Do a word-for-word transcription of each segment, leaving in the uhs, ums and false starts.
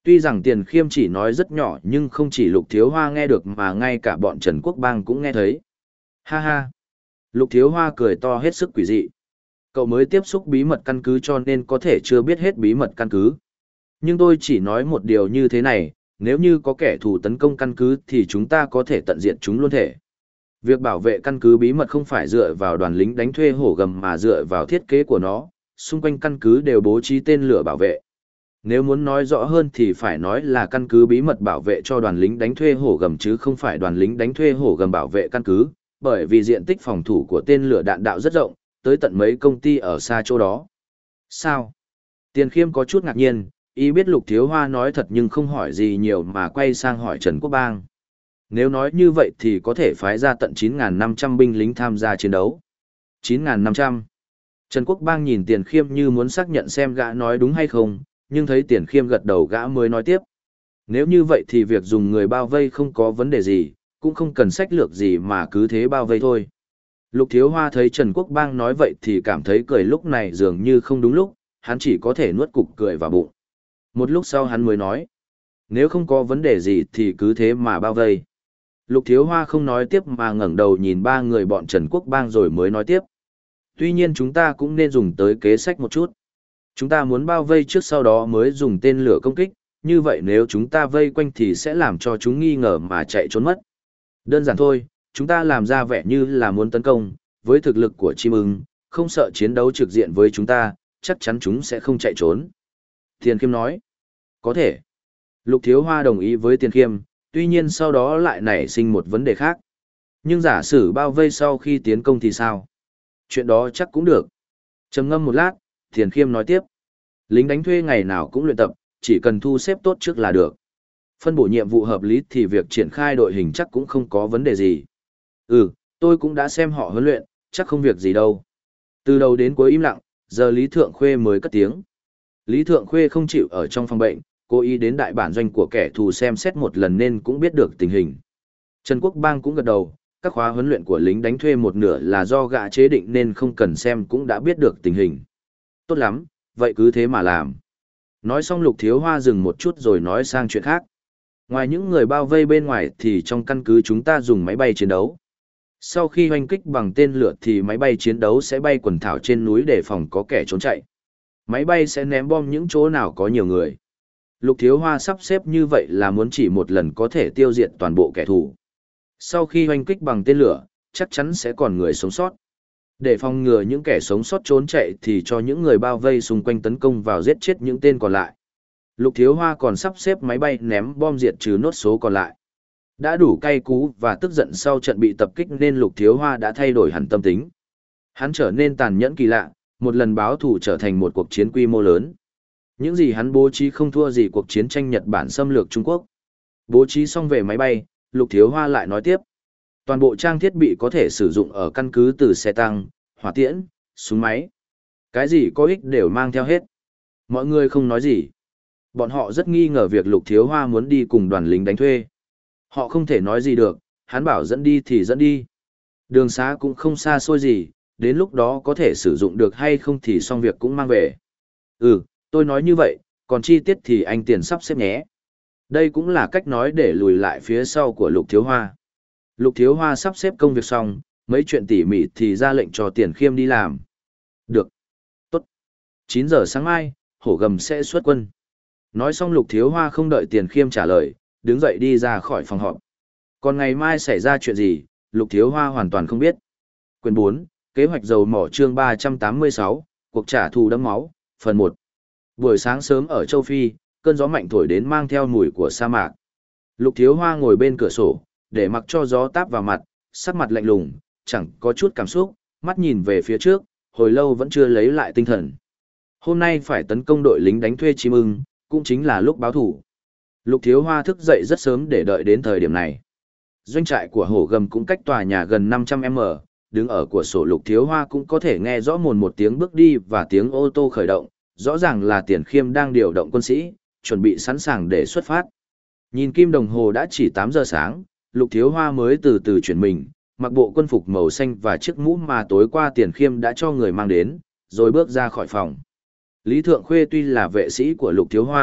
Tuy rằng Tiền Khiêm chỉ nói rất nhỏ nhưng không chỉ Lục Thiếu Hoa nghe được mà ngay cả bọn Trần Quốc Bang cũng nghe thấy. Ha ha! Lục Thiếu Hoa cười to hết sức quỷ dị. Cậu mới tiếp xúc bí mật căn cứ cho nên có thể chưa biết hết bí mật căn cứ. Nhưng tôi chỉ nói một điều như thế này, nếu như có kẻ thù tấn công căn cứ thì chúng ta có thể tận diệt chúng luôn thể. Việc bảo vệ căn cứ bí mật không phải dựa vào đoàn lính đánh thuê hổ gầm mà dựa vào thiết kế của nó, xung quanh căn cứ đều bố trí tên lửa bảo vệ. Nếu muốn nói rõ hơn thì phải nói là căn cứ bí mật bảo vệ cho đoàn lính đánh thuê hổ gầm chứ không phải đoàn lính đánh thuê hổ gầm bảo vệ căn cứ, bởi vì diện tích phòng thủ của tên lửa đạn đạo rất rộng, tới tận mấy công ty ở xa chỗ đó. Sao? Tiền Khiêm có chút ngạc nhiên, ý biết Lục Thiếu Hoa nói thật nhưng không hỏi gì nhiều mà quay sang hỏi Trần Quốc Bang. Nếu nói như vậy thì có thể phái ra tận chín nghìn năm trăm binh lính tham gia chiến đấu. chín nghìn năm trăm. Trần Quốc Bang nhìn Tiền Khiêm như muốn xác nhận xem gã nói đúng hay không, nhưng thấy Tiền Khiêm gật đầu gã mới nói tiếp. Nếu như vậy thì việc dùng người bao vây không có vấn đề gì, cũng không cần sách lược gì mà cứ thế bao vây thôi. Lục Thiếu Hoa thấy Trần Quốc Bang nói vậy thì cảm thấy cười lúc này dường như không đúng lúc, hắn chỉ có thể nuốt cục cười vào bụng. Một lúc sau hắn mới nói, nếu không có vấn đề gì thì cứ thế mà bao vây. Lục Thiếu Hoa không nói tiếp mà ngẩng đầu nhìn ba người bọn Trần Quốc Bang rồi mới nói tiếp. Tuy nhiên chúng ta cũng nên dùng tới kế sách một chút. Chúng ta muốn bao vây trước sau đó mới dùng tên lửa công kích, như vậy nếu chúng ta vây quanh thì sẽ làm cho chúng nghi ngờ mà chạy trốn mất. Đơn giản thôi, chúng ta làm ra vẻ như là muốn tấn công, với thực lực của chim ưng, không sợ chiến đấu trực diện với chúng ta, chắc chắn chúng sẽ không chạy trốn. Tiền Khiêm nói, có thể. Lục Thiếu Hoa đồng ý với Tiền Khiêm, tuy nhiên sau đó lại nảy sinh một vấn đề khác. Nhưng giả sử bao vây sau khi tiến công thì sao? Chuyện đó chắc cũng được. Trầm ngâm một lát, Tiền Khiêm nói tiếp. Lính đánh thuê ngày nào cũng luyện tập, chỉ cần thu xếp tốt trước là được. Phân bổ nhiệm vụ hợp lý thì việc triển khai đội hình chắc cũng không có vấn đề gì. Ừ, tôi cũng đã xem họ huấn luyện, chắc không việc gì đâu. Từ đầu đến cuối im lặng, giờ Lý Thượng Khuê mới cất tiếng. Lý Thượng Khuê không chịu ở trong phòng bệnh, cố ý đến đại bản doanh của kẻ thù xem xét một lần nên cũng biết được tình hình. Trần Quốc Bang cũng gật đầu, các khóa huấn luyện của lính đánh thuê một nửa là do gã chế định nên không cần xem cũng đã biết được tình hình. Tốt lắm, vậy cứ thế mà làm. Nói xong Lục Thiếu Hoa dừng một chút rồi nói sang chuyện khác. Ngoài những người bao vây bên ngoài thì trong căn cứ chúng ta dùng máy bay chiến đấu. Sau khi hoành kích bằng tên lửa thì máy bay chiến đấu sẽ bay quần thảo trên núi để phòng có kẻ trốn chạy. Máy bay sẽ ném bom những chỗ nào có nhiều người. Lục Thiếu Hoa sắp xếp như vậy là muốn chỉ một lần có thể tiêu diệt toàn bộ kẻ thù. Sau khi hoành kích bằng tên lửa, chắc chắn sẽ còn người sống sót. Để phòng ngừa những kẻ sống sót trốn chạy thì cho những người bao vây xung quanh tấn công vào giết chết những tên còn lại. Lục Thiếu Hoa còn sắp xếp máy bay ném bom diệt trừ nốt số còn lại. Đã đủ cay cú và tức giận sau trận bị tập kích nên Lục Thiếu Hoa đã thay đổi hẳn tâm tính. Hắn trở nên tàn nhẫn kỳ lạ, một lần báo thù trở thành một cuộc chiến quy mô lớn. Những gì hắn bố trí không thua gì cuộc chiến tranh Nhật Bản xâm lược Trung Quốc. Bố trí xong về máy bay, Lục Thiếu Hoa lại nói tiếp. Toàn bộ trang thiết bị có thể sử dụng ở căn cứ từ xe tăng, hỏa tiễn, súng máy. Cái gì có ích đều mang theo hết. Mọi người không nói gì. Bọn họ rất nghi ngờ việc Lục Thiếu Hoa muốn đi cùng đoàn lính đánh thuê. Họ không thể nói gì được, hắn bảo dẫn đi thì dẫn đi. Đường xá cũng không xa xôi gì, đến lúc đó có thể sử dụng được hay không thì xong việc cũng mang về. Ừ, tôi nói như vậy, còn chi tiết thì anh Tiền sắp xếp nhé. Đây cũng là cách nói để lùi lại phía sau của Lục Thiếu Hoa. Lục Thiếu Hoa sắp xếp công việc xong, mấy chuyện tỉ mỉ thì ra lệnh cho Tiền Khiêm đi làm. Được. Tốt. chín giờ sáng mai, hổ gầm sẽ xuất quân. Nói xong Lục Thiếu Hoa không đợi Tiền Khiêm trả lời, đứng dậy đi ra khỏi phòng họp. Còn ngày mai xảy ra chuyện gì, Lục Thiếu Hoa hoàn toàn không biết. Quyển bốn, kế hoạch dầu mỏ chương ba trăm tám mươi sáu, cuộc trả thù đẫm máu, phần một. Buổi sáng sớm ở châu Phi, cơn gió mạnh thổi đến mang theo mùi của sa mạc. Lục Thiếu Hoa ngồi bên cửa sổ, để mặc cho gió táp vào mặt, sắc mặt lạnh lùng, chẳng có chút cảm xúc, mắt nhìn về phía trước, hồi lâu vẫn chưa lấy lại tinh thần. Hôm nay phải tấn công đội lính đánh thuê chim ưng, cũng chính là lúc báo thủ. Lục Thiếu Hoa thức dậy rất sớm để đợi đến thời điểm này. Doanh trại của hổ gầm cũng cách tòa nhà gần năm trăm mét, đứng ở cửa sổ Lục Thiếu Hoa cũng có thể nghe rõ mồn một tiếng bước đi và tiếng ô tô khởi động, rõ ràng là Tiền Khiêm đang điều động quân sĩ, chuẩn bị sẵn sàng để xuất phát. Nhìn kim đồng hồ đã chỉ tám giờ sáng, Lục Thiếu Hoa mới từ từ chuyển mình, mặc bộ quân phục màu xanh và chiếc mũ mà tối qua Tiền Khiêm đã cho người mang đến, rồi bước ra khỏi phòng. Lý Thượng Khuê tuy là vệ sĩ của Lục Thiếu Hoa,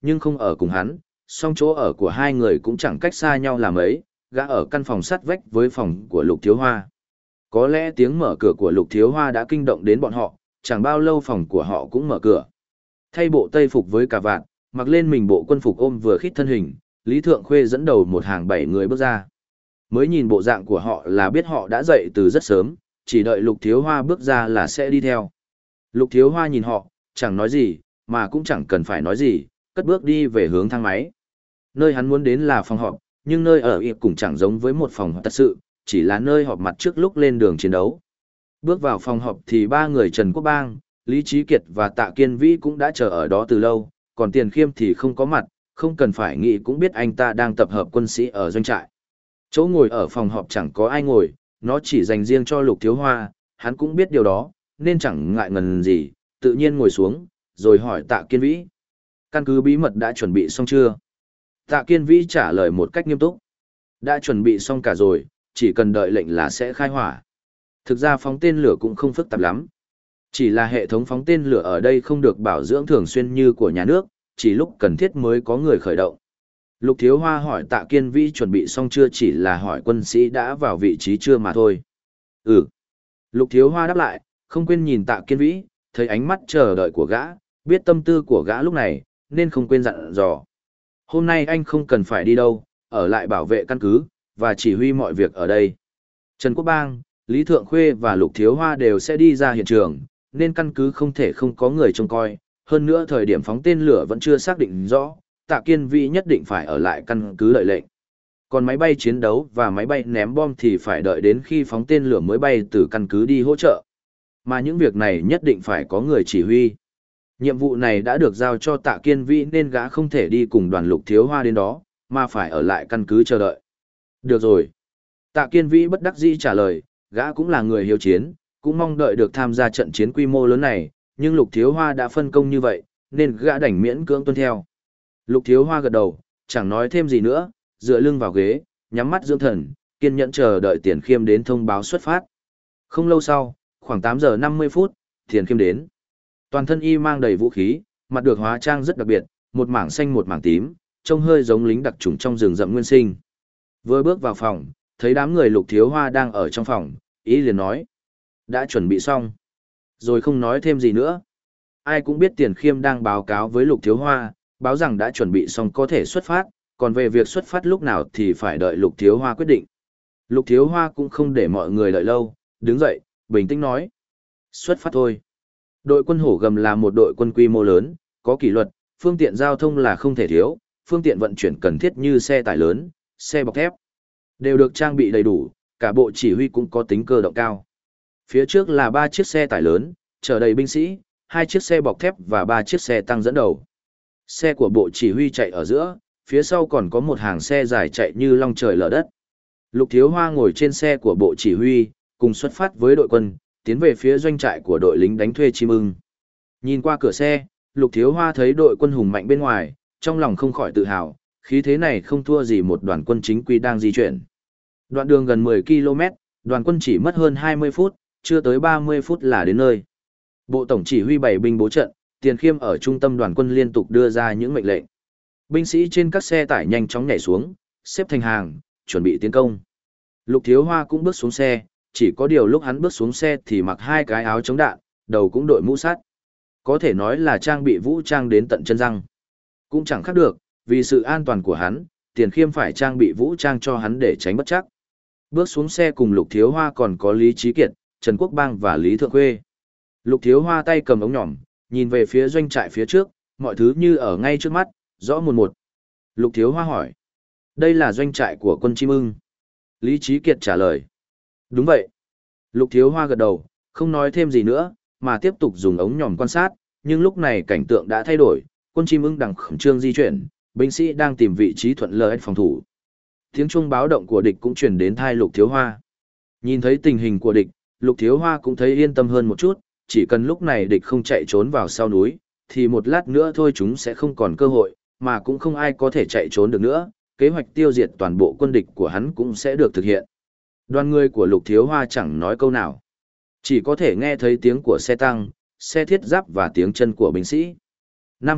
nhưng không ở cùng hắn, song chỗ ở của hai người cũng chẳng cách xa nhau là mấy, gã ở căn phòng sát vách với phòng của Lục Thiếu Hoa. Có lẽ tiếng mở cửa của Lục Thiếu Hoa đã kinh động đến bọn họ, chẳng bao lâu phòng của họ cũng mở cửa. Thay bộ tây phục với cà vạt, mặc lên mình bộ quân phục ôm vừa khít thân hình, Lý Thượng Khuê dẫn đầu một hàng bảy người bước ra. Mới nhìn bộ dạng của họ là biết họ đã dậy từ rất sớm, chỉ đợi Lục Thiếu Hoa bước ra là sẽ đi theo. Lục Thiếu Hoa nhìn họ, chẳng nói gì, mà cũng chẳng cần phải nói gì, cất bước đi về hướng thang máy. Nơi hắn muốn đến là phòng họp, nhưng nơi ở亦cũng chẳng giống với một phòng họp thật sự, chỉ là nơi họp mặt trước lúc lên đường chiến đấu. Bước vào phòng họp thì ba người Trần Quốc Bang, Lý Trí Kiệt và Tạ Kiên Vĩ cũng đã chờ ở đó từ lâu, còn Tiền Khiêm thì không có mặt, không cần phải nghĩ cũng biết anh ta đang tập hợp quân sĩ ở doanh trại. Chỗ ngồi ở phòng họp chẳng có ai ngồi, nó chỉ dành riêng cho Lục Thiếu Hoa, hắn cũng biết điều đó, nên chẳng ngại ngần gì, tự nhiên ngồi xuống, rồi hỏi Tạ Kiên Vĩ. Căn cứ bí mật đã chuẩn bị xong chưa? Tạ Kiên Vĩ trả lời một cách nghiêm túc. Đã chuẩn bị xong cả rồi, chỉ cần đợi lệnh là sẽ khai hỏa. Thực ra phóng tên lửa cũng không phức tạp lắm. Chỉ là hệ thống phóng tên lửa ở đây không được bảo dưỡng thường xuyên như của nhà nước, chỉ lúc cần thiết mới có người khởi động. Lục Thiếu Hoa hỏi Tạ Kiên Vĩ chuẩn bị xong chưa, chỉ là hỏi quân sĩ đã vào vị trí chưa mà thôi. Ừ. Lục Thiếu Hoa đáp lại, không quên nhìn Tạ Kiên Vĩ, thấy ánh mắt chờ đợi của gã, biết tâm tư của gã lúc này, nên không quên dặn dò. Hôm nay anh không cần phải đi đâu, ở lại bảo vệ căn cứ, và chỉ huy mọi việc ở đây. Trần Quốc Bang, Lý Thượng Khuê và Lục Thiếu Hoa đều sẽ đi ra hiện trường, nên căn cứ không thể không có người trông coi. Hơn nữa thời điểm phóng tên lửa vẫn chưa xác định rõ, Tạ Kiên Vĩ nhất định phải ở lại căn cứ đợi lệnh. Còn máy bay chiến đấu và máy bay ném bom thì phải đợi đến khi phóng tên lửa mới bay từ căn cứ đi hỗ trợ. Mà những việc này nhất định phải có người chỉ huy. Nhiệm vụ này đã được giao cho Tạ Kiên Vĩ nên gã không thể đi cùng đoàn Lục Thiếu Hoa đến đó, mà phải ở lại căn cứ chờ đợi. Được rồi. Tạ Kiên Vĩ bất đắc dĩ trả lời, gã cũng là người hiếu chiến, cũng mong đợi được tham gia trận chiến quy mô lớn này, nhưng Lục Thiếu Hoa đã phân công như vậy, nên gã đành miễn cưỡng tuân theo. Lục Thiếu Hoa gật đầu, chẳng nói thêm gì nữa, dựa lưng vào ghế, nhắm mắt dưỡng thần, kiên nhẫn chờ đợi Tiền Khiêm đến thông báo xuất phát. Không lâu sau, khoảng tám giờ năm mươi phút, Tiền Khiêm đến. Toàn thân y mang đầy vũ khí, mặt được hóa trang rất đặc biệt, một mảng xanh một mảng tím, trông hơi giống lính đặc chủng trong rừng rậm nguyên sinh. Vừa bước vào phòng, thấy đám người Lục Thiếu Hoa đang ở trong phòng, ý liền nói. Đã chuẩn bị xong. Rồi không nói thêm gì nữa. Ai cũng biết Tiền Khiêm đang báo cáo với Lục Thiếu Hoa, báo rằng đã chuẩn bị xong có thể xuất phát, còn về việc xuất phát lúc nào thì phải đợi Lục Thiếu Hoa quyết định. Lục Thiếu Hoa cũng không để mọi người đợi lâu, đứng dậy, bình tĩnh nói. Xuất phát thôi. Đội quân Hổ Gầm là một đội quân quy mô lớn, có kỷ luật, phương tiện giao thông là không thể thiếu, phương tiện vận chuyển cần thiết như xe tải lớn, xe bọc thép, đều được trang bị đầy đủ, cả bộ chỉ huy cũng có tính cơ động cao. Phía trước là ba chiếc xe tải lớn, chở đầy binh sĩ, hai chiếc xe bọc thép và ba chiếc xe tăng dẫn đầu. Xe của bộ chỉ huy chạy ở giữa, phía sau còn có một hàng xe dài chạy như long trời lở đất. Lục Thiếu Hoa ngồi trên xe của bộ chỉ huy, cùng xuất phát với đội quân, tiến về phía doanh trại của đội lính đánh thuê Chim Ưng. Nhìn qua cửa xe, Lục Thiếu Hoa thấy đội quân hùng mạnh bên ngoài, trong lòng không khỏi tự hào, khí thế này không thua gì một đoàn quân chính quy đang di chuyển. Đoạn đường gần mười ki lô mét, đoàn quân chỉ mất hơn hai mươi phút, chưa tới ba mươi phút là đến nơi. Bộ tổng chỉ huy bảy binh bố trận, Tiền Khiêm ở trung tâm đoàn quân liên tục đưa ra những mệnh lệnh. Binh sĩ trên các xe tải nhanh chóng nhảy xuống, xếp thành hàng, chuẩn bị tiến công. Lục Thiếu Hoa cũng bước xuống xe, chỉ có điều lúc hắn bước xuống xe thì mặc hai cái áo chống đạn, đầu cũng đội mũ sắt. Có thể nói là trang bị vũ trang đến tận chân răng. Cũng chẳng khác được, vì sự an toàn của hắn, Tiền Khiêm phải trang bị vũ trang cho hắn để tránh bất trắc. Bước xuống xe cùng Lục Thiếu Hoa còn có Lý Trí Kiệt, Trần Quốc Bang và Lý Thượng Khuê. Lục Thiếu Hoa tay cầm ống nhỏm, nhìn về phía doanh trại phía trước, mọi thứ như ở ngay trước mắt, rõ một một. Lục Thiếu Hoa hỏi. Đây là doanh trại của quân Chim Ưng. Lý Trí Kiệt trả lời. Đúng vậy. Lục Thiếu Hoa gật đầu, không nói thêm gì nữa, mà tiếp tục dùng ống nhòm quan sát, nhưng lúc này cảnh tượng đã thay đổi, quân Chim Ưng đang khẩn trương di chuyển, binh sĩ đang tìm vị trí thuận lợi phòng thủ. Tiếng chuông báo động của địch cũng truyền đến tai Lục Thiếu Hoa. Nhìn thấy tình hình của địch, Lục Thiếu Hoa cũng thấy yên tâm hơn một chút, chỉ cần lúc này địch không chạy trốn vào sau núi, thì một lát nữa thôi chúng sẽ không còn cơ hội, mà cũng không ai có thể chạy trốn được nữa, kế hoạch tiêu diệt toàn bộ quân địch của hắn cũng sẽ được thực hiện. Đoàn người của Lục Thiếu Hoa chẳng nói câu nào, chỉ có thể nghe thấy tiếng của xe tăng, xe thiết giáp và tiếng chân của binh sĩ. năm phút,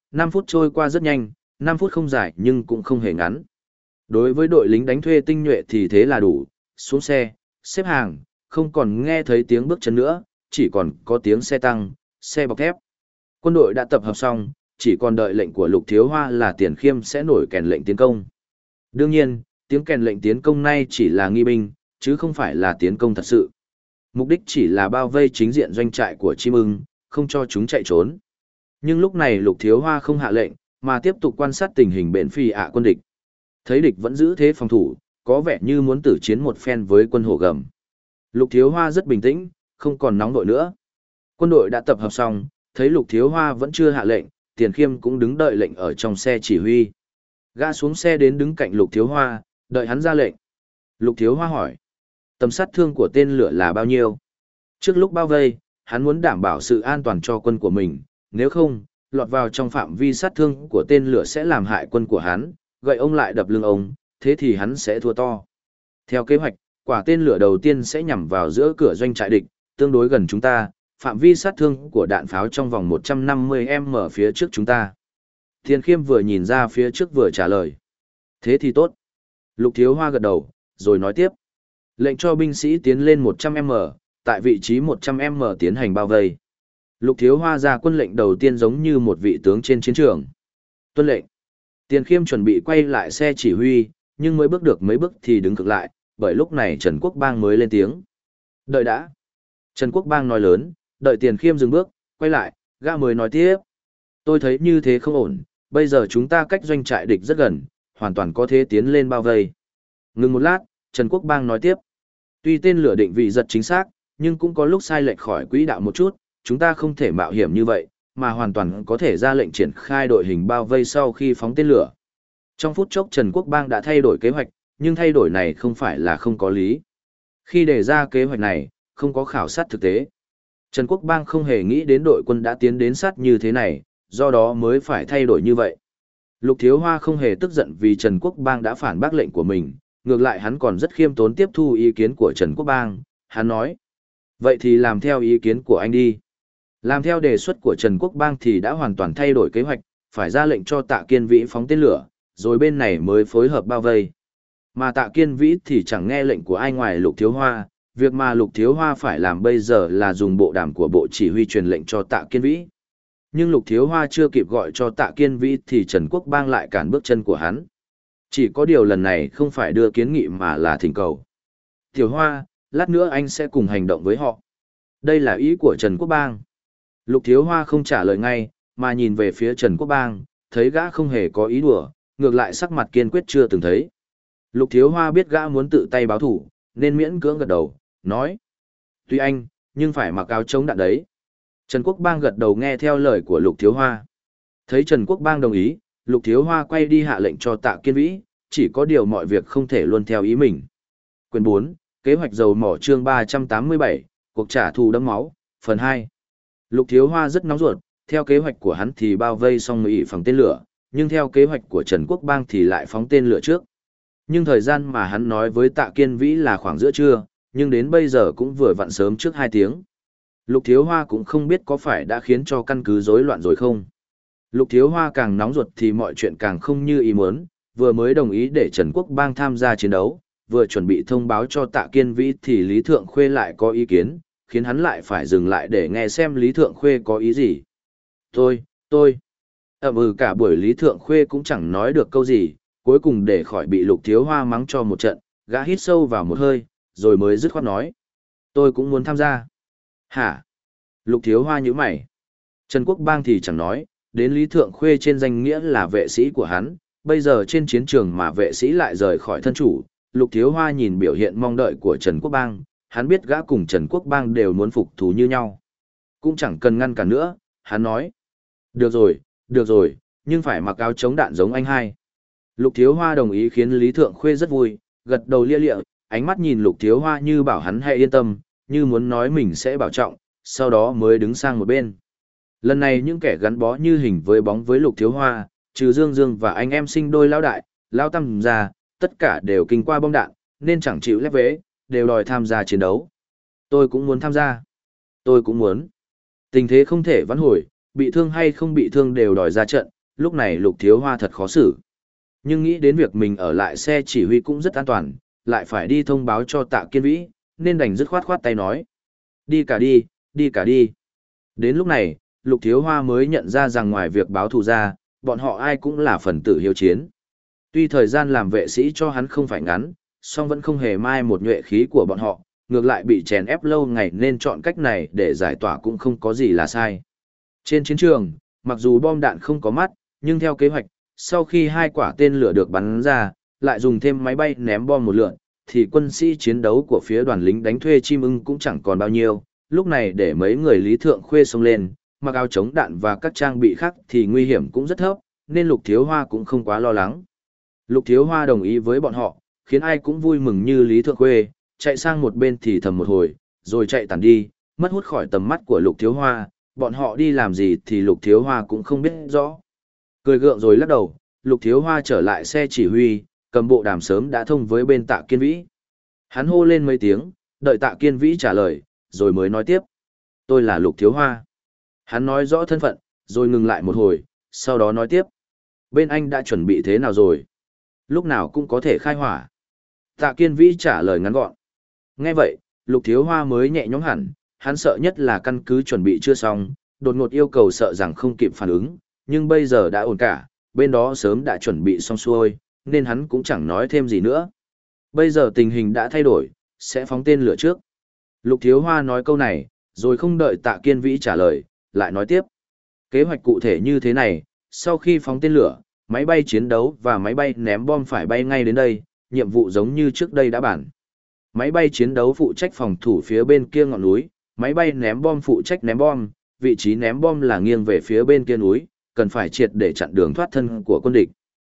năm phút trôi qua rất nhanh, năm phút không dài nhưng cũng không hề ngắn. Đối với đội lính đánh thuê tinh nhuệ thì thế là đủ, xuống xe, xếp hàng, không còn nghe thấy tiếng bước chân nữa, chỉ còn có tiếng xe tăng, xe bọc thép. Quân đội đã tập hợp xong, chỉ còn đợi lệnh của Lục Thiếu Hoa là Tiền Khiêm sẽ nổi kèn lệnh tiến công. Đương nhiên, tiếng kèn lệnh tiến công nay chỉ là nghi binh, chứ không phải là tiến công thật sự. Mục đích chỉ là bao vây chính diện doanh trại của Chim Ưng, không cho chúng chạy trốn. Nhưng lúc này Lục Thiếu Hoa không hạ lệnh, mà tiếp tục quan sát tình hình bện phi ạ quân địch. Thấy địch vẫn giữ thế phòng thủ, có vẻ như muốn tử chiến một phen với quân Hổ Gầm. Lục Thiếu Hoa rất bình tĩnh, không còn nóng vội nữa. Quân đội đã tập hợp xong, thấy Lục Thiếu Hoa vẫn chưa hạ lệnh, Tiền Khiêm cũng đứng đợi lệnh ở trong xe chỉ huy. Gã xuống xe đến đứng cạnh Lục Thiếu Hoa, đợi hắn ra lệnh. Lục Thiếu Hoa hỏi, tầm sát thương của tên lửa là bao nhiêu? Trước lúc bao vây, hắn muốn đảm bảo sự an toàn cho quân của mình, nếu không, lọt vào trong phạm vi sát thương của tên lửa sẽ làm hại quân của hắn, gậy ông lại đập lưng ông, thế thì hắn sẽ thua to. Theo kế hoạch, quả tên lửa đầu tiên sẽ nhắm vào giữa cửa doanh trại địch, tương đối gần chúng ta, phạm vi sát thương của đạn pháo trong vòng một trăm năm mươi mét phía trước chúng ta. Tiền Khiêm vừa nhìn ra phía trước vừa trả lời. Thế thì tốt. Lục Thiếu Hoa gật đầu, rồi nói tiếp. Lệnh cho binh sĩ tiến lên một trăm mét, tại vị trí một trăm mét tiến hành bao vây. Lục Thiếu Hoa ra quân lệnh đầu tiên giống như một vị tướng trên chiến trường. Tuân lệnh. Tiền Khiêm chuẩn bị quay lại xe chỉ huy, nhưng mới bước được mấy bước thì đứng cực lại, bởi lúc này Trần Quốc Bang mới lên tiếng. Đợi đã. Trần Quốc Bang nói lớn, đợi Tiền Khiêm dừng bước, quay lại, gã mới nói tiếp. Tôi thấy như thế không ổn, bây giờ chúng ta cách doanh trại địch rất gần, hoàn toàn có thể tiến lên bao vây. Ngừng một lát, Trần Quốc Bang nói tiếp. Tuy tên lửa định vị giật chính xác, nhưng cũng có lúc sai lệch khỏi quỹ đạo một chút, chúng ta không thể mạo hiểm như vậy, mà hoàn toàn có thể ra lệnh triển khai đội hình bao vây sau khi phóng tên lửa. Trong phút chốc Trần Quốc Bang đã thay đổi kế hoạch, nhưng thay đổi này không phải là không có lý. Khi đề ra kế hoạch này, không có khảo sát thực tế. Trần Quốc Bang không hề nghĩ đến đội quân đã tiến đến sát như thế này, do đó mới phải thay đổi như vậy. Lục Thiếu Hoa không hề tức giận vì Trần Quốc Bang đã phản bác lệnh của mình, ngược lại hắn còn rất khiêm tốn tiếp thu ý kiến của Trần Quốc Bang. Hắn nói, vậy thì làm theo ý kiến của anh đi. Làm theo đề xuất của Trần Quốc Bang thì đã hoàn toàn thay đổi kế hoạch, phải ra lệnh cho Tạ Kiên Vĩ phóng tên lửa, rồi bên này mới phối hợp bao vây. Mà Tạ Kiên Vĩ thì chẳng nghe lệnh của ai ngoài Lục Thiếu Hoa, việc mà Lục Thiếu Hoa phải làm bây giờ là dùng bộ đàm của bộ chỉ huy truyền lệnh cho Tạ Kiên Vĩ. Nhưng Lục Thiếu Hoa chưa kịp gọi cho Tạ Kiên Vĩ thì Trần Quốc Bang lại cản bước chân của hắn. Chỉ có điều lần này không phải đưa kiến nghị mà là thỉnh cầu. Tiểu Hoa, lát nữa anh sẽ cùng hành động với họ. Đây là ý của Trần Quốc Bang. Lục Thiếu Hoa không trả lời ngay, mà nhìn về phía Trần Quốc Bang, thấy gã không hề có ý đùa, ngược lại sắc mặt kiên quyết chưa từng thấy. Lục Thiếu Hoa biết gã muốn tự tay báo thủ, nên miễn cưỡng gật đầu, nói. Tuy anh, nhưng phải mặc áo chống đạn đấy. Trần Quốc Bang gật đầu nghe theo lời của Lục Thiếu Hoa. Thấy Trần Quốc Bang đồng ý, Lục Thiếu Hoa quay đi hạ lệnh cho Tạ Kiên Vĩ, chỉ có điều mọi việc không thể luôn theo ý mình. Quyền bốn, Kế hoạch dầu mỏ chương ba trăm tám mươi bảy, cuộc trả thù đẫm máu, phần hai. Lục Thiếu Hoa rất nóng ruột, theo kế hoạch của hắn thì bao vây xong mới ỉ phóng tên lửa, nhưng theo kế hoạch của Trần Quốc Bang thì lại phóng tên lửa trước. Nhưng thời gian mà hắn nói với Tạ Kiên Vĩ là khoảng giữa trưa, nhưng đến bây giờ cũng vừa vặn sớm trước hai tiếng. Lục Thiếu Hoa cũng không biết có phải đã khiến cho căn cứ rối loạn rồi không. Lục Thiếu Hoa càng nóng ruột thì mọi chuyện càng không như ý muốn, vừa mới đồng ý để Trần Quốc Bang tham gia chiến đấu, vừa chuẩn bị thông báo cho Tạ Kiên Vĩ thì Lý Thượng Khuê lại có ý kiến, khiến hắn lại phải dừng lại để nghe xem Lý Thượng Khuê có ý gì. Tôi, tôi, ậm ừ cả buổi Lý Thượng Khuê cũng chẳng nói được câu gì, cuối cùng để khỏi bị Lục Thiếu Hoa mắng cho một trận, gã hít sâu vào một hơi, rồi mới dứt khoát nói. Tôi cũng muốn tham gia. Hả? Lục Thiếu Hoa nhíu mày. Trần Quốc Bang thì chẳng nói, đến Lý Thượng Khuê trên danh nghĩa là vệ sĩ của hắn, bây giờ trên chiến trường mà vệ sĩ lại rời khỏi thân chủ. Lục Thiếu Hoa nhìn biểu hiện mong đợi của Trần Quốc Bang, hắn biết gã cùng Trần Quốc Bang đều muốn phục thù như nhau. Cũng chẳng cần ngăn cản nữa, hắn nói. Được rồi, được rồi, nhưng phải mặc áo chống đạn giống anh hai. Lục Thiếu Hoa đồng ý khiến Lý Thượng Khuê rất vui, gật đầu lia lịa, ánh mắt nhìn Lục Thiếu Hoa như bảo hắn hãy yên tâm, như muốn nói mình sẽ bảo trọng, sau đó mới đứng sang một bên. Lần này những kẻ gắn bó như hình với bóng với Lục Thiếu Hoa, trừ Dương Dương và anh em sinh đôi lão đại, lão tam ra, tất cả đều kinh qua bom đạn, nên chẳng chịu lép vế, đều đòi tham gia chiến đấu. Tôi cũng muốn tham gia. Tôi cũng muốn. Tình thế không thể vãn hồi, bị thương hay không bị thương đều đòi ra trận, lúc này Lục Thiếu Hoa thật khó xử. Nhưng nghĩ đến việc mình ở lại xe chỉ huy cũng rất an toàn, lại phải đi thông báo cho Tạ Kiên Vĩ, nên đành dứt khoát khoát tay nói. Đi cả đi, đi cả đi. Đến lúc này, Lục Thiếu Hoa mới nhận ra rằng ngoài việc báo thù ra, bọn họ ai cũng là phần tử hiếu chiến. Tuy thời gian làm vệ sĩ cho hắn không phải ngắn, song vẫn không hề mai một nhuệ khí của bọn họ, ngược lại bị chèn ép lâu ngày nên chọn cách này để giải tỏa cũng không có gì là sai. Trên chiến trường, mặc dù bom đạn không có mắt, nhưng theo kế hoạch, sau khi hai quả tên lửa được bắn ra, lại dùng thêm máy bay ném bom một lượt, thì quân sĩ chiến đấu của phía đoàn lính đánh thuê chim ưng cũng chẳng còn bao nhiêu. Lúc này để mấy người Lý Thượng Khuê xông lên, mặc áo chống đạn và các trang bị khác thì nguy hiểm cũng rất thấp, nên Lục Thiếu Hoa cũng không quá lo lắng. Lục Thiếu Hoa đồng ý với bọn họ, khiến ai cũng vui mừng như Lý Thượng Khuê, chạy sang một bên thì thầm một hồi, rồi chạy tản đi, mất hút khỏi tầm mắt của Lục Thiếu Hoa, bọn họ đi làm gì thì Lục Thiếu Hoa cũng không biết rõ. Cười gượng rồi lắc đầu, Lục Thiếu Hoa trở lại xe chỉ huy, cầm bộ đàm sớm đã thông với bên Tạ Kiên Vĩ. Hắn hô lên mấy tiếng, đợi Tạ Kiên Vĩ trả lời, rồi mới nói tiếp. Tôi là Lục Thiếu Hoa. Hắn nói rõ thân phận, rồi ngừng lại một hồi, sau đó nói tiếp. Bên anh đã chuẩn bị thế nào rồi? Lúc nào cũng có thể khai hỏa. Tạ Kiên Vĩ trả lời ngắn gọn. Nghe vậy, Lục Thiếu Hoa mới nhẹ nhõm hẳn, hắn sợ nhất là căn cứ chuẩn bị chưa xong, đột ngột yêu cầu sợ rằng không kịp phản ứng, nhưng bây giờ đã ổn cả, bên đó sớm đã chuẩn bị xong xuôi, nên hắn cũng chẳng nói thêm gì nữa. Bây giờ tình hình đã thay đổi, sẽ phóng tên lửa trước. Lục Thiếu Hoa nói câu này, rồi không đợi Tạ Kiên Vĩ trả lời, lại nói tiếp. Kế hoạch cụ thể như thế này, sau khi phóng tên lửa, máy bay chiến đấu và máy bay ném bom phải bay ngay đến đây, nhiệm vụ giống như trước đây đã bản. Máy bay chiến đấu phụ trách phòng thủ phía bên kia ngọn núi, máy bay ném bom phụ trách ném bom, vị trí ném bom là nghiêng về phía bên kia núi, cần phải triệt để chặn đường thoát thân của quân địch.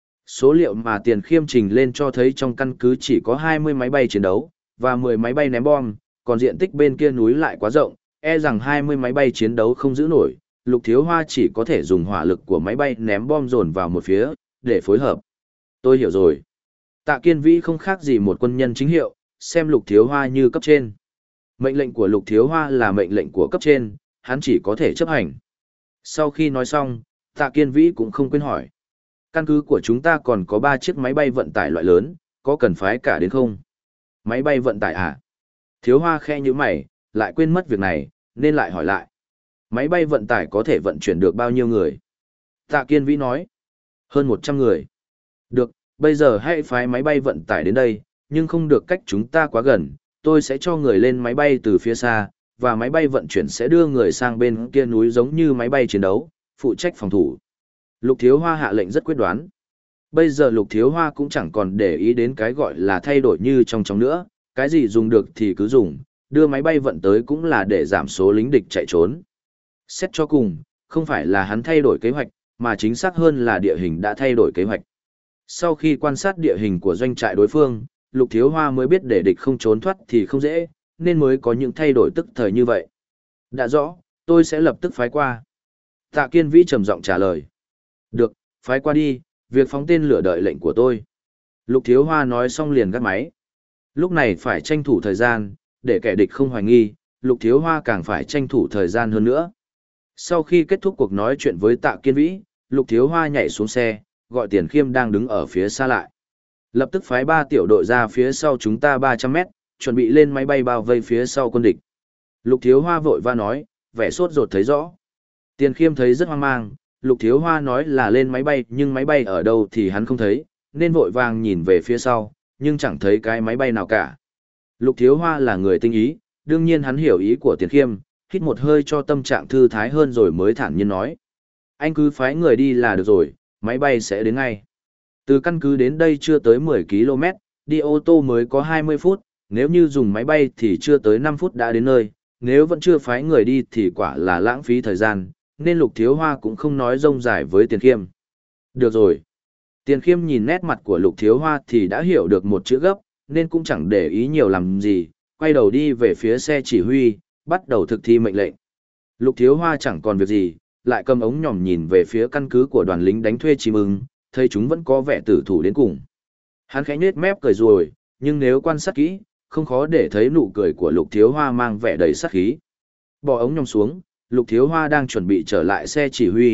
Số liệu mà Tiền Khiêm trình lên cho thấy trong căn cứ chỉ có hai mươi máy bay chiến đấu, và mười máy bay ném bom, còn diện tích bên kia núi lại quá rộng, e rằng hai mươi máy bay chiến đấu không giữ nổi, Lục Thiếu Hoa chỉ có thể dùng hỏa lực của máy bay ném bom dồn vào một phía, để phối hợp. Tôi hiểu rồi. Tạ Kiên Vĩ không khác gì một quân nhân chính hiệu, xem Lục Thiếu Hoa như cấp trên. Mệnh lệnh của Lục Thiếu Hoa là mệnh lệnh của cấp trên, hắn chỉ có thể chấp hành. Sau khi nói xong, Tạ Kiên Vĩ cũng không quên hỏi. Căn cứ của chúng ta còn có ba chiếc máy bay vận tải loại lớn, có cần phái cả đến không? Máy bay vận tải à? Thiếu Hoa khe như mày, lại quên mất việc này, nên lại hỏi lại. Máy bay vận tải có thể vận chuyển được bao nhiêu người? Tạ Kiên Vĩ nói. Hơn một trăm người. Được, bây giờ hãy phái máy bay vận tải đến đây, nhưng không được cách chúng ta quá gần, tôi sẽ cho người lên máy bay từ phía xa, và máy bay vận chuyển sẽ đưa người sang bên kia núi giống như máy bay chiến đấu, phụ trách phòng thủ. Lục Thiếu Hoa hạ lệnh rất quyết đoán. Bây giờ Lục Thiếu Hoa cũng chẳng còn để ý đến cái gọi là thay đổi như trong trong nữa, cái gì dùng được thì cứ dùng, đưa máy bay vận tới cũng là để giảm số lính địch chạy trốn. Xét cho cùng, không phải là hắn thay đổi kế hoạch, mà chính xác hơn là địa hình đã thay đổi kế hoạch. Sau khi quan sát địa hình của doanh trại đối phương, Lục Thiếu Hoa mới biết để địch không trốn thoát thì không dễ, nên mới có những thay đổi tức thời như vậy. Đã rõ, tôi sẽ lập tức phái qua. Tạ Kiên Vĩ trầm giọng trả lời. Được, phái qua đi, việc phóng tên lửa đợi lệnh của tôi. Lục Thiếu Hoa nói xong liền gắt máy. Lúc này phải tranh thủ thời gian, để kẻ địch không hoài nghi, Lục Thiếu Hoa càng phải tranh thủ thời gian hơn nữa. Sau khi kết thúc cuộc nói chuyện với Tạ Kiên Vĩ, Lục Thiếu Hoa nhảy xuống xe, gọi Tiền Khiêm đang đứng ở phía xa lại. Lập tức phái ba tiểu đội ra phía sau chúng ta ba trăm mét, chuẩn bị lên máy bay bao vây phía sau quân địch. Lục Thiếu Hoa vội va nói, vẻ sốt ruột thấy rõ. Tiền Khiêm thấy rất hoang mang, Lục Thiếu Hoa nói là lên máy bay nhưng máy bay ở đâu thì hắn không thấy, nên vội vàng nhìn về phía sau, nhưng chẳng thấy cái máy bay nào cả. Lục Thiếu Hoa là người tinh ý, đương nhiên hắn hiểu ý của Tiền Khiêm, hít một hơi cho tâm trạng thư thái hơn rồi mới thản nhiên nói. Anh cứ phái người đi là được rồi, máy bay sẽ đến ngay. Từ căn cứ đến đây chưa tới mười ki lô mét, đi ô tô mới có hai mươi phút, nếu như dùng máy bay thì chưa tới năm phút đã đến nơi, nếu vẫn chưa phái người đi thì quả là lãng phí thời gian, nên Lục Thiếu Hoa cũng không nói rông dài với Tiền Khiêm. Được rồi. Tiền Khiêm nhìn nét mặt của Lục Thiếu Hoa thì đã hiểu được một chữ gấp, nên cũng chẳng để ý nhiều làm gì, quay đầu đi về phía xe chỉ huy, bắt đầu thực thi mệnh lệnh. Lục Thiếu Hoa chẳng còn việc gì, lại cầm ống nhòm nhìn về phía căn cứ của đoàn lính đánh thuê chim ưng, thấy chúng vẫn có vẻ tử thủ đến cùng. Hắn khẽ nhếch mép cười rồi, nhưng nếu quan sát kỹ, không khó để thấy nụ cười của Lục Thiếu Hoa mang vẻ đầy sát khí. Bỏ ống nhòm xuống, Lục Thiếu Hoa đang chuẩn bị trở lại xe chỉ huy,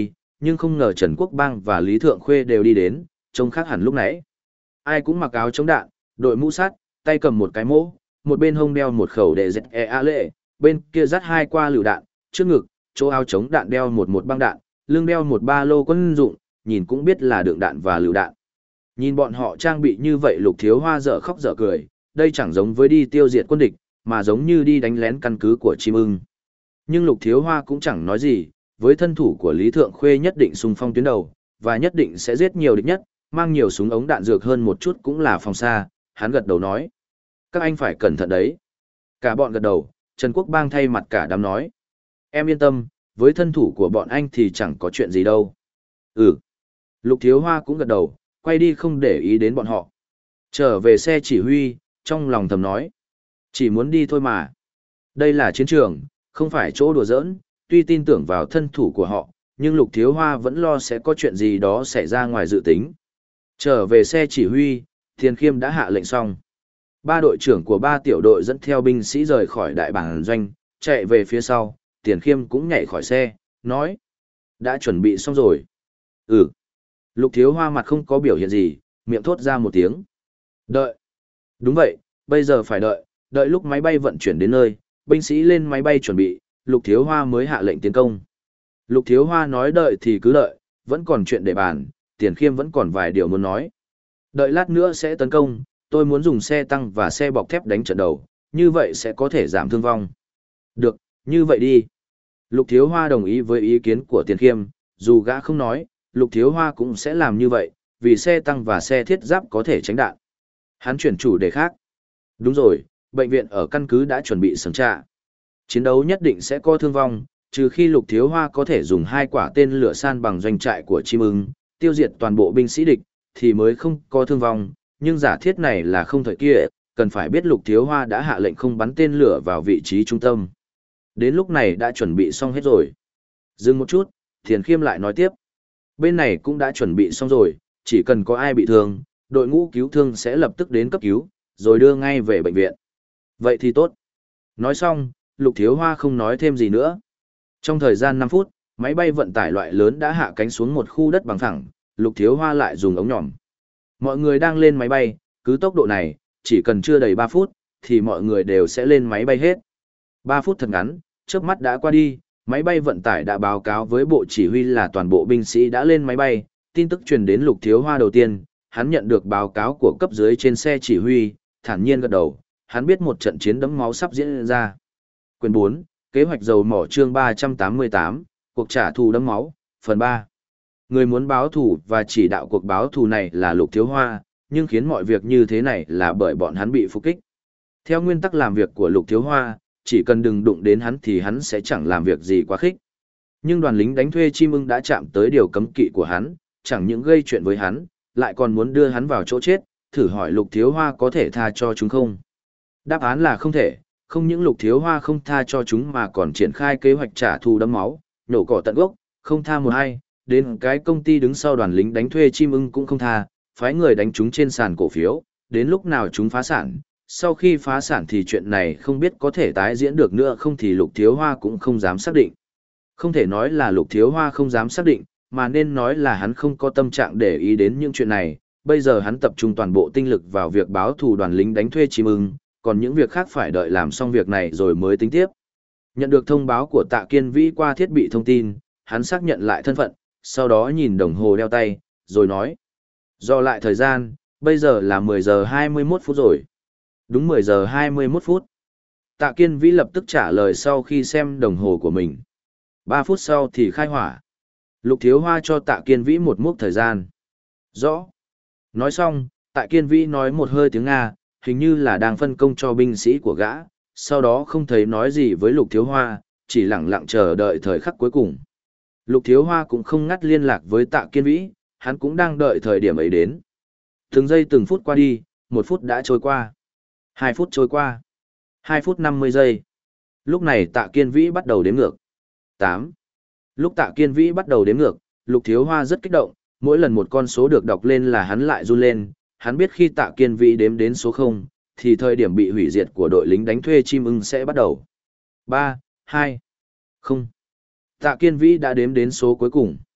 nhưng không ngờ Trần Quốc Bang và Lý Thượng Khuê đều đi đến, trông khác hẳn lúc nãy. Ai cũng mặc áo chống đạn, đội mũ sắt, tay cầm một cái mỗ, một bên hông đeo một khẩu để dẹt e a lệ, bên kia dắt hai qua lựu đạn, trước ngực, chỗ áo chống đạn đeo một một băng đạn, lưng đeo một ba lô quân dụng, nhìn cũng biết là đựng đạn và lựu đạn. Nhìn bọn họ trang bị như vậy Lục Thiếu Hoa dở khóc dở cười, đây chẳng giống với đi tiêu diệt quân địch, mà giống như đi đánh lén căn cứ của chim ưng. Nhưng Lục Thiếu Hoa cũng chẳng nói gì, với thân thủ của Lý Thượng Khuê nhất định xung phong tuyến đầu, và nhất định sẽ giết nhiều địch nhất, mang nhiều súng ống đạn dược hơn một chút cũng là phòng xa, hắn gật đầu nói. Các anh phải cẩn thận đấy. Cả bọn gật đầu, Trần Quốc Bang thay mặt cả đám nói. Em yên tâm, với thân thủ của bọn anh thì chẳng có chuyện gì đâu. Ừ. Lục Thiếu Hoa cũng gật đầu, quay đi không để ý đến bọn họ. Trở về xe chỉ huy, trong lòng thầm nói. Chỉ muốn đi thôi mà. Đây là chiến trường, không phải chỗ đùa giỡn, tuy tin tưởng vào thân thủ của họ, nhưng Lục Thiếu Hoa vẫn lo sẽ có chuyện gì đó xảy ra ngoài dự tính. Trở về xe chỉ huy, Tiền Khiêm đã hạ lệnh xong. Ba đội trưởng của ba tiểu đội dẫn theo binh sĩ rời khỏi đại bản doanh, chạy về phía sau, Tiền Khiêm cũng nhảy khỏi xe, nói. Đã chuẩn bị xong rồi. Ừ. Lục Thiếu Hoa mặt không có biểu hiện gì, miệng thốt ra một tiếng. Đợi. Đúng vậy, bây giờ phải đợi, đợi lúc máy bay vận chuyển đến nơi, binh sĩ lên máy bay chuẩn bị, Lục Thiếu Hoa mới hạ lệnh tiến công. Lục Thiếu Hoa nói đợi thì cứ đợi, vẫn còn chuyện để bàn, Tiền Khiêm vẫn còn vài điều muốn nói. Đợi lát nữa sẽ tấn công, tôi muốn dùng xe tăng và xe bọc thép đánh trận đầu, như vậy sẽ có thể giảm thương vong. Được, như vậy đi. Lục Thiếu Hoa đồng ý với ý kiến của Tiền Khiêm, dù gã không nói, Lục Thiếu Hoa cũng sẽ làm như vậy, vì xe tăng và xe thiết giáp có thể tránh đạn. Hắn chuyển chủ đề khác. Đúng rồi, bệnh viện ở căn cứ đã chuẩn bị sẵn trạ. Chiến đấu nhất định sẽ có thương vong, trừ khi Lục Thiếu Hoa có thể dùng hai quả tên lửa san bằng doanh trại của chim ưng, tiêu diệt toàn bộ binh sĩ địch, thì mới không có thương vong, nhưng giả thiết này là không thời kia, cần phải biết Lục Thiếu Hoa đã hạ lệnh không bắn tên lửa vào vị trí trung tâm. Đến lúc này đã chuẩn bị xong hết rồi. Dừng một chút, Thiền Khiêm lại nói tiếp. Bên này cũng đã chuẩn bị xong rồi, chỉ cần có ai bị thương, đội ngũ cứu thương sẽ lập tức đến cấp cứu, rồi đưa ngay về bệnh viện. Vậy thì tốt. Nói xong, Lục Thiếu Hoa không nói thêm gì nữa. Trong thời gian năm phút, máy bay vận tải loại lớn đã hạ cánh xuống một khu đất bằng phẳng, Lục Thiếu Hoa lại dùng ống nhòm. Mọi người đang lên máy bay, cứ tốc độ này, chỉ cần chưa đầy ba phút, thì mọi người đều sẽ lên máy bay hết. ba phút thật ngắn, chớp mắt đã qua đi, máy bay vận tải đã báo cáo với bộ chỉ huy là toàn bộ binh sĩ đã lên máy bay, tin tức truyền đến Lục Thiếu Hoa đầu tiên, hắn nhận được báo cáo của cấp dưới trên xe chỉ huy, thản nhiên gật đầu, hắn biết một trận chiến đẫm máu sắp diễn ra. Quyền bốn, kế hoạch dầu mỏ chương ba trăm tám mươi tám, cuộc trả thù đẫm máu, phần ba. Người muốn báo thù và chỉ đạo cuộc báo thù này là Lục Thiếu Hoa, nhưng khiến mọi việc như thế này là bởi bọn hắn bị phục kích. Theo nguyên tắc làm việc của Lục Thiếu Hoa, chỉ cần đừng đụng đến hắn thì hắn sẽ chẳng làm việc gì quá khích. Nhưng đoàn lính đánh thuê chim ưng đã chạm tới điều cấm kỵ của hắn, chẳng những gây chuyện với hắn, lại còn muốn đưa hắn vào chỗ chết, thử hỏi Lục Thiếu Hoa có thể tha cho chúng không? Đáp án là không thể, không những Lục Thiếu Hoa không tha cho chúng mà còn triển khai kế hoạch trả thù đẫm máu, nổ cỏ tận gốc, không tha một ai, đến cái công ty đứng sau đoàn lính đánh thuê chim ưng cũng không tha, phái người đánh chúng trên sàn cổ phiếu, đến lúc nào chúng phá sản, sau khi phá sản thì chuyện này không biết có thể tái diễn được nữa không thì Lục Thiếu Hoa cũng không dám xác định. Không thể nói là Lục Thiếu Hoa không dám xác định, mà nên nói là hắn không có tâm trạng để ý đến những chuyện này, bây giờ hắn tập trung toàn bộ tinh lực vào việc báo thù đoàn lính đánh thuê chim ưng, còn những việc khác phải đợi làm xong việc này rồi mới tính tiếp. Nhận được thông báo của Tạ Kiên Vĩ qua thiết bị thông tin, hắn xác nhận lại thân phận, sau đó nhìn đồng hồ đeo tay, rồi nói. Do lại thời gian, bây giờ là mười giờ hai mươi mốt phút rồi. Đúng mười giờ hai mươi mốt phút. Tạ Kiên Vĩ lập tức trả lời sau khi xem đồng hồ của mình. ba phút sau thì khai hỏa. Lục Thiếu Hoa cho Tạ Kiên Vĩ một mốc thời gian. Rõ. Nói xong, Tạ Kiên Vĩ nói một hơi tiếng Nga, hình như là đang phân công cho binh sĩ của gã, sau đó không thấy nói gì với Lục Thiếu Hoa, chỉ lặng lặng chờ đợi thời khắc cuối cùng. Lục Thiếu Hoa cũng không ngắt liên lạc với Tạ Kiên Vĩ, hắn cũng đang đợi thời điểm ấy đến. Từng giây từng phút qua đi, một phút đã trôi qua. Hai phút trôi qua. Hai phút năm mươi giây. Lúc này Tạ Kiên Vĩ bắt đầu đếm ngược. Tám. Lúc Tạ Kiên Vĩ bắt đầu đếm ngược, Lục Thiếu Hoa rất kích động, mỗi lần một con số được đọc lên là hắn lại run lên, hắn biết khi Tạ Kiên Vĩ đếm đến số không, thì thời điểm bị hủy diệt của đội lính đánh thuê chim ưng sẽ bắt đầu. Ba, hai, không. Tạ Kiên Vĩ đã đếm đến số cuối cùng.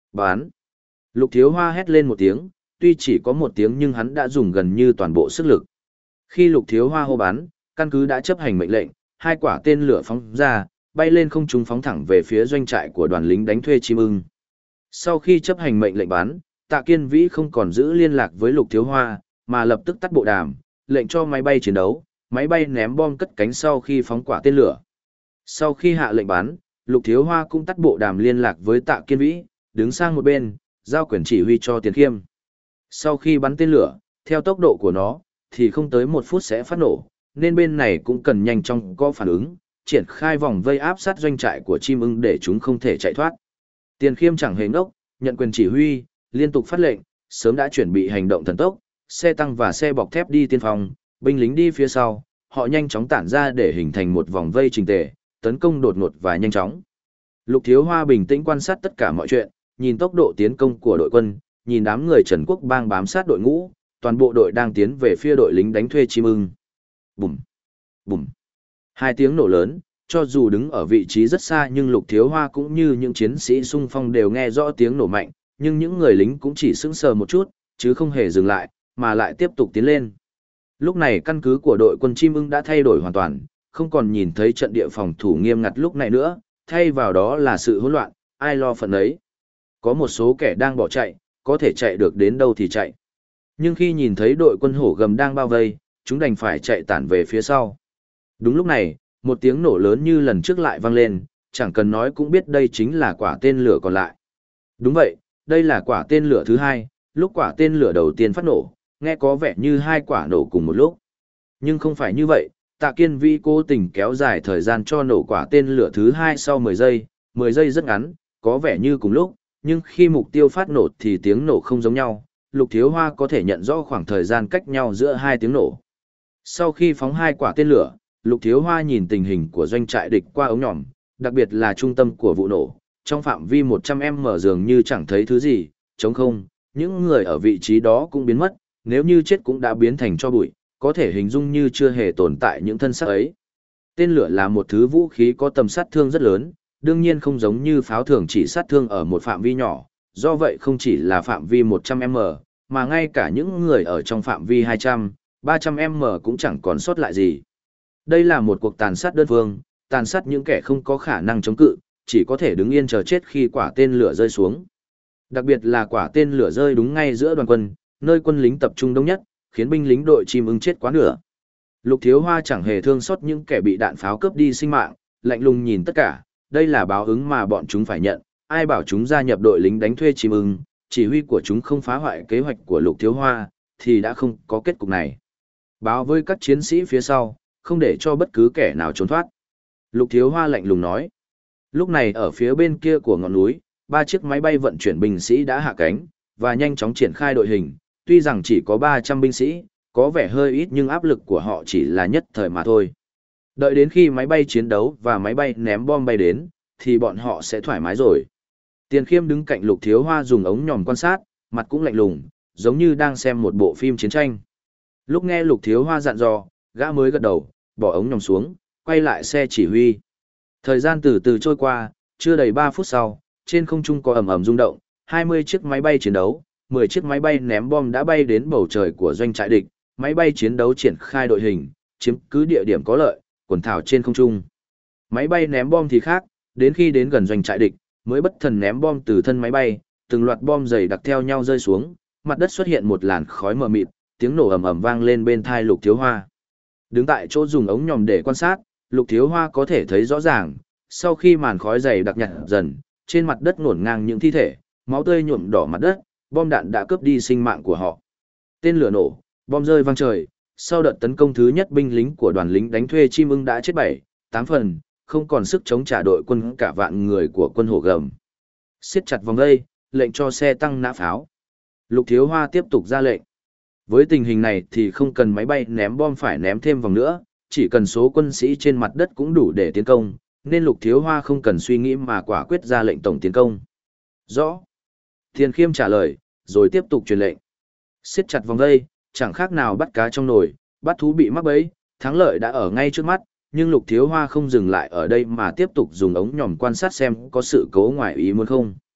Bán. Lục Thiếu Hoa hét lên một tiếng, tuy chỉ có một tiếng nhưng hắn đã dùng gần như toàn bộ sức lực. Khi Lục Thiếu Hoa hô bán, căn cứ đã chấp hành mệnh lệnh, hai quả tên lửa phóng ra, bay lên không trung phóng thẳng về phía doanh trại của đoàn lính đánh thuê chim ưng. Sau khi chấp hành mệnh lệnh bắn, Tạ Kiên Vĩ không còn giữ liên lạc với Lục Thiếu Hoa, mà lập tức tắt bộ đàm, lệnh cho máy bay chiến đấu, máy bay ném bom cất cánh sau khi phóng quả tên lửa. Sau khi hạ lệnh bắn, Lục Thiếu Hoa cũng tắt bộ đàm liên lạc với Tạ Kiên Vĩ, đứng sang một bên, giao quyền chỉ huy cho Tiền Khiêm. Sau khi bắn tên lửa, theo tốc độ của nó, thì không tới một phút sẽ phát nổ, nên bên này cũng cần nhanh chóng có phản ứng, triển khai vòng vây áp sát doanh trại của chim ưng để chúng không thể chạy thoát. Tiền Khiêm chẳng hề ngốc, nhận quyền chỉ huy, liên tục phát lệnh, sớm đã chuẩn bị hành động thần tốc, xe tăng và xe bọc thép đi tiên phong, binh lính đi phía sau, họ nhanh chóng tản ra để hình thành một vòng vây chỉnh tề, tấn công đột ngột và nhanh chóng. Lục Thiếu Hoa bình tĩnh quan sát tất cả mọi chuyện, nhìn tốc độ tiến công của đội quân, nhìn đám người Trần Quốc Bang bám sát đội ngũ, toàn bộ đội đang tiến về phía đội lính đánh thuê chim ưng. Bùm, bùm. Hai tiếng nổ lớn, cho dù đứng ở vị trí rất xa nhưng Lục Thiếu Hoa cũng như những chiến sĩ xung phong đều nghe rõ tiếng nổ mạnh, nhưng những người lính cũng chỉ sững sờ một chút, chứ không hề dừng lại, mà lại tiếp tục tiến lên. Lúc này căn cứ của đội quân chim ưng đã thay đổi hoàn toàn, không còn nhìn thấy trận địa phòng thủ nghiêm ngặt lúc này nữa, thay vào đó là sự hỗn loạn, ai lo phần ấy. Có một số kẻ đang bỏ chạy, có thể chạy được đến đâu thì chạy. Nhưng khi nhìn thấy đội quân hổ gầm đang bao vây, chúng đành phải chạy tản về phía sau. Đúng lúc này, một tiếng nổ lớn như lần trước lại vang lên, chẳng cần nói cũng biết đây chính là quả tên lửa còn lại. Đúng vậy, đây là quả tên lửa thứ hai, lúc quả tên lửa đầu tiên phát nổ, nghe có vẻ như hai quả nổ cùng một lúc. Nhưng không phải như vậy, Tạ Kiên Vĩ cố tình kéo dài thời gian cho nổ quả tên lửa thứ hai sau mười giây, mười giây rất ngắn, có vẻ như cùng lúc, nhưng khi mục tiêu phát nổ thì tiếng nổ không giống nhau, Lục Thiếu Hoa có thể nhận rõ khoảng thời gian cách nhau giữa hai tiếng nổ. Sau khi phóng hai quả tên lửa, Lục Thiếu Hoa nhìn tình hình của doanh trại địch qua ống nhòm, đặc biệt là trung tâm của vụ nổ, trong phạm vi một trăm mét dường như chẳng thấy thứ gì, trống không, những người ở vị trí đó cũng biến mất, nếu như chết cũng đã biến thành tro bụi, có thể hình dung như chưa hề tồn tại những thân xác ấy. Tên lửa là một thứ vũ khí có tầm sát thương rất lớn, đương nhiên không giống như pháo thường chỉ sát thương ở một phạm vi nhỏ, do vậy không chỉ là phạm vi một trăm mét, mà ngay cả những người ở trong phạm vi hai trăm, ba trăm mét cũng chẳng còn sót lại gì. Đây là một cuộc tàn sát đơn phương, tàn sát những kẻ không có khả năng chống cự, chỉ có thể đứng yên chờ chết khi quả tên lửa rơi xuống. Đặc biệt là quả tên lửa rơi đúng ngay giữa đoàn quân, nơi quân lính tập trung đông nhất, khiến binh lính đội chim ưng chết quá nửa. Lục Thiếu Hoa chẳng hề thương xót những kẻ bị đạn pháo cướp đi sinh mạng, lạnh lùng nhìn tất cả, đây là báo ứng mà bọn chúng phải nhận, ai bảo chúng gia nhập đội lính đánh thuê chim ưng, chỉ huy của chúng không phá hoại kế hoạch của Lục Thiếu Hoa, thì đã không có kết cục này. Báo với các chiến sĩ phía sau, không để cho bất cứ kẻ nào trốn thoát. Lục Thiếu Hoa lạnh lùng nói. Lúc này ở phía bên kia của ngọn núi, ba chiếc máy bay vận chuyển binh sĩ đã hạ cánh, và nhanh chóng triển khai đội hình, tuy rằng chỉ có ba trăm binh sĩ, có vẻ hơi ít nhưng áp lực của họ chỉ là nhất thời mà thôi. Đợi đến khi máy bay chiến đấu và máy bay ném bom bay đến, thì bọn họ sẽ thoải mái rồi. Tiền Khiêm đứng cạnh Lục Thiếu Hoa dùng ống nhòm quan sát, mặt cũng lạnh lùng, giống như đang xem một bộ phim chiến tranh. Lúc nghe Lục Thiếu Hoa dặn dò, gã mới gật đầu, bỏ ống nhòm xuống, quay lại xe chỉ huy. Thời gian từ từ trôi qua, chưa đầy ba phút sau, trên không trung có ầm ầm rung động, hai mươi chiếc máy bay chiến đấu, mười chiếc máy bay ném bom đã bay đến bầu trời của doanh trại địch, máy bay chiến đấu triển khai đội hình, chiếm cứ địa điểm có lợi, quần thảo trên không trung. Máy bay ném bom thì khác, đến khi đến gần doanh trại địch, mới bất thần ném bom từ thân máy bay, từng loạt bom dày đặc theo nhau rơi xuống, mặt đất xuất hiện một làn khói mờ mịt, tiếng nổ ầm ầm vang lên bên tai Lục Thiếu Hoa. Đứng tại chỗ dùng ống nhòm để quan sát, Lục Thiếu Hoa có thể thấy rõ ràng, sau khi màn khói dày đặc nhạt dần, trên mặt đất ngổn ngang những thi thể, máu tươi nhuộm đỏ mặt đất, bom đạn đã cướp đi sinh mạng của họ. Tên lửa nổ, bom rơi vang trời, sau đợt tấn công thứ nhất binh lính của đoàn lính đánh thuê chim ưng đã chết bảy, tám phần, không còn sức chống trả đội quân cả vạn người của quân hổ gầm. Siết chặt vòng dây, lệnh cho xe tăng nã pháo. Lục Thiếu Hoa tiếp tục ra lệnh. Với tình hình này thì không cần máy bay ném bom phải ném thêm vòng nữa, chỉ cần số quân sĩ trên mặt đất cũng đủ để tiến công, nên Lục Thiếu Hoa không cần suy nghĩ mà quả quyết ra lệnh tổng tiến công. Rõ. Tiền Khiêm trả lời, rồi tiếp tục truyền lệnh. Siết chặt vòng dây, chẳng khác nào bắt cá trong nồi, bắt thú bị mắc bẫy, thắng lợi đã ở ngay trước mắt, nhưng Lục Thiếu Hoa không dừng lại ở đây mà tiếp tục dùng ống nhòm quan sát xem có sự cố ngoài ý muốn không.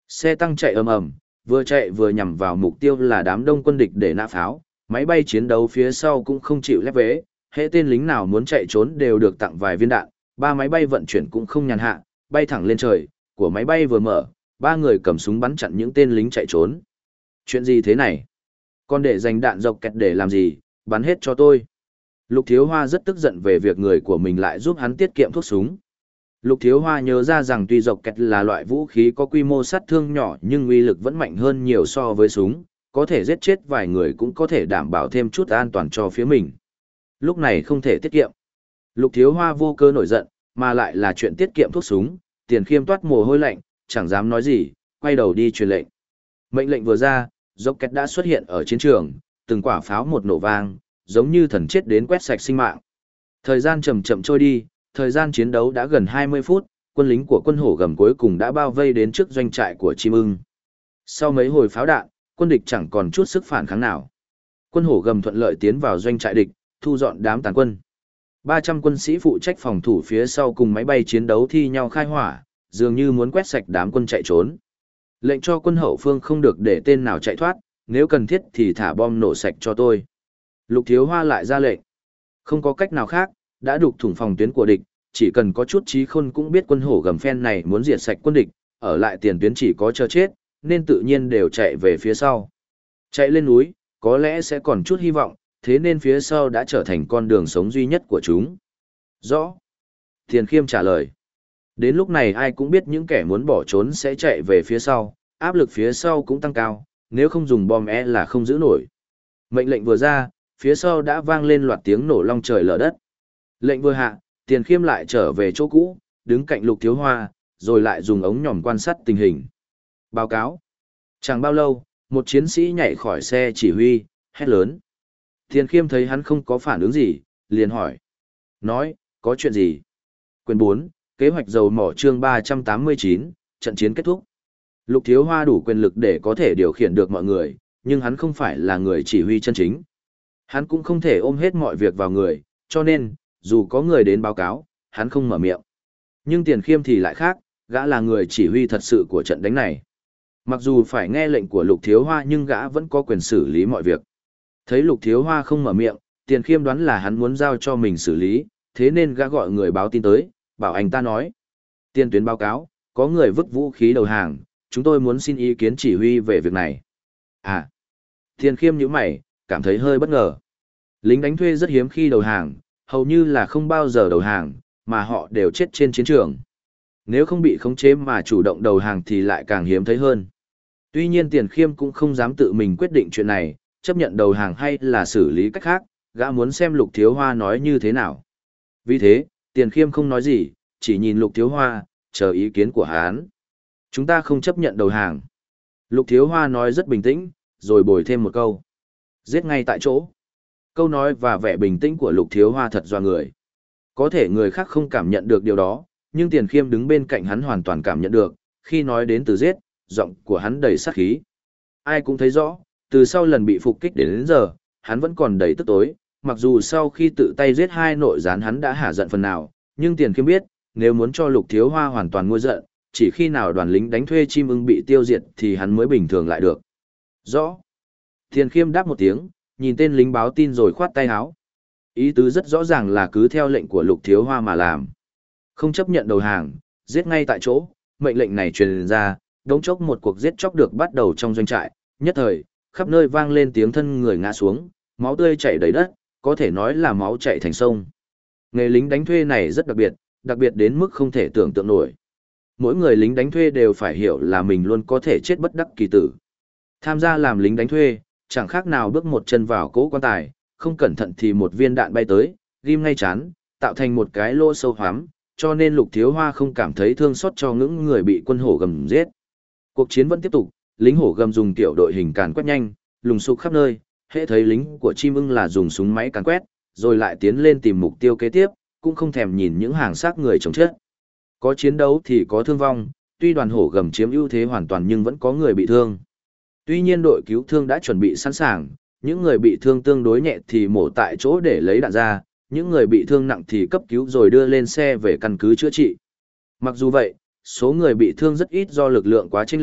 Xe tăng chạy ầm ầm, vừa chạy vừa nhằm vào mục tiêu là đám đông quân địch để nã pháo, máy bay chiến đấu phía sau cũng không chịu lép vế, hệ tên lính nào muốn chạy trốn đều được tặng vài viên đạn, ba máy bay vận chuyển cũng không nhàn hạ, bay thẳng lên trời, của máy bay vừa mở, ba người cầm súng bắn chặn những tên lính chạy trốn. Chuyện gì thế này? Còn để dành đạn dọc kẹt để làm gì? Bắn hết cho tôi. Lục Thiếu Hoa rất tức giận về việc người của mình lại giúp hắn tiết kiệm thuốc súng. Lục Thiếu Hoa nhớ ra rằng tuy dọc kẹt là loại vũ khí có quy mô sát thương nhỏ nhưng uy lực vẫn mạnh hơn nhiều so với súng, có thể giết chết vài người cũng có thể đảm bảo thêm chút an toàn cho phía mình. Lúc này không thể tiết kiệm. Lục Thiếu Hoa vô cơ nổi giận, mà lại là chuyện tiết kiệm thuốc súng, Tiền Khiêm toát mồ hôi lạnh, chẳng dám nói gì, quay đầu đi truyền lệnh. Mệnh lệnh vừa ra, dọc kẹt đã xuất hiện ở chiến trường, từng quả pháo một nổ vang, giống như thần chết đến quét sạch sinh mạng. Thời gian chậm chậm trôi đi, thời gian chiến đấu đã gần hai mươi phút, quân lính của quân hổ gầm cuối cùng đã bao vây đến trước doanh trại của chim ưng. Sau mấy hồi pháo đạn, quân địch chẳng còn chút sức phản kháng nào. Quân hổ gầm thuận lợi tiến vào doanh trại địch, thu dọn đám tàn quân. ba trăm quân sĩ phụ trách phòng thủ phía sau cùng máy bay chiến đấu thi nhau khai hỏa, dường như muốn quét sạch đám quân chạy trốn. Lệnh cho quân hậu phương không được để tên nào chạy thoát, nếu cần thiết thì thả bom nổ sạch cho tôi. Lục Thiếu Hoa lại ra lệnh. Không có cách nào khác, đã đục thủng phòng tuyến của địch, chỉ cần có chút trí khôn cũng biết quân hổ gầm phen này muốn diệt sạch quân địch, ở lại tiền tuyến chỉ có chờ chết, nên tự nhiên đều chạy về phía sau. Chạy lên núi, có lẽ sẽ còn chút hy vọng, thế nên phía sau đã trở thành con đường sống duy nhất của chúng. Rõ. Tiền Khiêm trả lời. Đến lúc này ai cũng biết những kẻ muốn bỏ trốn sẽ chạy về phía sau, áp lực phía sau cũng tăng cao, nếu không dùng bom e là không giữ nổi. Mệnh lệnh vừa ra, phía sau đã vang lên loạt tiếng nổ long trời lở đất. Lệnh vừa hạ, Tiền Khiêm lại trở về chỗ cũ, đứng cạnh Lục Thiếu Hoa, rồi lại dùng ống nhòm quan sát tình hình. Báo cáo. Chẳng bao lâu, một chiến sĩ nhảy khỏi xe chỉ huy, hét lớn. Tiền Khiêm thấy hắn không có phản ứng gì, liền hỏi. Nói, có chuyện gì? Quyền bốn, kế hoạch dầu mỏ chương ba trăm tám mươi chín, trận chiến kết thúc. Lục Thiếu Hoa đủ quyền lực để có thể điều khiển được mọi người, nhưng hắn không phải là người chỉ huy chân chính. Hắn cũng không thể ôm hết mọi việc vào người, cho nên, dù có người đến báo cáo, hắn không mở miệng. Nhưng Tiền Khiêm thì lại khác, gã là người chỉ huy thật sự của trận đánh này. Mặc dù phải nghe lệnh của Lục Thiếu Hoa nhưng gã vẫn có quyền xử lý mọi việc. Thấy Lục Thiếu Hoa không mở miệng, Tiền Khiêm đoán là hắn muốn giao cho mình xử lý, thế nên gã gọi người báo tin tới, bảo anh ta nói. Tiền tuyến báo cáo, có người vứt vũ khí đầu hàng, chúng tôi muốn xin ý kiến chỉ huy về việc này. À, Tiền Khiêm nhíu mày, cảm thấy hơi bất ngờ. Lính đánh thuê rất hiếm khi đầu hàng, hầu như là không bao giờ đầu hàng, mà họ đều chết trên chiến trường. Nếu không bị khống chế mà chủ động đầu hàng thì lại càng hiếm thấy hơn. Tuy nhiên Tiền Khiêm cũng không dám tự mình quyết định chuyện này, chấp nhận đầu hàng hay là xử lý cách khác, gã muốn xem Lục Thiếu Hoa nói như thế nào. Vì thế, Tiền Khiêm không nói gì, chỉ nhìn Lục Thiếu Hoa, chờ ý kiến của hắn. Chúng ta không chấp nhận đầu hàng. Lục Thiếu Hoa nói rất bình tĩnh, rồi bồi thêm một câu. Giết ngay tại chỗ. Câu nói và vẻ bình tĩnh của Lục Thiếu Hoa thật dọa người. Có thể người khác không cảm nhận được điều đó, nhưng Tiền Khiêm đứng bên cạnh hắn hoàn toàn cảm nhận được, khi nói đến từ giết, giọng của hắn đầy sát khí. Ai cũng thấy rõ, từ sau lần bị phục kích đến, đến giờ, hắn vẫn còn đầy tức tối, mặc dù sau khi tự tay giết hai nội gián hắn đã hả giận phần nào, nhưng Tiền Khiêm biết, nếu muốn cho Lục Thiếu Hoa hoàn toàn nguôi giận, chỉ khi nào đoàn lính đánh thuê chim ưng bị tiêu diệt thì hắn mới bình thường lại được. Rõ. Tiền Khiêm đáp một tiếng, nhìn tên lính báo tin rồi khoát tay áo. Ý tứ rất rõ ràng là cứ theo lệnh của Lục Thiếu Hoa mà làm. Không chấp nhận đầu hàng, giết ngay tại chỗ, mệnh lệnh này truyền ra, đống chốc một cuộc giết chóc được bắt đầu trong doanh trại, nhất thời, khắp nơi vang lên tiếng thân người ngã xuống, máu tươi chảy đầy đất, có thể nói là máu chảy thành sông. Nghề lính đánh thuê này rất đặc biệt, đặc biệt đến mức không thể tưởng tượng nổi. Mỗi người lính đánh thuê đều phải hiểu là mình luôn có thể chết bất đắc kỳ tử. Tham gia làm lính đánh thuê, chẳng khác nào bước một chân vào cỗ quan tài, không cẩn thận thì một viên đạn bay tới, ghim ngay chán, tạo thành một cái lỗ sâu hoắm, cho nên Lục Thiếu Hoa không cảm thấy thương xót cho những người bị quân hổ gầm giết. Cuộc chiến vẫn tiếp tục, lính hổ gầm dùng tiểu đội hình càn quét nhanh, lùng sục khắp nơi, hễ thấy lính của chim ưng là dùng súng máy càn quét, rồi lại tiến lên tìm mục tiêu kế tiếp, cũng không thèm nhìn những hàng xác người chồng chết. Có chiến đấu thì có thương vong, tuy đoàn hổ gầm chiếm ưu thế hoàn toàn nhưng vẫn có người bị thương. Tuy nhiên đội cứu thương đã chuẩn bị sẵn sàng, những người bị thương tương đối nhẹ thì mổ tại chỗ để lấy đạn ra, những người bị thương nặng thì cấp cứu rồi đưa lên xe về căn cứ chữa trị. Mặc dù vậy, số người bị thương rất ít do lực lượng quá chênh lệch,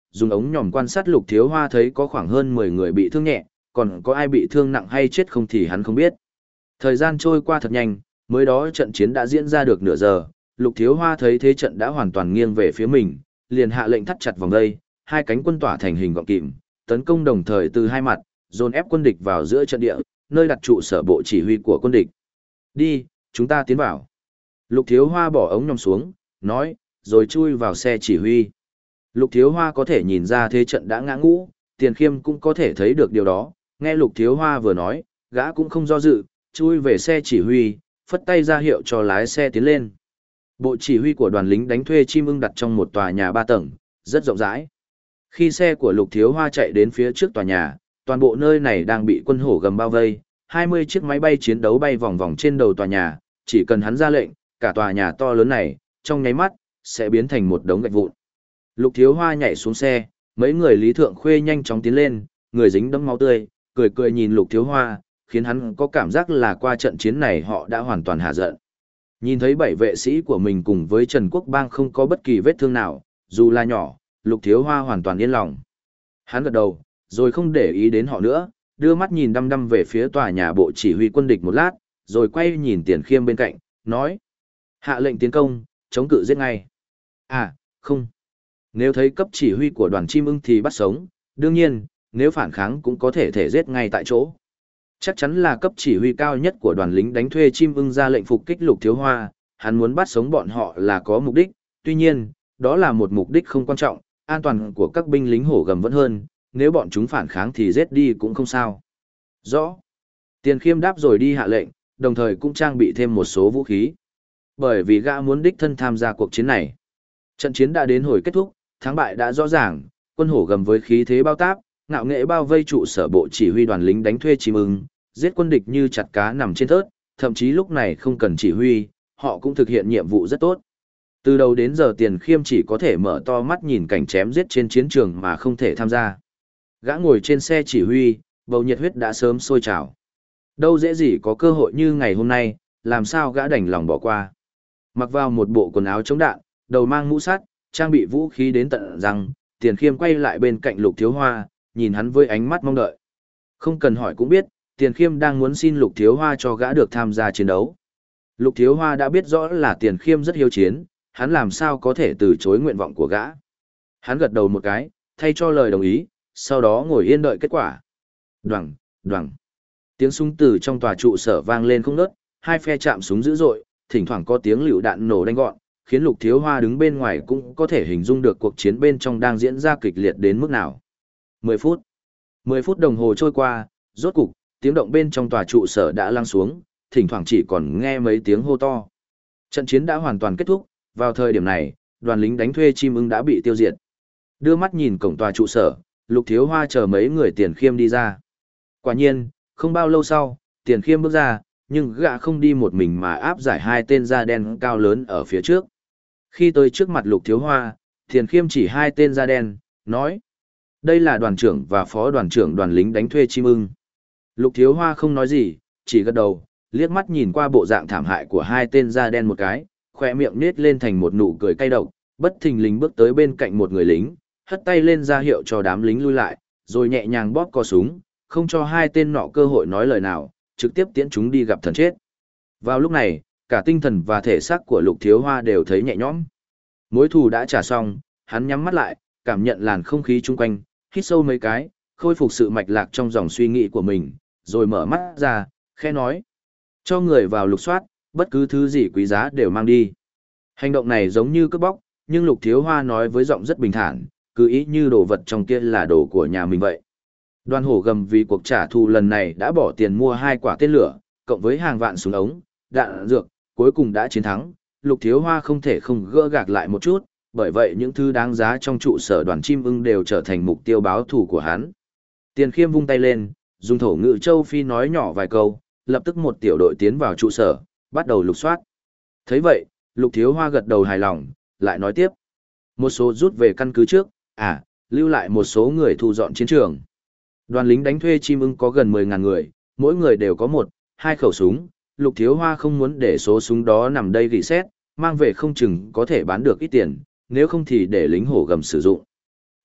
dùng ống nhòm quan sát Lục Thiếu Hoa thấy có khoảng hơn mười người bị thương nhẹ, còn có ai bị thương nặng hay chết không thì hắn không biết. Thời gian trôi qua thật nhanh, mới đó trận chiến đã diễn ra được nửa giờ, Lục Thiếu Hoa thấy thế trận đã hoàn toàn nghiêng về phía mình, liền hạ lệnh thắt chặt vòng dây, hai cánh quân tỏa thành hình gọng kìm, tấn công đồng thời từ hai mặt, dồn ép quân địch vào giữa trận địa, nơi đặt trụ sở bộ chỉ huy của quân địch. Đi, chúng ta tiến vào. Lục Thiếu Hoa bỏ ống nhòm xuống, nói, rồi chui vào xe chỉ huy. Lục Thiếu Hoa có thể nhìn ra thế trận đã ngã ngũ, Tiền Khiêm cũng có thể thấy được điều đó, nghe Lục Thiếu Hoa vừa nói, gã cũng không do dự, chui về xe chỉ huy, phất tay ra hiệu cho lái xe tiến lên. Bộ chỉ huy của đoàn lính đánh thuê Chim Ưng đặt trong một tòa nhà ba tầng, rất rộng rãi. Khi xe của Lục Thiếu Hoa chạy đến phía trước tòa nhà, toàn bộ nơi này đang bị quân hổ gầm bao vây, hai mươi chiếc máy bay chiến đấu bay vòng vòng trên đầu tòa nhà, chỉ cần hắn ra lệnh, cả tòa nhà to lớn này, trong nháy mắt, sẽ biến thành một đống gạch vụn. Lục Thiếu Hoa nhảy xuống xe, mấy người Lý Thượng Khuê nhanh chóng tiến lên, người dính đẫm máu tươi, cười cười nhìn Lục Thiếu Hoa, khiến hắn có cảm giác là qua trận chiến này họ đã hoàn toàn hạ giận. Nhìn thấy bảy vệ sĩ của mình cùng với Trần Quốc Bang không có bất kỳ vết thương nào, dù là nhỏ, Lục Thiếu Hoa hoàn toàn yên lòng. Hắn gật đầu, rồi không để ý đến họ nữa, đưa mắt nhìn đăm đăm về phía tòa nhà bộ chỉ huy quân địch một lát, rồi quay nhìn Tiền Khiêm bên cạnh, nói: hạ lệnh tiến công, chống cự giết ngay. À, không. Nếu thấy cấp chỉ huy của đoàn Chim Ưng thì bắt sống, đương nhiên, nếu phản kháng cũng có thể thể giết ngay tại chỗ. Chắc chắn là cấp chỉ huy cao nhất của đoàn lính đánh thuê Chim Ưng ra lệnh phục kích Lục Thiếu Hoa, hắn muốn bắt sống bọn họ là có mục đích, tuy nhiên, đó là một mục đích không quan trọng, an toàn của các binh lính hổ gầm vẫn hơn, nếu bọn chúng phản kháng thì giết đi cũng không sao. Rõ. Tiền Khiêm đáp rồi đi hạ lệnh, đồng thời cũng trang bị thêm một số vũ khí. Bởi vì gã muốn đích thân tham gia cuộc chiến này. Trận chiến đã đến hồi kết thúc, thắng bại đã rõ ràng, quân hổ gầm với khí thế bao táp, ngạo nghễ bao vây trụ sở bộ chỉ huy đoàn lính đánh thuê Chim Ưng, giết quân địch như chặt cá nằm trên thớt, thậm chí lúc này không cần chỉ huy, họ cũng thực hiện nhiệm vụ rất tốt. Từ đầu đến giờ Tiền Khiêm chỉ có thể mở to mắt nhìn cảnh chém giết trên chiến trường mà không thể tham gia. Gã ngồi trên xe chỉ huy, bầu nhiệt huyết đã sớm sôi trào. Đâu dễ gì có cơ hội như ngày hôm nay, làm sao gã đành lòng bỏ qua. Mặc vào một bộ quần áo chống đạn, đầu mang mũ sắt, trang bị vũ khí đến tận răng, Tiền Khiêm quay lại bên cạnh Lục Thiếu Hoa, nhìn hắn với ánh mắt mong đợi. Không cần hỏi cũng biết, Tiền Khiêm đang muốn xin Lục Thiếu Hoa cho gã được tham gia chiến đấu. Lục Thiếu Hoa đã biết rõ là Tiền Khiêm rất hiếu chiến, hắn làm sao có thể từ chối nguyện vọng của gã. Hắn gật đầu một cái, thay cho lời đồng ý, sau đó ngồi yên đợi kết quả. Đoằng, đoằng. Tiếng súng từ trong tòa trụ sở vang lên không ngớt, hai phe chạm súng dữ dội, thỉnh thoảng có tiếng lựu đạn nổ đánh gọn, khiến Lục Thiếu Hoa đứng bên ngoài cũng có thể hình dung được cuộc chiến bên trong đang diễn ra kịch liệt đến mức nào. mười phút. mười phút đồng hồ trôi qua, rốt cục, tiếng động bên trong tòa trụ sở đã lắng xuống, thỉnh thoảng chỉ còn nghe mấy tiếng hô to. Trận chiến đã hoàn toàn kết thúc, vào thời điểm này, đoàn lính đánh thuê Chim Ưng đã bị tiêu diệt. Đưa mắt nhìn cổng tòa trụ sở, Lục Thiếu Hoa chờ mấy người Tiền Khiêm đi ra. Quả nhiên, không bao lâu sau, Tiền Khiêm bước ra, nhưng gã không đi một mình mà áp giải hai tên da đen cao lớn ở phía trước. Khi tới trước mặt Lục Thiếu Hoa, Tiền Khiêm chỉ hai tên da đen, nói: đây là đoàn trưởng và phó đoàn trưởng đoàn lính đánh thuê Chim Ưng. Lục Thiếu Hoa không nói gì, chỉ gật đầu, liếc mắt nhìn qua bộ dạng thảm hại của hai tên da đen một cái, khỏe miệng nết lên thành một nụ cười cay độc, bất thình lình bước tới bên cạnh một người lính, hất tay lên ra hiệu cho đám lính lui lại, rồi nhẹ nhàng bóp cò súng, không cho hai tên nọ cơ hội nói lời nào, trực tiếp tiễn chúng đi gặp thần chết. Vào lúc này, cả tinh thần và thể xác của Lục Thiếu Hoa đều thấy nhẹ nhõm. Mối thù đã trả xong, hắn nhắm mắt lại, cảm nhận làn không khí chung quanh, hít sâu mấy cái, khôi phục sự mạch lạc trong dòng suy nghĩ của mình, rồi mở mắt ra, khẽ nói: cho người vào lục soát, bất cứ thứ gì quý giá đều mang đi. Hành động này giống như cướp bóc, nhưng Lục Thiếu Hoa nói với giọng rất bình thản, cứ ý như đồ vật trong kia là đồ của nhà mình vậy. Đoàn hổ gầm vì cuộc trả thù lần này đã bỏ tiền mua hai quả tên lửa, cộng với hàng vạn súng ống, đạn dược, cuối cùng đã chiến thắng. Lục Thiếu Hoa không thể không gỡ gạc lại một chút, bởi vậy những thứ đáng giá trong trụ sở đoàn Chim Ưng đều trở thành mục tiêu báo thù của hắn. Tiền Khiêm vung tay lên, dùng thổ ngữ châu phi nói nhỏ vài câu, lập tức một tiểu đội tiến vào trụ sở, bắt đầu lục soát. Thấy vậy, Lục Thiếu Hoa gật đầu hài lòng, lại nói tiếp: một số rút về căn cứ trước, à, lưu lại một số người thu dọn chiến trường. Đoàn lính đánh thuê Chim Ưng có gần mười nghìn người, mỗi người đều có một, hai khẩu súng. Lục Thiếu Hoa không muốn để số súng đó nằm đây rỉ sét, mang về không chừng có thể bán được ít tiền, nếu không thì để lính hổ gầm sử dụng.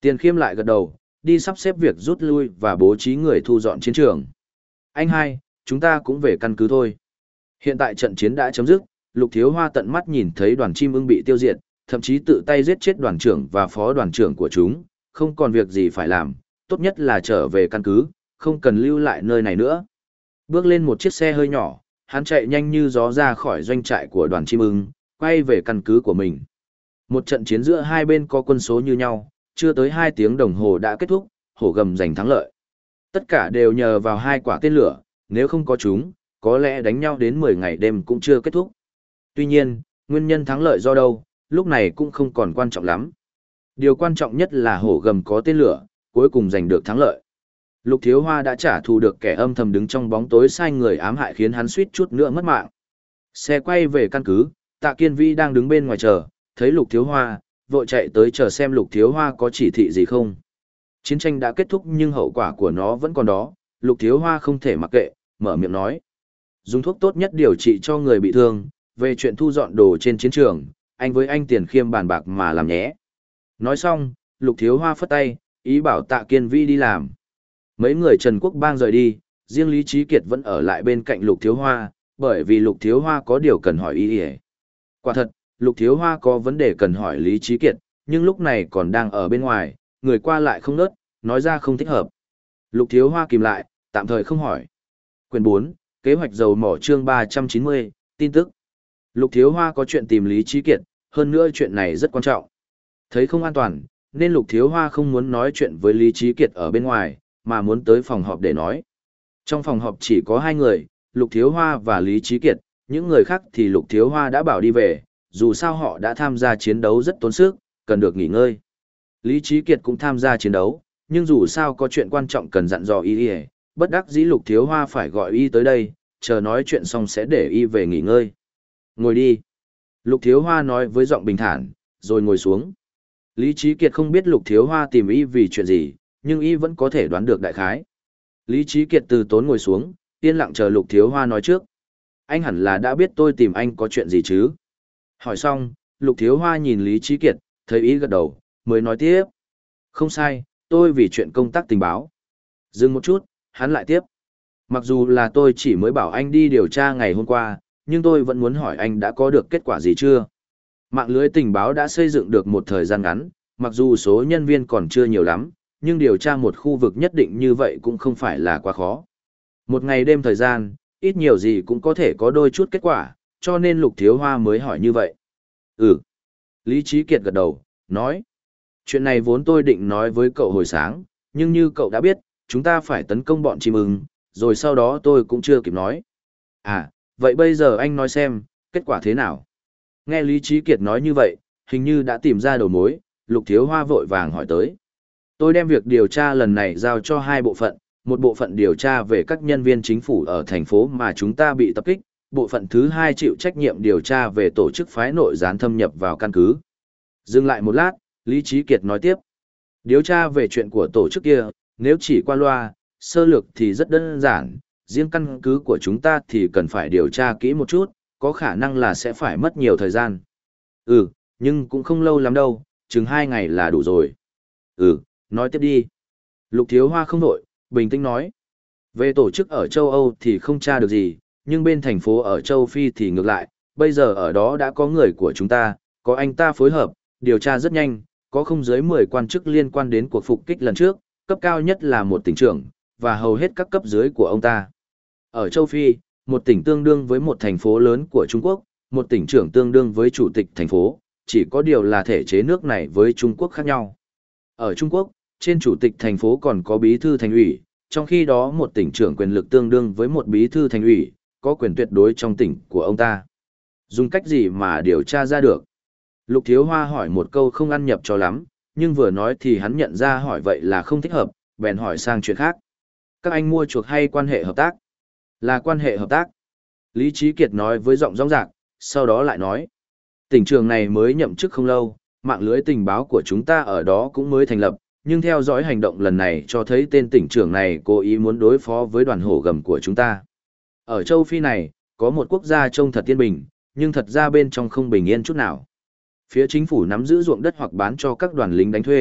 Tiền Khiêm lại gật đầu, đi sắp xếp việc rút lui và bố trí người thu dọn chiến trường. Anh hai, chúng ta cũng về căn cứ thôi. Hiện tại trận chiến đã chấm dứt, Lục Thiếu Hoa tận mắt nhìn thấy đoàn chim ưng bị tiêu diệt, thậm chí tự tay giết chết đoàn trưởng và phó đoàn trưởng của chúng, không còn việc gì phải làm, tốt nhất là trở về căn cứ, không cần lưu lại nơi này nữa. Bước lên một chiếc xe hơi nhỏ, hắn chạy nhanh như gió ra khỏi doanh trại của đoàn chim ưng, quay về căn cứ của mình. Một trận chiến giữa hai bên có quân số như nhau, chưa tới hai tiếng đồng hồ đã kết thúc, hổ gầm giành thắng lợi. Tất cả đều nhờ vào hai quả tên lửa, nếu không có chúng, có lẽ đánh nhau đến mười ngày đêm cũng chưa kết thúc. Tuy nhiên, nguyên nhân thắng lợi do đâu, lúc này cũng không còn quan trọng lắm. Điều quan trọng nhất là hổ gầm có tên lửa, cuối cùng giành được thắng lợi. Lục Thiếu Hoa đã trả thù được kẻ âm thầm đứng trong bóng tối sai người ám hại khiến hắn suýt chút nữa mất mạng. Xe quay về căn cứ, Tạ Kiên Vi đang đứng bên ngoài chờ, thấy Lục Thiếu Hoa, vội chạy tới chờ xem Lục Thiếu Hoa có chỉ thị gì không. Chiến tranh đã kết thúc nhưng hậu quả của nó vẫn còn đó, Lục Thiếu Hoa không thể mặc kệ, mở miệng nói. Dùng thuốc tốt nhất điều trị cho người bị thương, về chuyện thu dọn đồ trên chiến trường, anh với anh Tiền Khiêm bàn bạc mà làm nhé. Nói xong, Lục Thiếu Hoa phất tay, ý bảo Tạ Kiên Vi đi làm. Mấy người Trần Quốc Bang rời đi, riêng Lý Trí Kiệt vẫn ở lại bên cạnh Lục Thiếu Hoa, bởi vì Lục Thiếu Hoa có điều cần hỏi ý ý. Quả thật, Lục Thiếu Hoa có vấn đề cần hỏi Lý Trí Kiệt, nhưng lúc này còn đang ở bên ngoài, người qua lại không nớt, nói ra không thích hợp. Lục Thiếu Hoa kìm lại, tạm thời không hỏi. Quyền bốn, kế hoạch dầu mỏ chương ba trăm chín mươi, tin tức. Lục Thiếu Hoa có chuyện tìm Lý Trí Kiệt, hơn nữa chuyện này rất quan trọng. Thấy không an toàn, nên Lục Thiếu Hoa không muốn nói chuyện với Lý Trí Kiệt ở bên ngoài, mà muốn tới phòng họp để nói. Trong phòng họp chỉ có hai người, Lục Thiếu Hoa và Lý Trí Kiệt, những người khác thì Lục Thiếu Hoa đã bảo đi về, dù sao họ đã tham gia chiến đấu rất tốn sức, cần được nghỉ ngơi. Lý Trí Kiệt cũng tham gia chiến đấu, nhưng dù sao có chuyện quan trọng cần dặn dò y y, bất đắc dĩ Lục Thiếu Hoa phải gọi y tới đây, chờ nói chuyện xong sẽ để y về nghỉ ngơi. Ngồi đi. Lục Thiếu Hoa nói với giọng bình thản, rồi ngồi xuống. Lý Trí Kiệt không biết Lục Thiếu Hoa tìm y vì chuyện gì, nhưng y vẫn có thể đoán được đại khái. Lý Trí Kiệt từ tốn ngồi xuống, yên lặng chờ Lục Thiếu Hoa nói trước. Anh hẳn là đã biết tôi tìm anh có chuyện gì chứ? Hỏi xong, Lục Thiếu Hoa nhìn Lý Trí Kiệt, thấy ý gật đầu, mới nói tiếp. Không sai, tôi vì chuyện công tác tình báo. Dừng một chút, hắn lại tiếp. Mặc dù là tôi chỉ mới bảo anh đi điều tra ngày hôm qua, nhưng tôi vẫn muốn hỏi anh đã có được kết quả gì chưa? Mạng lưới tình báo đã xây dựng được một thời gian ngắn, mặc dù số nhân viên còn chưa nhiều lắm, nhưng điều tra một khu vực nhất định như vậy cũng không phải là quá khó. Một ngày đêm thời gian, ít nhiều gì cũng có thể có đôi chút kết quả, cho nên Lục Thiếu Hoa mới hỏi như vậy. Ừ. Lý Trí Kiệt gật đầu, nói. Chuyện này vốn tôi định nói với cậu hồi sáng, nhưng như cậu đã biết, chúng ta phải tấn công bọn chim ưng, rồi sau đó tôi cũng chưa kịp nói. À, vậy bây giờ anh nói xem, kết quả thế nào? Nghe Lý Trí Kiệt nói như vậy, hình như đã tìm ra đầu mối, Lục Thiếu Hoa vội vàng hỏi tới. Tôi đem việc điều tra lần này giao cho hai bộ phận, một bộ phận điều tra về các nhân viên chính phủ ở thành phố mà chúng ta bị tập kích, bộ phận thứ hai chịu trách nhiệm điều tra về tổ chức phái nội gián thâm nhập vào căn cứ. Dừng lại một lát, Lý Trí Kiệt nói tiếp. Điều tra về chuyện của tổ chức kia, nếu chỉ qua loa, sơ lược thì rất đơn giản, riêng căn cứ của chúng ta thì cần phải điều tra kỹ một chút, có khả năng là sẽ phải mất nhiều thời gian. Ừ, nhưng cũng không lâu lắm đâu, chừng hai ngày là đủ rồi. Ừ, nói tiếp đi. Lục Thiếu Hoa không đổi, bình tĩnh nói. Về tổ chức ở châu Âu thì không tra được gì, nhưng bên thành phố ở châu Phi thì ngược lại, bây giờ ở đó đã có người của chúng ta, có anh ta phối hợp, điều tra rất nhanh, có không dưới mười quan chức liên quan đến cuộc phục kích lần trước, cấp cao nhất là một tỉnh trưởng, và hầu hết các cấp dưới của ông ta. Ở châu Phi, một tỉnh tương đương với một thành phố lớn của Trung Quốc, một tỉnh trưởng tương đương với chủ tịch thành phố, chỉ có điều là thể chế nước này với Trung Quốc khác nhau. Ở Trung Quốc, trên chủ tịch thành phố còn có bí thư thành ủy, trong khi đó một tỉnh trưởng quyền lực tương đương với một bí thư thành ủy, có quyền tuyệt đối trong tỉnh của ông ta. Dùng cách gì mà điều tra ra được? Lục Thiếu Hoa hỏi một câu không ăn nhập cho lắm, nhưng vừa nói thì hắn nhận ra hỏi vậy là không thích hợp, bèn hỏi sang chuyện khác. Các anh mua chuộc hay quan hệ hợp tác? Là quan hệ hợp tác. Lý Trí Kiệt nói với giọng rõng rạc, sau đó lại nói. Tỉnh trường này mới nhậm chức không lâu, mạng lưới tình báo của chúng ta ở đó cũng mới thành lập, nhưng theo dõi hành động lần này cho thấy tên tỉnh trưởng này cố ý muốn đối phó với đoàn hổ gầm của chúng ta. Ở châu Phi này, có một quốc gia trông thật yên bình, nhưng thật ra bên trong không bình yên chút nào. Phía chính phủ nắm giữ ruộng đất hoặc bán cho các đoàn lính đánh thuê,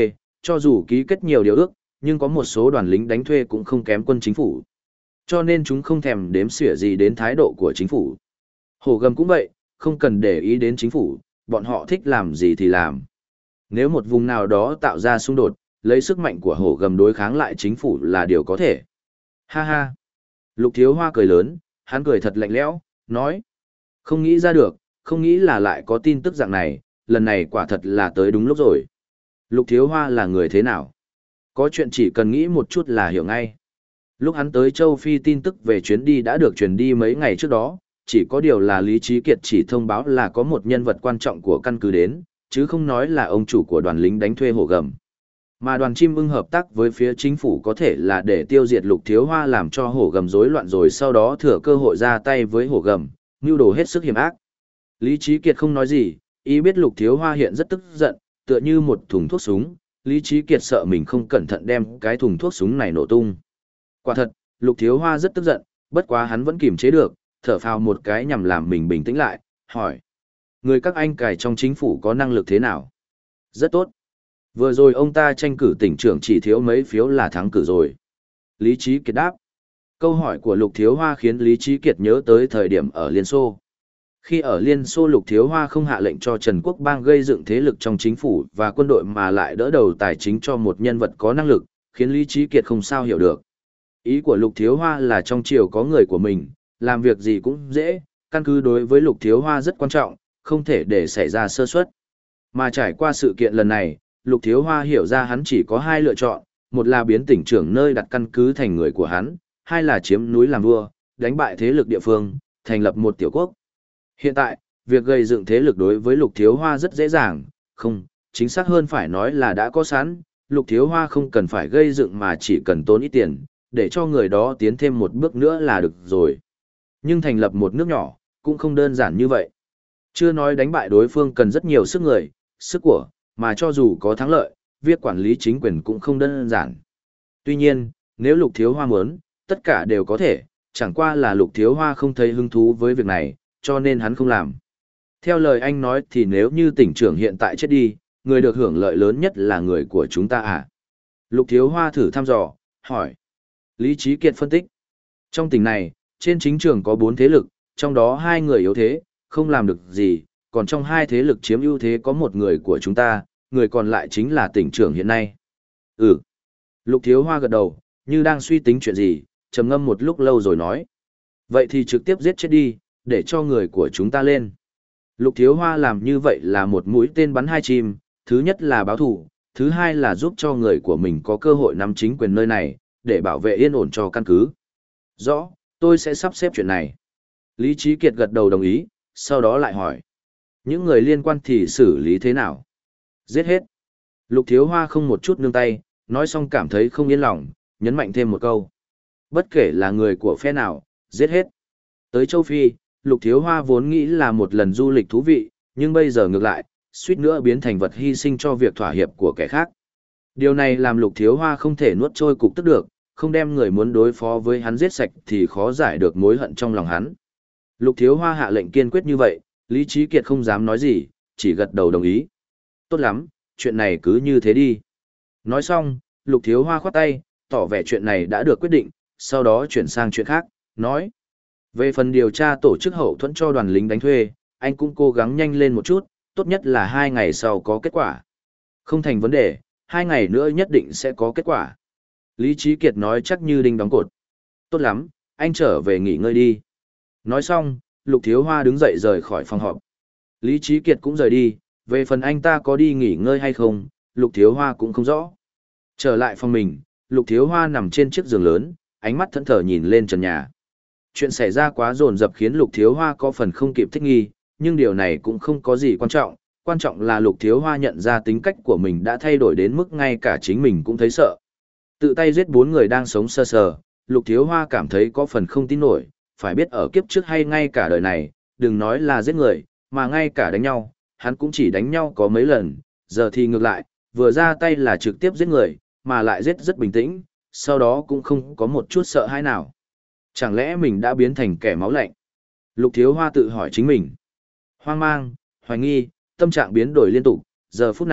cho dù ký kết nhiều điều ước, nhưng có một số đoàn lính đánh thuê cũng không kém quân chính phủ. Cho nên chúng không thèm đếm xỉa gì đến thái độ của chính phủ. Hổ gầm cũng vậy, không cần để ý đến chính phủ, bọn họ thích làm gì thì làm. Nếu một vùng nào đó tạo ra xung đột, lấy sức mạnh của hổ gầm đối kháng lại chính phủ là điều có thể. Ha ha. Lục Thiếu Hoa cười lớn, hắn cười thật lạnh lẽo, nói. Không nghĩ ra được, không nghĩ là lại có tin tức dạng này, lần này quả thật là tới đúng lúc rồi. Lục Thiếu Hoa là người thế nào? Có chuyện chỉ cần nghĩ một chút là hiểu ngay. Lúc hắn tới châu Phi tin tức về chuyến đi đã được truyền đi mấy ngày trước đó, chỉ có điều là Lý Trí Kiệt chỉ thông báo là có một nhân vật quan trọng của căn cứ đến, chứ không nói là ông chủ của đoàn lính đánh thuê hổ gầm. Mà đoàn chim ưng hợp tác với phía chính phủ có thể là để tiêu diệt Lục Thiếu Hoa làm cho hổ gầm rối loạn rồi sau đó thừa cơ hội ra tay với hổ gầm, mưu đồ hết sức hiểm ác. Lý Trí Kiệt không nói gì, ý biết Lục Thiếu Hoa hiện rất tức giận, tựa như một thùng thuốc súng, Lý Trí Kiệt sợ mình không cẩn thận đem cái thùng thuốc súng này nổ tung. Quả thật, Lục Thiếu Hoa rất tức giận, bất quá hắn vẫn kìm chế được, thở phào một cái nhằm làm mình bình tĩnh lại, hỏi. Người các anh cài trong chính phủ có năng lực thế nào? Rất tốt. Vừa rồi ông ta tranh cử tỉnh trưởng chỉ thiếu mấy phiếu là thắng cử rồi. Lý Trí Kiệt đáp. Câu hỏi của Lục Thiếu Hoa khiến Lý Trí Kiệt nhớ tới thời điểm ở Liên Xô. Khi ở Liên Xô Lục Thiếu Hoa không hạ lệnh cho Trần Quốc Bang gây dựng thế lực trong chính phủ và quân đội mà lại đỡ đầu tài chính cho một nhân vật có năng lực, khiến Lý Trí Kiệt không sao hiểu được. Ý của Lục Thiếu Hoa là trong triều có người của mình, làm việc gì cũng dễ, căn cứ đối với Lục Thiếu Hoa rất quan trọng, không thể để xảy ra sơ suất. Mà trải qua sự kiện lần này, Lục Thiếu Hoa hiểu ra hắn chỉ có hai lựa chọn, một là biến tỉnh trưởng nơi đặt căn cứ thành người của hắn, hai là chiếm núi làm vua, đánh bại thế lực địa phương, thành lập một tiểu quốc. Hiện tại, việc gây dựng thế lực đối với Lục Thiếu Hoa rất dễ dàng, không, chính xác hơn phải nói là đã có sẵn, Lục Thiếu Hoa không cần phải gây dựng mà chỉ cần tốn ít tiền, để cho người đó tiến thêm một bước nữa là được rồi. Nhưng thành lập một nước nhỏ, cũng không đơn giản như vậy. Chưa nói đánh bại đối phương cần rất nhiều sức người, sức của, mà cho dù có thắng lợi, việc quản lý chính quyền cũng không đơn giản. Tuy nhiên, nếu Lục Thiếu Hoa muốn, tất cả đều có thể, chẳng qua là Lục Thiếu Hoa không thấy hứng thú với việc này, cho nên hắn không làm. Theo lời anh nói thì nếu như tỉnh trưởng hiện tại chết đi, người được hưởng lợi lớn nhất là người của chúng ta à? Lục Thiếu Hoa thử thăm dò, hỏi. Lý Trí Kiệt phân tích. Trong tỉnh này, trên chính trường có bốn thế lực, trong đó hai người yếu thế, không làm được gì, còn trong hai thế lực chiếm ưu thế có một người của chúng ta, người còn lại chính là tỉnh trưởng hiện nay. Ừ. Lục Thiếu Hoa gật đầu, như đang suy tính chuyện gì, trầm ngâm một lúc lâu rồi nói. Vậy thì trực tiếp giết chết đi, để cho người của chúng ta lên. Lục Thiếu Hoa làm như vậy là một mũi tên bắn hai chim, thứ nhất là báo thù, thứ hai là giúp cho người của mình có cơ hội nắm chính quyền nơi này, để bảo vệ yên ổn cho căn cứ. Rõ, tôi sẽ sắp xếp chuyện này. Lý Trí Kiệt gật đầu đồng ý, sau đó lại hỏi. Những người liên quan thì xử lý thế nào? Giết hết. Lục Thiếu Hoa không một chút nương tay, nói xong cảm thấy không yên lòng, nhấn mạnh thêm một câu. Bất kể là người của phe nào, giết hết. Tới châu Phi, Lục Thiếu Hoa vốn nghĩ là một lần du lịch thú vị, nhưng bây giờ ngược lại, suýt nữa biến thành vật hy sinh cho việc thỏa hiệp của kẻ khác. Điều này làm Lục Thiếu Hoa không thể nuốt trôi cục tức được, không đem người muốn đối phó với hắn giết sạch thì khó giải được mối hận trong lòng hắn. Lục Thiếu Hoa hạ lệnh kiên quyết như vậy, Lý Trí Kiệt không dám nói gì, chỉ gật đầu đồng ý. Tốt lắm, chuyện này cứ như thế đi. Nói xong, Lục Thiếu Hoa khoát tay, tỏ vẻ chuyện này đã được quyết định, sau đó chuyển sang chuyện khác, nói. Về phần điều tra tổ chức hậu thuẫn cho đoàn lính đánh thuê, anh cũng cố gắng nhanh lên một chút, tốt nhất là hai ngày sau có kết quả. Không thành vấn đề, hai ngày nữa nhất định sẽ có kết quả. Lý Trí Kiệt nói chắc như đinh đóng cột. Tốt lắm, anh trở về nghỉ ngơi đi. Nói xong, Lục Thiếu Hoa đứng dậy rời khỏi phòng họp. Lý Trí Kiệt cũng rời đi, về phần anh ta có đi nghỉ ngơi hay không, Lục Thiếu Hoa cũng không rõ. Trở lại phòng mình, Lục Thiếu Hoa nằm trên chiếc giường lớn, ánh mắt thẫn thờ nhìn lên trần nhà. Chuyện xảy ra quá dồn dập khiến Lục Thiếu Hoa có phần không kịp thích nghi, nhưng điều này cũng không có gì quan trọng. Quan trọng là Lục Thiếu Hoa nhận ra tính cách của mình đã thay đổi đến mức ngay cả chính mình cũng thấy sợ. Tự tay giết bốn người đang sống sơ sờ, Lục Thiếu Hoa cảm thấy có phần không tin nổi, phải biết ở kiếp trước hay ngay cả đời này, đừng nói là giết người, mà ngay cả đánh nhau, hắn cũng chỉ đánh nhau có mấy lần, giờ thì ngược lại, vừa ra tay là trực tiếp giết người, mà lại giết rất bình tĩnh, sau đó cũng không có một chút sợ hãi nào. Chẳng lẽ mình đã biến thành kẻ máu lạnh? Lục Thiếu Hoa tự hỏi chính mình. Hoang mang, hoài nghi, tâm trạng biến đổi liên tục, giờ phút này,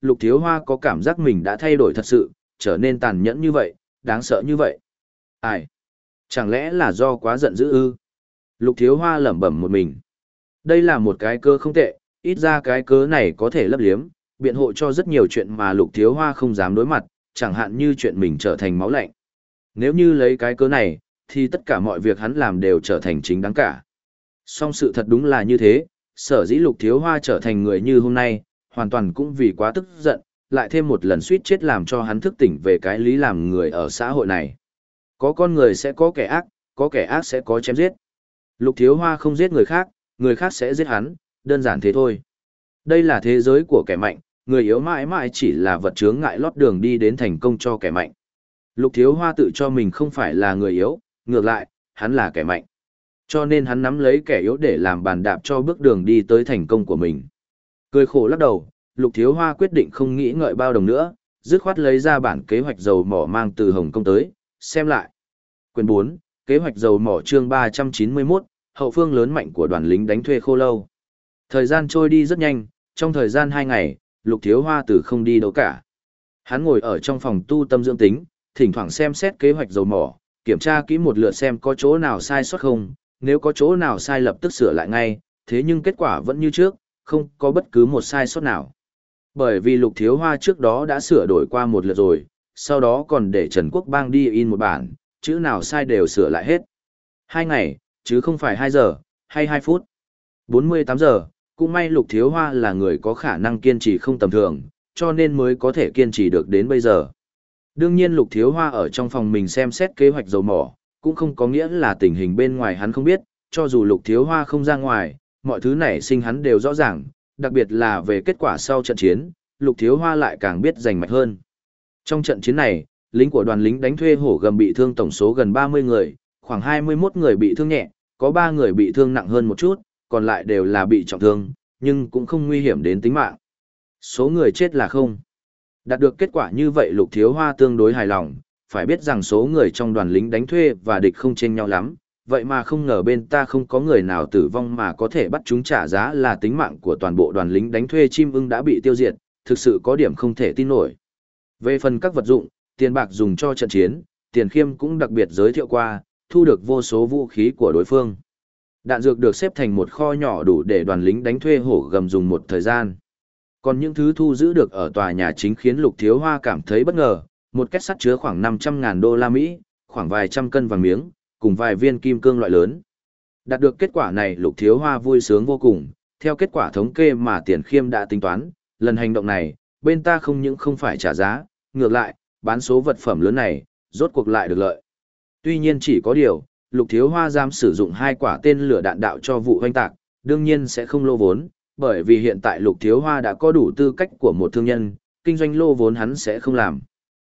Lục Thiếu Hoa có cảm giác mình đã thay đổi thật sự, trở nên tàn nhẫn như vậy, đáng sợ như vậy. Ai? Chẳng lẽ là do quá giận dữ ư? Lục Thiếu Hoa lẩm bẩm một mình. Đây là một cái cơ không tệ, ít ra cái cớ này có thể lấp liếm, biện hộ cho rất nhiều chuyện mà Lục Thiếu Hoa không dám đối mặt, chẳng hạn như chuyện mình trở thành máu lạnh. Nếu như lấy cái cớ này, thì tất cả mọi việc hắn làm đều trở thành chính đáng cả. Song sự thật đúng là như thế, sở dĩ Lục Thiếu Hoa trở thành người như hôm nay, hoàn toàn cũng vì quá tức giận, lại thêm một lần suýt chết làm cho hắn thức tỉnh về cái lý làm người ở xã hội này. Có con người sẽ có kẻ ác, có kẻ ác sẽ có chém giết. Lục Thiếu Hoa không giết người khác, người khác sẽ giết hắn, đơn giản thế thôi. Đây là thế giới của kẻ mạnh, người yếu mãi mãi chỉ là vật chướng ngại lót đường đi đến thành công cho kẻ mạnh. Lục Thiếu Hoa tự cho mình không phải là người yếu, ngược lại, hắn là kẻ mạnh. Cho nên hắn nắm lấy kẻ yếu để làm bàn đạp cho bước đường đi tới thành công của mình. Cười khổ lắc đầu, Lục Thiếu Hoa quyết định không nghĩ ngợi bao đồng nữa, dứt khoát lấy ra bản kế hoạch dầu mỏ mang từ Hồng Kông tới, xem lại. Quyển bốn, kế hoạch dầu mỏ chương ba trăm chín mươi mốt, hậu phương lớn mạnh của đoàn lính đánh thuê Khô Lâu. Thời gian trôi đi rất nhanh, trong thời gian hai ngày, Lục Thiếu Hoa từ không đi đâu cả. Hắn ngồi ở trong phòng tu tâm dưỡng tính, thỉnh thoảng xem xét kế hoạch dầu mỏ, kiểm tra kỹ một lượt xem có chỗ nào sai sót không, nếu có chỗ nào sai lập tức sửa lại ngay, thế nhưng kết quả vẫn như trước, không có bất cứ một sai sót nào. Bởi vì Lục Thiếu Hoa trước đó đã sửa đổi qua một lượt rồi, sau đó còn để Trần Quốc Bang đi in một bản, chữ nào sai đều sửa lại hết. Hai ngày, chứ không phải hai giờ, hay hai phút. bốn mươi tám giờ, cũng may Lục Thiếu Hoa là người có khả năng kiên trì không tầm thường, cho nên mới có thể kiên trì được đến bây giờ. Đương nhiên Lục Thiếu Hoa ở trong phòng mình xem xét kế hoạch dầu mỏ, cũng không có nghĩa là tình hình bên ngoài hắn không biết, cho dù Lục Thiếu Hoa không ra ngoài, mọi thứ nảy sinh hắn đều rõ ràng, đặc biệt là về kết quả sau trận chiến, Lục Thiếu Hoa lại càng biết rành mạch hơn. Trong trận chiến này, lính của đoàn lính đánh thuê Hổ Gầm bị thương tổng số gần ba mươi người, khoảng hai mươi mốt người bị thương nhẹ, có ba người bị thương nặng hơn một chút, còn lại đều là bị trọng thương, nhưng cũng không nguy hiểm đến tính mạng. Số người chết là không. Đạt được kết quả như vậy Lục Thiếu Hoa tương đối hài lòng, phải biết rằng số người trong đoàn lính đánh thuê và địch không chênh nhau lắm, vậy mà không ngờ bên ta không có người nào tử vong mà có thể bắt chúng trả giá là tính mạng của toàn bộ đoàn lính đánh thuê chim ưng đã bị tiêu diệt, thực sự có điểm không thể tin nổi. Về phần các vật dụng, tiền bạc dùng cho trận chiến, Tiền Khiêm cũng đặc biệt giới thiệu qua, thu được vô số vũ khí của đối phương. Đạn dược được xếp thành một kho nhỏ đủ để đoàn lính đánh thuê Hổ Gầm dùng một thời gian. Còn những thứ thu giữ được ở tòa nhà chính khiến Lục Thiếu Hoa cảm thấy bất ngờ, một két sắt chứa khoảng năm trăm ngàn đô la Mỹ, khoảng vài trăm cân vàng miếng, cùng vài viên kim cương loại lớn. Đạt được kết quả này Lục Thiếu Hoa vui sướng vô cùng, theo kết quả thống kê mà Tiền Khiêm đã tính toán, lần hành động này, bên ta không những không phải trả giá, ngược lại, bán số vật phẩm lớn này, rốt cuộc lại được lợi. Tuy nhiên chỉ có điều, Lục Thiếu Hoa dám sử dụng hai quả tên lửa đạn đạo cho vụ hoành tạc, đương nhiên sẽ không lô vốn, bởi vì hiện tại Lục Thiếu Hoa đã có đủ tư cách của một thương nhân, kinh doanh lô vốn hắn sẽ không làm.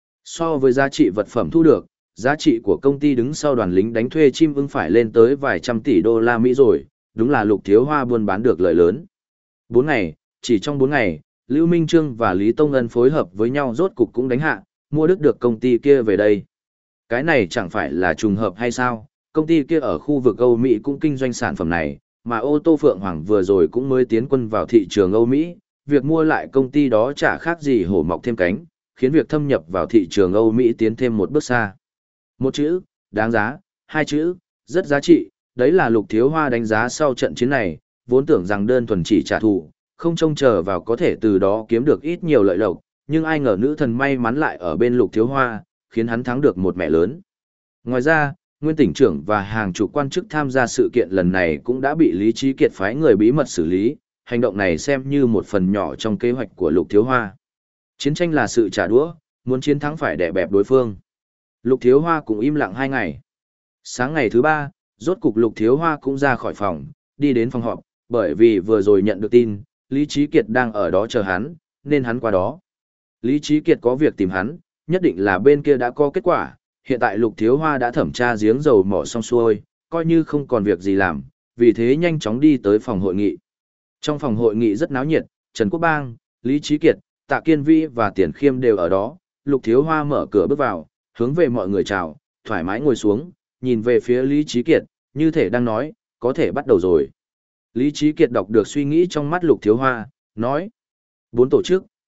So với giá trị vật phẩm thu được, giá trị của công ty đứng sau đoàn lính đánh thuê chim ưng phải lên tới vài trăm tỷ đô la Mỹ rồi, đúng là Lục Thiếu Hoa buôn bán được lợi lớn. Bốn ngày, chỉ trong bốn ngày, Lưu Minh Trương và Lý Tông Ân phối hợp với nhau rốt cục cũng đánh hạ, mua đứt được công ty kia về đây. Cái này chẳng phải là trùng hợp hay sao, công ty kia ở khu vực Âu Mỹ cũng kinh doanh sản phẩm này, mà ô tô Phượng Hoàng vừa rồi cũng mới tiến quân vào thị trường Âu Mỹ, việc mua lại công ty đó chả khác gì hổ mọc thêm cánh, khiến việc thâm nhập vào thị trường Âu Mỹ tiến thêm một bước xa. Một chữ, đáng giá, hai chữ, rất giá trị, đấy là Lục Thiếu Hoa đánh giá sau trận chiến này, vốn tưởng rằng đơn thuần chỉ trả thù, không trông chờ vào có thể từ đó kiếm được ít nhiều lợi lộc, nhưng ai ngờ nữ thần may mắn lại ở bên Lục Thiếu Hoa, khiến hắn thắng được một mẹ lớn. Ngoài ra, nguyên tỉnh trưởng và hàng chục quan chức tham gia sự kiện lần này cũng đã bị Lý Trí Kiệt phái người bí mật xử lý, hành động này xem như một phần nhỏ trong kế hoạch của Lục Thiếu Hoa. Chiến tranh là sự trả đũa, muốn chiến thắng phải đè bẹp đối phương. Lục Thiếu Hoa cũng im lặng hai ngày. Sáng ngày thứ ba, rốt cục Lục Thiếu Hoa cũng ra khỏi phòng, đi đến phòng họp, bởi vì vừa rồi nhận được tin, Lý Trí Kiệt đang ở đó chờ hắn, nên hắn qua đó. Lý Trí Kiệt có việc tìm hắn, nhất định là bên kia đã có kết quả, hiện tại Lục Thiếu Hoa đã thẩm tra giếng dầu mỏ xong xuôi, coi như không còn việc gì làm, vì thế nhanh chóng đi tới phòng hội nghị. Trong phòng hội nghị rất náo nhiệt, Trần Quốc Bang, Lý Trí Kiệt, Tạ Kiên Vĩ và Tiền Khiêm đều ở đó, Lục Thiếu Hoa mở cửa bước vào, hướng về mọi người chào, thoải mái ngồi xuống, nhìn về phía Lý Trí Kiệt, như thể đang nói, có thể bắt đầu rồi. Lý Trí Kiệt đọc được suy nghĩ trong mắt Lục Thiếu Hoa, nói, bốn tổ chức,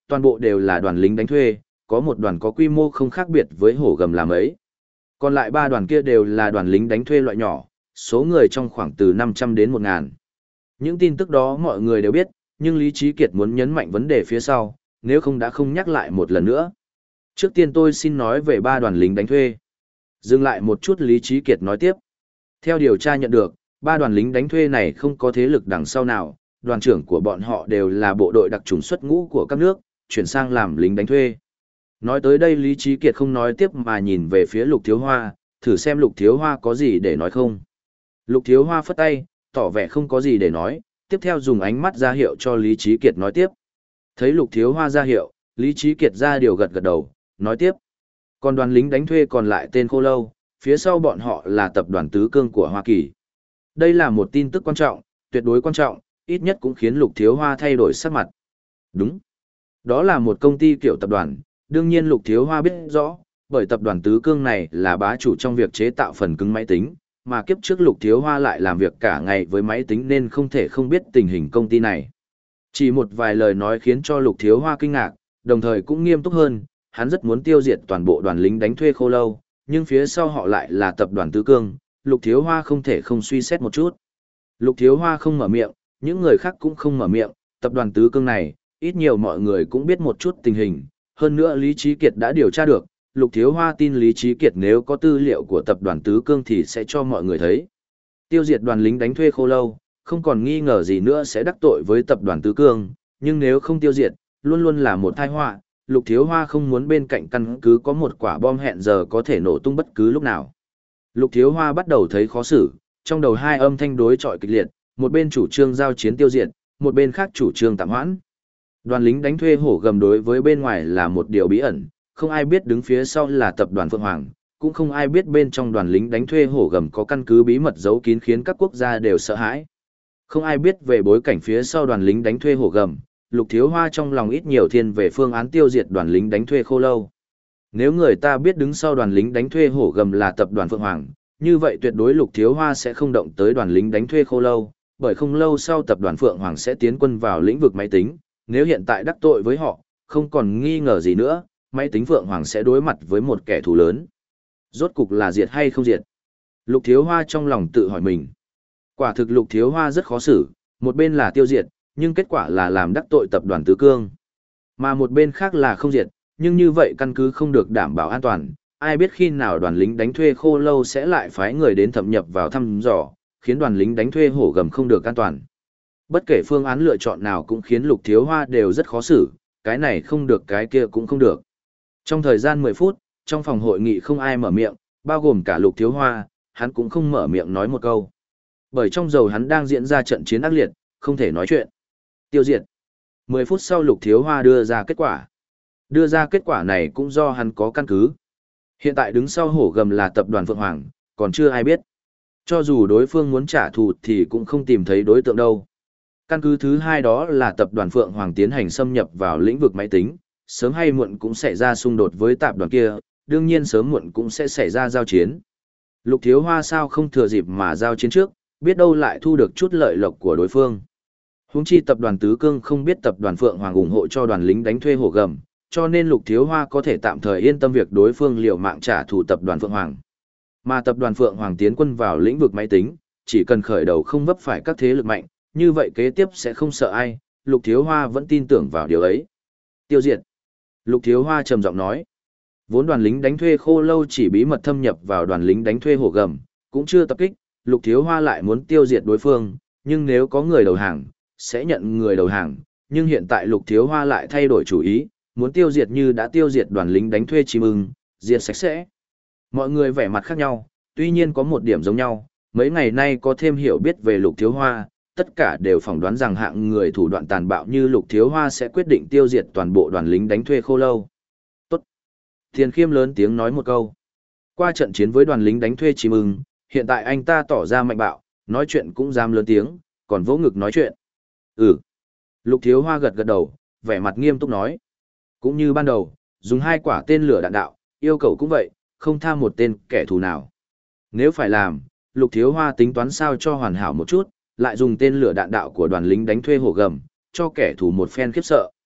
toàn bộ đều là đoàn lính đánh thuê, có một đoàn có quy mô không khác biệt với hổ gầm làm ấy. Còn lại ba đoàn kia đều là đoàn lính đánh thuê loại nhỏ, số người trong khoảng từ năm trăm đến một nghìn. Những tin tức đó mọi người đều biết, nhưng Lý Trí Kiệt muốn nhấn mạnh vấn đề phía sau, nếu không đã không nhắc lại một lần nữa. Trước tiên tôi xin nói về ba đoàn lính đánh thuê. Dừng lại một chút, Lý Trí Kiệt nói tiếp. Theo điều tra nhận được, ba đoàn lính đánh thuê này không có thế lực đằng sau nào, đoàn trưởng của bọn họ đều là bộ đội đặc trùng xuất ngũ của các nước, chuyển sang làm lính đánh thuê. Nói tới đây Lý Trí Kiệt không nói tiếp mà nhìn về phía Lục Thiếu Hoa, thử xem Lục Thiếu Hoa có gì để nói không. Lục Thiếu Hoa phất tay, tỏ vẻ không có gì để nói, tiếp theo dùng ánh mắt ra hiệu cho Lý Trí Kiệt nói tiếp. Thấy Lục Thiếu Hoa ra hiệu, Lý Trí Kiệt ra điều gật gật đầu, nói tiếp. Còn đoàn lính đánh thuê còn lại tên Khô Lâu, phía sau bọn họ là tập đoàn Tứ Cương của Hoa Kỳ. Đây là một tin tức quan trọng, tuyệt đối quan trọng, ít nhất cũng khiến Lục Thiếu Hoa thay đổi sắc mặt. Đúng. Đó là một công ty kiểu tập đoàn, đương nhiên Lục Thiếu Hoa biết rõ, bởi tập đoàn Tứ Cương này là bá chủ trong việc chế tạo phần cứng máy tính, mà kiếp trước Lục Thiếu Hoa lại làm việc cả ngày với máy tính nên không thể không biết tình hình công ty này. Chỉ một vài lời nói khiến cho Lục Thiếu Hoa kinh ngạc, đồng thời cũng nghiêm túc hơn, hắn rất muốn tiêu diệt toàn bộ đoàn lính đánh thuê Khô Lâu, nhưng phía sau họ lại là tập đoàn Tứ Cương, Lục Thiếu Hoa không thể không suy xét một chút. Lục Thiếu Hoa không mở miệng, những người khác cũng không mở miệng, tập đoàn Tứ Cương này, ít nhiều mọi người cũng biết một chút tình hình, hơn nữa Lý Trí Kiệt đã điều tra được, Lục Thiếu Hoa tin Lý Trí Kiệt nếu có tư liệu của tập đoàn Tứ Cương thì sẽ cho mọi người thấy. Tiêu diệt đoàn lính đánh thuê Khô Lâu, không còn nghi ngờ gì nữa sẽ đắc tội với tập đoàn Tứ Cương, nhưng nếu không tiêu diệt, luôn luôn là một tai họa. Lục Thiếu Hoa không muốn bên cạnh căn cứ có một quả bom hẹn giờ có thể nổ tung bất cứ lúc nào. Lục Thiếu Hoa bắt đầu thấy khó xử, trong đầu hai âm thanh đối chọi kịch liệt, một bên chủ trương giao chiến tiêu diệt, một bên khác chủ trương tạm hoãn. Đoàn lính đánh thuê hổ gầm đối với bên ngoài là một điều bí ẩn, không ai biết đứng phía sau là tập đoàn Phượng Hoàng, cũng không ai biết bên trong đoàn lính đánh thuê hổ gầm có căn cứ bí mật giấu kín khiến các quốc gia đều sợ hãi. Không ai biết về bối cảnh phía sau đoàn lính đánh thuê hổ gầm, Lục Thiếu Hoa trong lòng ít nhiều thiên về phương án tiêu diệt đoàn lính đánh thuê Khô Lâu. Nếu người ta biết đứng sau đoàn lính đánh thuê hổ gầm là tập đoàn Phượng Hoàng, như vậy tuyệt đối Lục Thiếu Hoa sẽ không động tới đoàn lính đánh thuê Khô Lâu, bởi không lâu sau tập đoàn Phượng Hoàng sẽ tiến quân vào lĩnh vực máy tính, nếu hiện tại đắc tội với họ, không còn nghi ngờ gì nữa, máy tính Phượng Hoàng sẽ đối mặt với một kẻ thù lớn. Rốt cục là diệt hay không diệt? Lục Thiếu Hoa trong lòng tự hỏi mình. Quả thực Lục Thiếu Hoa rất khó xử, một bên là tiêu diệt, nhưng kết quả là làm đắc tội tập đoàn Tứ Cương. Mà một bên khác là không diệt, nhưng như vậy căn cứ không được đảm bảo an toàn, ai biết khi nào đoàn lính đánh thuê Khô Lâu sẽ lại phái người đến thâm nhập vào thăm dò, khiến đoàn lính đánh thuê hổ gầm không được an toàn. Bất kể phương án lựa chọn nào cũng khiến Lục Thiếu Hoa đều rất khó xử, cái này không được cái kia cũng không được. Trong thời gian mười phút, trong phòng hội nghị không ai mở miệng, bao gồm cả Lục Thiếu Hoa, hắn cũng không mở miệng nói một câu. Bởi trong dầu hắn đang diễn ra trận chiến ác liệt, không thể nói chuyện. Tiêu diệt. mười phút sau Lục Thiếu Hoa đưa ra kết quả. Đưa ra kết quả này cũng do hắn có căn cứ. Hiện tại đứng sau hổ gầm là tập đoàn Phượng Hoàng, còn chưa ai biết. Cho dù đối phương muốn trả thù thì cũng không tìm thấy đối tượng đâu. Căn cứ thứ hai đó là tập đoàn Phượng Hoàng tiến hành xâm nhập vào lĩnh vực máy tính, sớm hay muộn cũng sẽ ra xung đột với tập đoàn kia, đương nhiên sớm muộn cũng sẽ xảy ra giao chiến. Lục Thiếu Hoa sao không thừa dịp mà giao chiến trước, biết đâu lại thu được chút lợi lộc của đối phương. Huống chi tập đoàn Tứ Cương không biết tập đoàn Phượng Hoàng ủng hộ cho đoàn lính đánh thuê hổ gầm, cho nên Lục Thiếu Hoa có thể tạm thời yên tâm việc đối phương liều mạng trả thù tập đoàn Phượng Hoàng. Mà tập đoàn Phượng Hoàng tiến quân vào lĩnh vực máy tính, chỉ cần khởi đầu không vấp phải các thế lực mạnh, như vậy kế tiếp sẽ không sợ ai, Lục Thiếu Hoa vẫn tin tưởng vào điều ấy. Tiêu diệt. Lục Thiếu Hoa trầm giọng nói. Vốn đoàn lính đánh thuê Khô Lâu chỉ bí mật thâm nhập vào đoàn lính đánh thuê hổ gầm, cũng chưa tập kích, Lục Thiếu Hoa lại muốn tiêu diệt đối phương, nhưng nếu có người đầu hàng, sẽ nhận người đầu hàng, nhưng hiện tại Lục Thiếu Hoa lại thay đổi chủ ý, muốn tiêu diệt như đã tiêu diệt đoàn lính đánh thuê chim ưng, diệt sạch sẽ. Mọi người vẻ mặt khác nhau, tuy nhiên có một điểm giống nhau, mấy ngày nay có thêm hiểu biết về Lục Thiếu Hoa, tất cả đều phỏng đoán rằng hạng người thủ đoạn tàn bạo như Lục Thiếu Hoa sẽ quyết định tiêu diệt toàn bộ đoàn lính đánh thuê Khô Lâu. Tốt. Tiền Khiêm lớn tiếng nói một câu. Qua trận chiến với đoàn lính đánh thuê chim ưng, hiện tại anh ta tỏ ra mạnh bạo, nói chuyện cũng dám lớn tiếng, còn vỗ ngực nói chuyện. Ừ. Lục Thiếu Hoa gật gật đầu, vẻ mặt nghiêm túc nói. Cũng như ban đầu, dùng hai quả tên lửa đạn đạo, yêu cầu cũng vậy, không tha một tên kẻ thù nào. Nếu phải làm, Lục Thiếu Hoa tính toán sao cho hoàn hảo một chút, lại dùng tên lửa đạn đạo của đoàn lính đánh thuê hổ gầm, cho kẻ thù một phen khiếp sợ.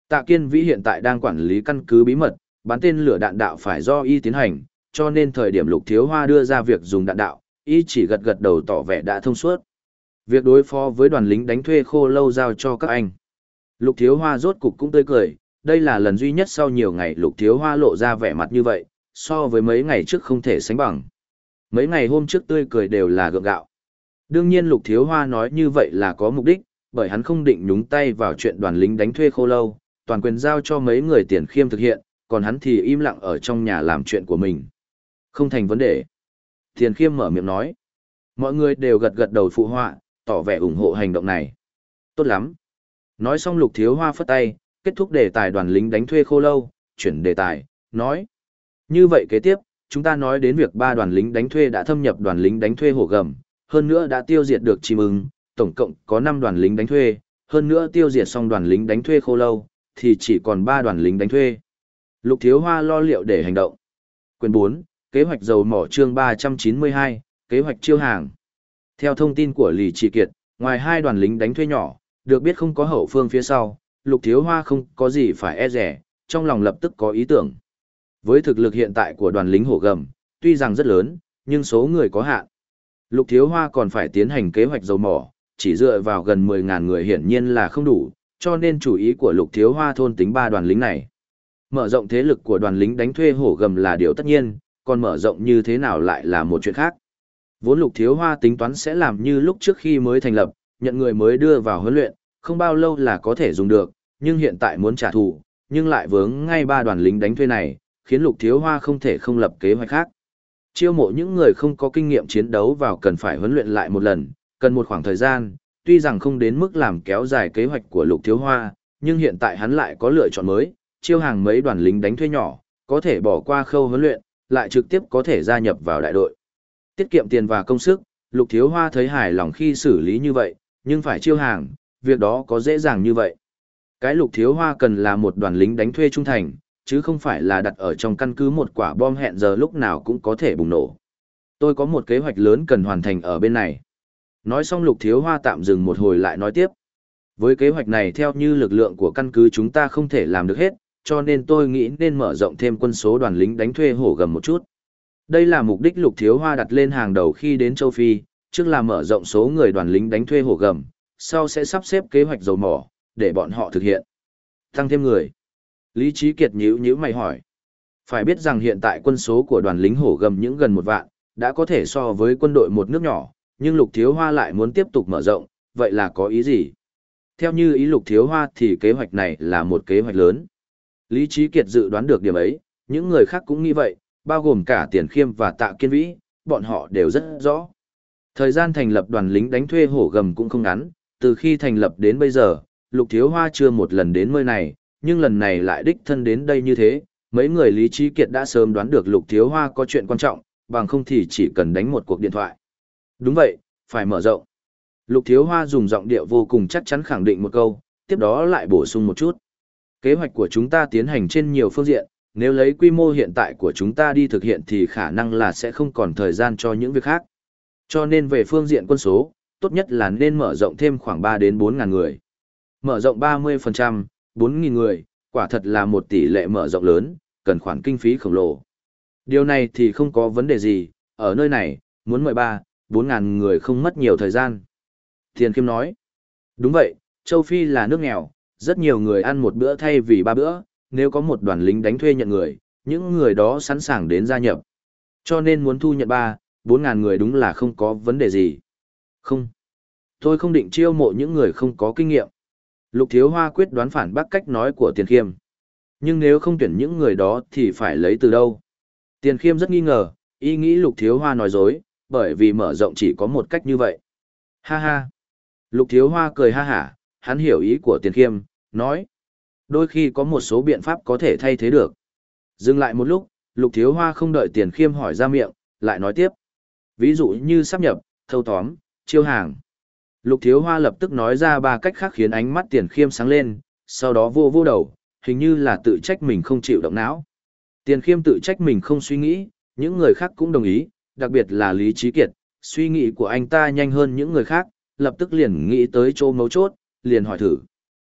Tạ Kiên Vĩ hiện tại đang quản lý căn cứ bí mật, bắn tên lửa đạn đạo phải do y tiến hành, cho nên thời điểm Lục Thiếu Hoa đưa ra việc dùng đạn đạo, y chỉ gật gật đầu tỏ vẻ đã thông suốt. Việc đối phó với đoàn lính đánh thuê khô lâu giao cho các anh. Lục Thiếu Hoa rốt cục cũng tươi cười, đây là lần duy nhất sau nhiều ngày Lục Thiếu Hoa lộ ra vẻ mặt như vậy, so với mấy ngày trước không thể sánh bằng. Mấy ngày hôm trước tươi cười đều là gượng gạo. Đương nhiên Lục Thiếu Hoa nói như vậy là có mục đích, bởi hắn không định nhúng tay vào chuyện đoàn lính đánh thuê khô lâu, toàn quyền giao cho mấy người Tiền Khiêm thực hiện, còn hắn thì im lặng ở trong nhà làm chuyện của mình. Không thành vấn đề. Tiền Khiêm mở miệng nói. Mọi người đều gật gật đầu phụ họa, tỏ vẻ ủng hộ hành động này. Tốt lắm. Nói xong Lục Thiếu Hoa phất tay, kết thúc đề tài đoàn lính đánh thuê khô lâu, chuyển đề tài, nói. Như vậy kế tiếp, chúng ta nói đến việc ba đoàn lính đánh thuê đã thâm nhập đoàn lính đánh thuê hổ gầm, hơn nữa đã tiêu diệt được chim ưng, tổng cộng có năm đoàn lính đánh thuê, hơn nữa tiêu diệt xong đoàn lính đánh thuê khô lâu, thì chỉ còn ba đoàn lính đánh thuê. Lục Thiếu Hoa lo liệu để hành động. Quyền bốn, kế hoạch dầu mỏ chương ba trăm chín mươi hai, kế hoạch chiêu hàng. Theo thông tin của Lý Trị Kiệt, ngoài hai đoàn lính đánh thuê nhỏ, được biết không có hậu phương phía sau, Lục Thiếu Hoa không có gì phải e rẻ, trong lòng lập tức có ý tưởng. Với thực lực hiện tại của đoàn lính hổ gầm, tuy rằng rất lớn, nhưng số người có hạn. Lục Thiếu Hoa còn phải tiến hành kế hoạch dầu mỏ, chỉ dựa vào gần mười nghìn người hiển nhiên là không đủ, cho nên chủ ý của Lục Thiếu Hoa thôn tính ba đoàn lính này. Mở rộng thế lực của đoàn lính đánh thuê hổ gầm là điều tất nhiên, còn mở rộng như thế nào lại là một chuyện khác. Vốn Lục Thiếu Hoa tính toán sẽ làm như lúc trước khi mới thành lập, nhận người mới đưa vào huấn luyện, không bao lâu là có thể dùng được, nhưng hiện tại muốn trả thù, nhưng lại vướng ngay ba đoàn lính đánh thuê này, khiến Lục Thiếu Hoa không thể không lập kế hoạch khác. Chiêu mộ những người không có kinh nghiệm chiến đấu vào cần phải huấn luyện lại một lần, cần một khoảng thời gian, tuy rằng không đến mức làm kéo dài kế hoạch của Lục Thiếu Hoa, nhưng hiện tại hắn lại có lựa chọn mới, chiêu hàng mấy đoàn lính đánh thuê nhỏ, có thể bỏ qua khâu huấn luyện, lại trực tiếp có thể gia nhập vào đại đội. Tiết kiệm tiền và công sức, Lục Thiếu Hoa thấy hài lòng khi xử lý như vậy, nhưng phải chiêu hàng, việc đó có dễ dàng như vậy. Cái Lục Thiếu Hoa cần là một đoàn lính đánh thuê trung thành, chứ không phải là đặt ở trong căn cứ một quả bom hẹn giờ lúc nào cũng có thể bùng nổ. Tôi có một kế hoạch lớn cần hoàn thành ở bên này. Nói xong Lục Thiếu Hoa tạm dừng một hồi lại nói tiếp. Với kế hoạch này theo như lực lượng của căn cứ chúng ta không thể làm được hết, cho nên tôi nghĩ nên mở rộng thêm quân số đoàn lính đánh thuê hổ gầm một chút. Đây là mục đích Lục Thiếu Hoa đặt lên hàng đầu khi đến châu Phi, trước là mở rộng số người đoàn lính đánh thuê hổ gầm, sau sẽ sắp xếp kế hoạch dầu mỏ, để bọn họ thực hiện. Tăng thêm người. Lý Trí Kiệt nhíu nhíu mày hỏi. Phải biết rằng hiện tại quân số của đoàn lính hổ gầm những gần một vạn, đã có thể so với quân đội một nước nhỏ, nhưng Lục Thiếu Hoa lại muốn tiếp tục mở rộng, vậy là có ý gì? Theo như ý Lục Thiếu Hoa thì kế hoạch này là một kế hoạch lớn. Lý Trí Kiệt dự đoán được điểm ấy, những người khác cũng nghĩ vậy, bao gồm cả Tiền Khiêm và Tạ Kiên Vĩ, bọn họ đều rất rõ. Thời gian thành lập đoàn lính đánh thuê hổ gầm cũng không ngắn, từ khi thành lập đến bây giờ, Lục Thiếu Hoa chưa một lần đến nơi này, nhưng lần này lại đích thân đến đây như thế, mấy người Lý Trí Kiệt đã sớm đoán được Lục Thiếu Hoa có chuyện quan trọng, bằng không thì chỉ cần đánh một cuộc điện thoại. Đúng vậy, phải mở rộng. Lục Thiếu Hoa dùng giọng điệu vô cùng chắc chắn khẳng định một câu, tiếp đó lại bổ sung một chút. Kế hoạch của chúng ta tiến hành trên nhiều phương diện, nếu lấy quy mô hiện tại của chúng ta đi thực hiện thì khả năng là sẽ không còn thời gian cho những việc khác. Cho nên về phương diện quân số, tốt nhất là nên mở rộng thêm khoảng ba đến bốn ngàn người. Mở rộng ba mươi phần trăm, bốn nghìn người, quả thật là một tỷ lệ mở rộng lớn, cần khoản kinh phí khổng lồ. Điều này thì không có vấn đề gì, ở nơi này, muốn mời ba, bốn ngàn người không mất nhiều thời gian. Tiền Khiêm nói, đúng vậy, châu Phi là nước nghèo, rất nhiều người ăn một bữa thay vì ba bữa, nếu có một đoàn lính đánh thuê nhận người, những người đó sẵn sàng đến gia nhập. Cho nên muốn thu nhận ba, bốn ngàn người đúng là không có vấn đề gì. Không, tôi không định chiêu mộ những người không có kinh nghiệm. Lục Thiếu Hoa quyết đoán phản bác cách nói của Tiền Khiêm. Nhưng nếu không tuyển những người đó thì phải lấy từ đâu? Tiền Khiêm rất nghi ngờ, ý nghĩ Lục Thiếu Hoa nói dối, bởi vì mở rộng chỉ có một cách như vậy. Ha ha. Lục Thiếu Hoa cười ha hả, hắn hiểu ý của Tiền Khiêm, nói. Đôi khi có một số biện pháp có thể thay thế được. Dừng lại một lúc, Lục Thiếu Hoa không đợi Tiền Khiêm hỏi ra miệng, lại nói tiếp. Ví dụ như sáp nhập, thâu tóm, chiêu hàng. Lục Thiếu Hoa lập tức nói ra ba cách khác khiến ánh mắt Tiền Khiêm sáng lên, sau đó vô vô đầu, hình như là tự trách mình không chịu động não. Tiền Khiêm tự trách mình không suy nghĩ, những người khác cũng đồng ý, đặc biệt là Lý Trí Kiệt, suy nghĩ của anh ta nhanh hơn những người khác, lập tức liền nghĩ tới chỗ mấu chốt, liền hỏi thử.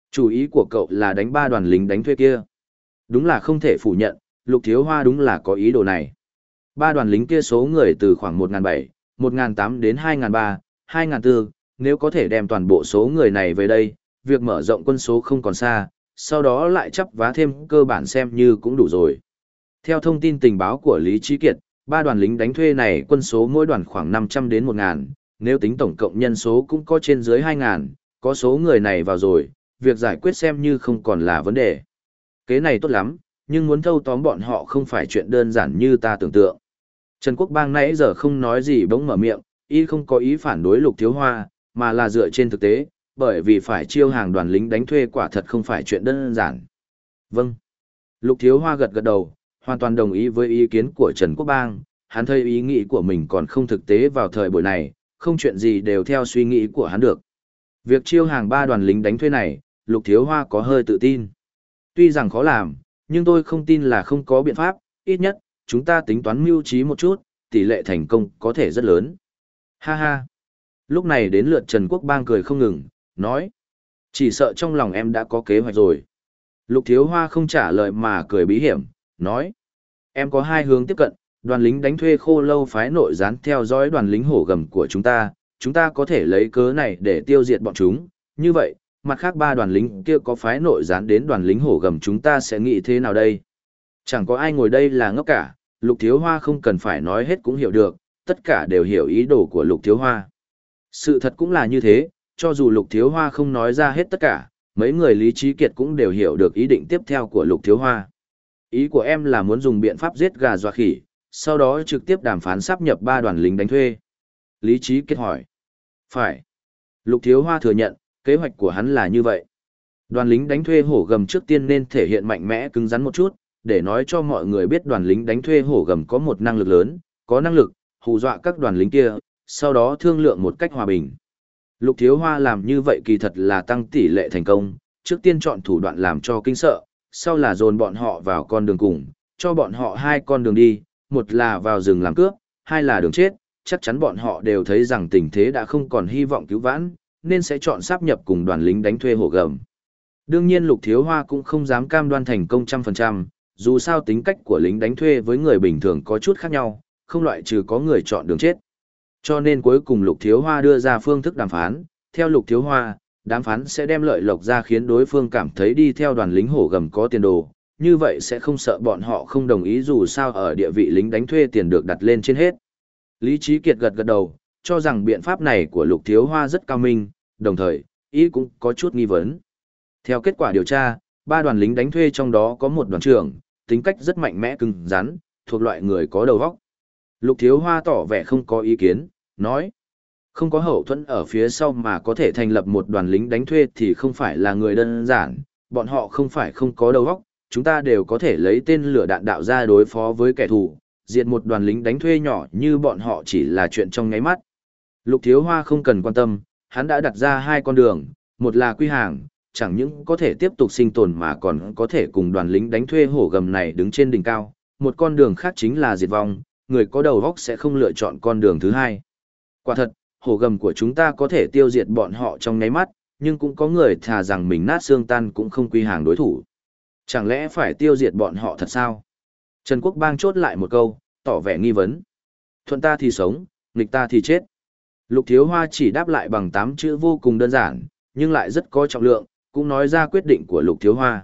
Chủ ý của cậu là đánh ba đoàn lính đánh thuê kia. Đúng là không thể phủ nhận, Lục Thiếu Hoa đúng là có ý đồ này. Ba đoàn lính kia số người từ khoảng một nghìn bảy trăm, một nghìn tám trăm đến hai nghìn ba trăm, hai nghìn bốn trăm, nếu có thể đem toàn bộ số người này về đây, việc mở rộng quân số không còn xa, sau đó lại chắp vá thêm cơ bản xem như cũng đủ rồi. Theo thông tin tình báo của Lý Trí Kiệt, ba đoàn lính đánh thuê này quân số mỗi đoàn khoảng năm trăm đến một nghìn, nếu tính tổng cộng nhân số cũng có trên dưới hai nghìn, có số người này vào rồi, việc giải quyết xem như không còn là vấn đề. Kế này tốt lắm, nhưng muốn thâu tóm bọn họ không phải chuyện đơn giản như ta tưởng tượng. Trần Quốc Bang nãy giờ không nói gì bỗng mở miệng, y không có ý phản đối Lục Thiếu Hoa, mà là dựa trên thực tế, bởi vì phải chiêu hàng đoàn lính đánh thuê quả thật không phải chuyện đơn giản. Vâng. Lục Thiếu Hoa gật gật đầu, hoàn toàn đồng ý với ý kiến của Trần Quốc Bang, hắn thấy ý nghĩ của mình còn không thực tế vào thời buổi này, không chuyện gì đều theo suy nghĩ của hắn được. Việc chiêu hàng ba đoàn lính đánh thuê này, Lục Thiếu Hoa có hơi tự tin. Tuy rằng khó làm, nhưng tôi không tin là không có biện pháp, ít nhất, chúng ta tính toán mưu trí một chút, tỷ lệ thành công có thể rất lớn. Ha ha. Lúc này đến lượt Trần Quốc Bang cười không ngừng, nói. Chỉ sợ trong lòng em đã có kế hoạch rồi. Lục Thiếu Hoa không trả lời mà cười bí hiểm, nói. Em có hai hướng tiếp cận, đoàn lính đánh thuê khô lâu phái nội gián theo dõi đoàn lính hổ gầm của chúng ta, chúng ta có thể lấy cớ này để tiêu diệt bọn chúng. Như vậy, mặt khác ba đoàn lính kia có phái nội gián đến đoàn lính hổ gầm chúng ta sẽ nghĩ thế nào đây? Chẳng có ai ngồi đây là ngốc cả, Lục Thiếu Hoa không cần phải nói hết cũng hiểu được, tất cả đều hiểu ý đồ của Lục Thiếu Hoa. Sự thật cũng là như thế, cho dù Lục Thiếu Hoa không nói ra hết tất cả, mấy người Lý Trí Kiệt cũng đều hiểu được ý định tiếp theo của Lục Thiếu Hoa. Ý của em là muốn dùng biện pháp giết gà dọa khỉ, sau đó trực tiếp đàm phán sáp nhập ba đoàn lính đánh thuê. Lý Trí Kiệt hỏi. Phải. Lục Thiếu Hoa thừa nhận, kế hoạch của hắn là như vậy. Đoàn lính đánh thuê hổ gầm trước tiên nên thể hiện mạnh mẽ cứng rắn một chút, để nói cho mọi người biết đoàn lính đánh thuê hổ gầm có một năng lực lớn, có năng lực, hù dọa các đoàn lính kia, sau đó thương lượng một cách hòa bình. Lục Thiếu Hoa làm như vậy kỳ thật là tăng tỷ lệ thành công, trước tiên chọn thủ đoạn làm cho kinh sợ, sau là dồn bọn họ vào con đường cùng, cho bọn họ hai con đường đi, một là vào rừng làm cướp, hai là đường chết, chắc chắn bọn họ đều thấy rằng tình thế đã không còn hy vọng cứu vãn, nên sẽ chọn sáp nhập cùng đoàn lính đánh thuê hổ gầm. Đương nhiên Lục Thiếu Hoa cũng không dám cam đoan thành công trăm phần trăm, dù sao tính cách của lính đánh thuê với người bình thường có chút khác nhau, không loại trừ có người chọn đường chết. Cho nên cuối cùng Lục Thiếu Hoa đưa ra phương thức đàm phán, theo Lục Thiếu Hoa, đàm phán sẽ đem lợi lộc ra khiến đối phương cảm thấy đi theo đoàn lính hổ gầm có tiền đồ, như vậy sẽ không sợ bọn họ không đồng ý dù sao ở địa vị lính đánh thuê tiền được đặt lên trên hết. Lý Trí Kiệt gật gật đầu, cho rằng biện pháp này của Lục Thiếu Hoa rất cao minh, đồng thời, ý cũng có chút nghi vấn. Theo kết quả điều tra, ba đoàn lính đánh thuê trong đó có một đoàn trưởng, tính cách rất mạnh mẽ cứng rắn, thuộc loại người có đầu óc. Lục Thiếu Hoa tỏ vẻ không có ý kiến, nói. Không có hậu thuẫn ở phía sau mà có thể thành lập một đoàn lính đánh thuê thì không phải là người đơn giản, bọn họ không phải không có đầu óc, chúng ta đều có thể lấy tên lửa đạn đạo ra đối phó với kẻ thù, diệt một đoàn lính đánh thuê nhỏ như bọn họ chỉ là chuyện trong nháy mắt. Lục Thiếu Hoa không cần quan tâm, hắn đã đặt ra hai con đường, một là quy hàng, chẳng những có thể tiếp tục sinh tồn mà còn có thể cùng đoàn lính đánh thuê hổ gầm này đứng trên đỉnh cao, một con đường khác chính là diệt vong, người có đầu óc sẽ không lựa chọn con đường thứ hai. Quả thật, hổ gầm của chúng ta có thể tiêu diệt bọn họ trong nháy mắt, nhưng cũng có người thà rằng mình nát xương tan cũng không quy hàng đối thủ. Chẳng lẽ phải tiêu diệt bọn họ thật sao? Trần Quốc Bang chốt lại một câu, tỏ vẻ nghi vấn. Thuận ta thì sống, nghịch ta thì chết. Lục Thiếu Hoa chỉ đáp lại bằng tám chữ vô cùng đơn giản, nhưng lại rất có trọng lượng, cũng nói ra quyết định của Lục Thiếu Hoa.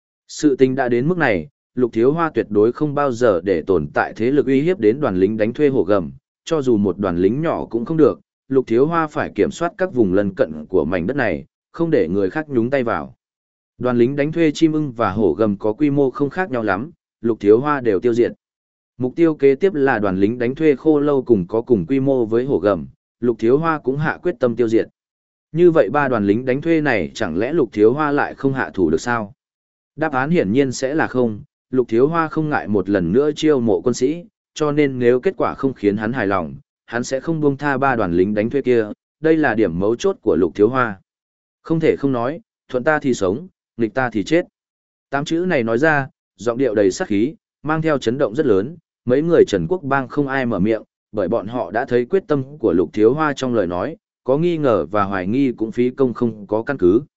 Sự tình đã đến mức này, Lục Thiếu Hoa tuyệt đối không bao giờ để tồn tại thế lực uy hiếp đến đoàn lính đánh thuê hổ gầm, cho dù một đoàn lính nhỏ cũng không được, Lục Thiếu Hoa phải kiểm soát các vùng lân cận của mảnh đất này, không để người khác nhúng tay vào. Đoàn lính đánh thuê chim ưng và hổ gầm có quy mô không khác nhau lắm, Lục Thiếu Hoa đều tiêu diệt. Mục tiêu kế tiếp là đoàn lính đánh thuê khô lâu cùng có cùng quy mô với hổ gầm, Lục Thiếu Hoa cũng hạ quyết tâm tiêu diệt. Như vậy ba đoàn lính đánh thuê này chẳng lẽ Lục Thiếu Hoa lại không hạ thủ được sao? Đáp án hiển nhiên sẽ là không, Lục Thiếu Hoa không ngại một lần nữa chiêu mộ quân sĩ, cho nên nếu kết quả không khiến hắn hài lòng, hắn sẽ không buông tha ba đoàn lính đánh thuê kia, đây là điểm mấu chốt của Lục Thiếu Hoa. Không thể không nói, thuận ta thì sống, nghịch ta thì chết. Tám chữ này nói ra, giọng điệu đầy sát khí, mang theo chấn động rất lớn, mấy người Trần Quốc Bang không ai mở miệng, bởi bọn họ đã thấy quyết tâm của Lục Thiếu Hoa trong lời nói, có nghi ngờ và hoài nghi cũng phí công không có căn cứ.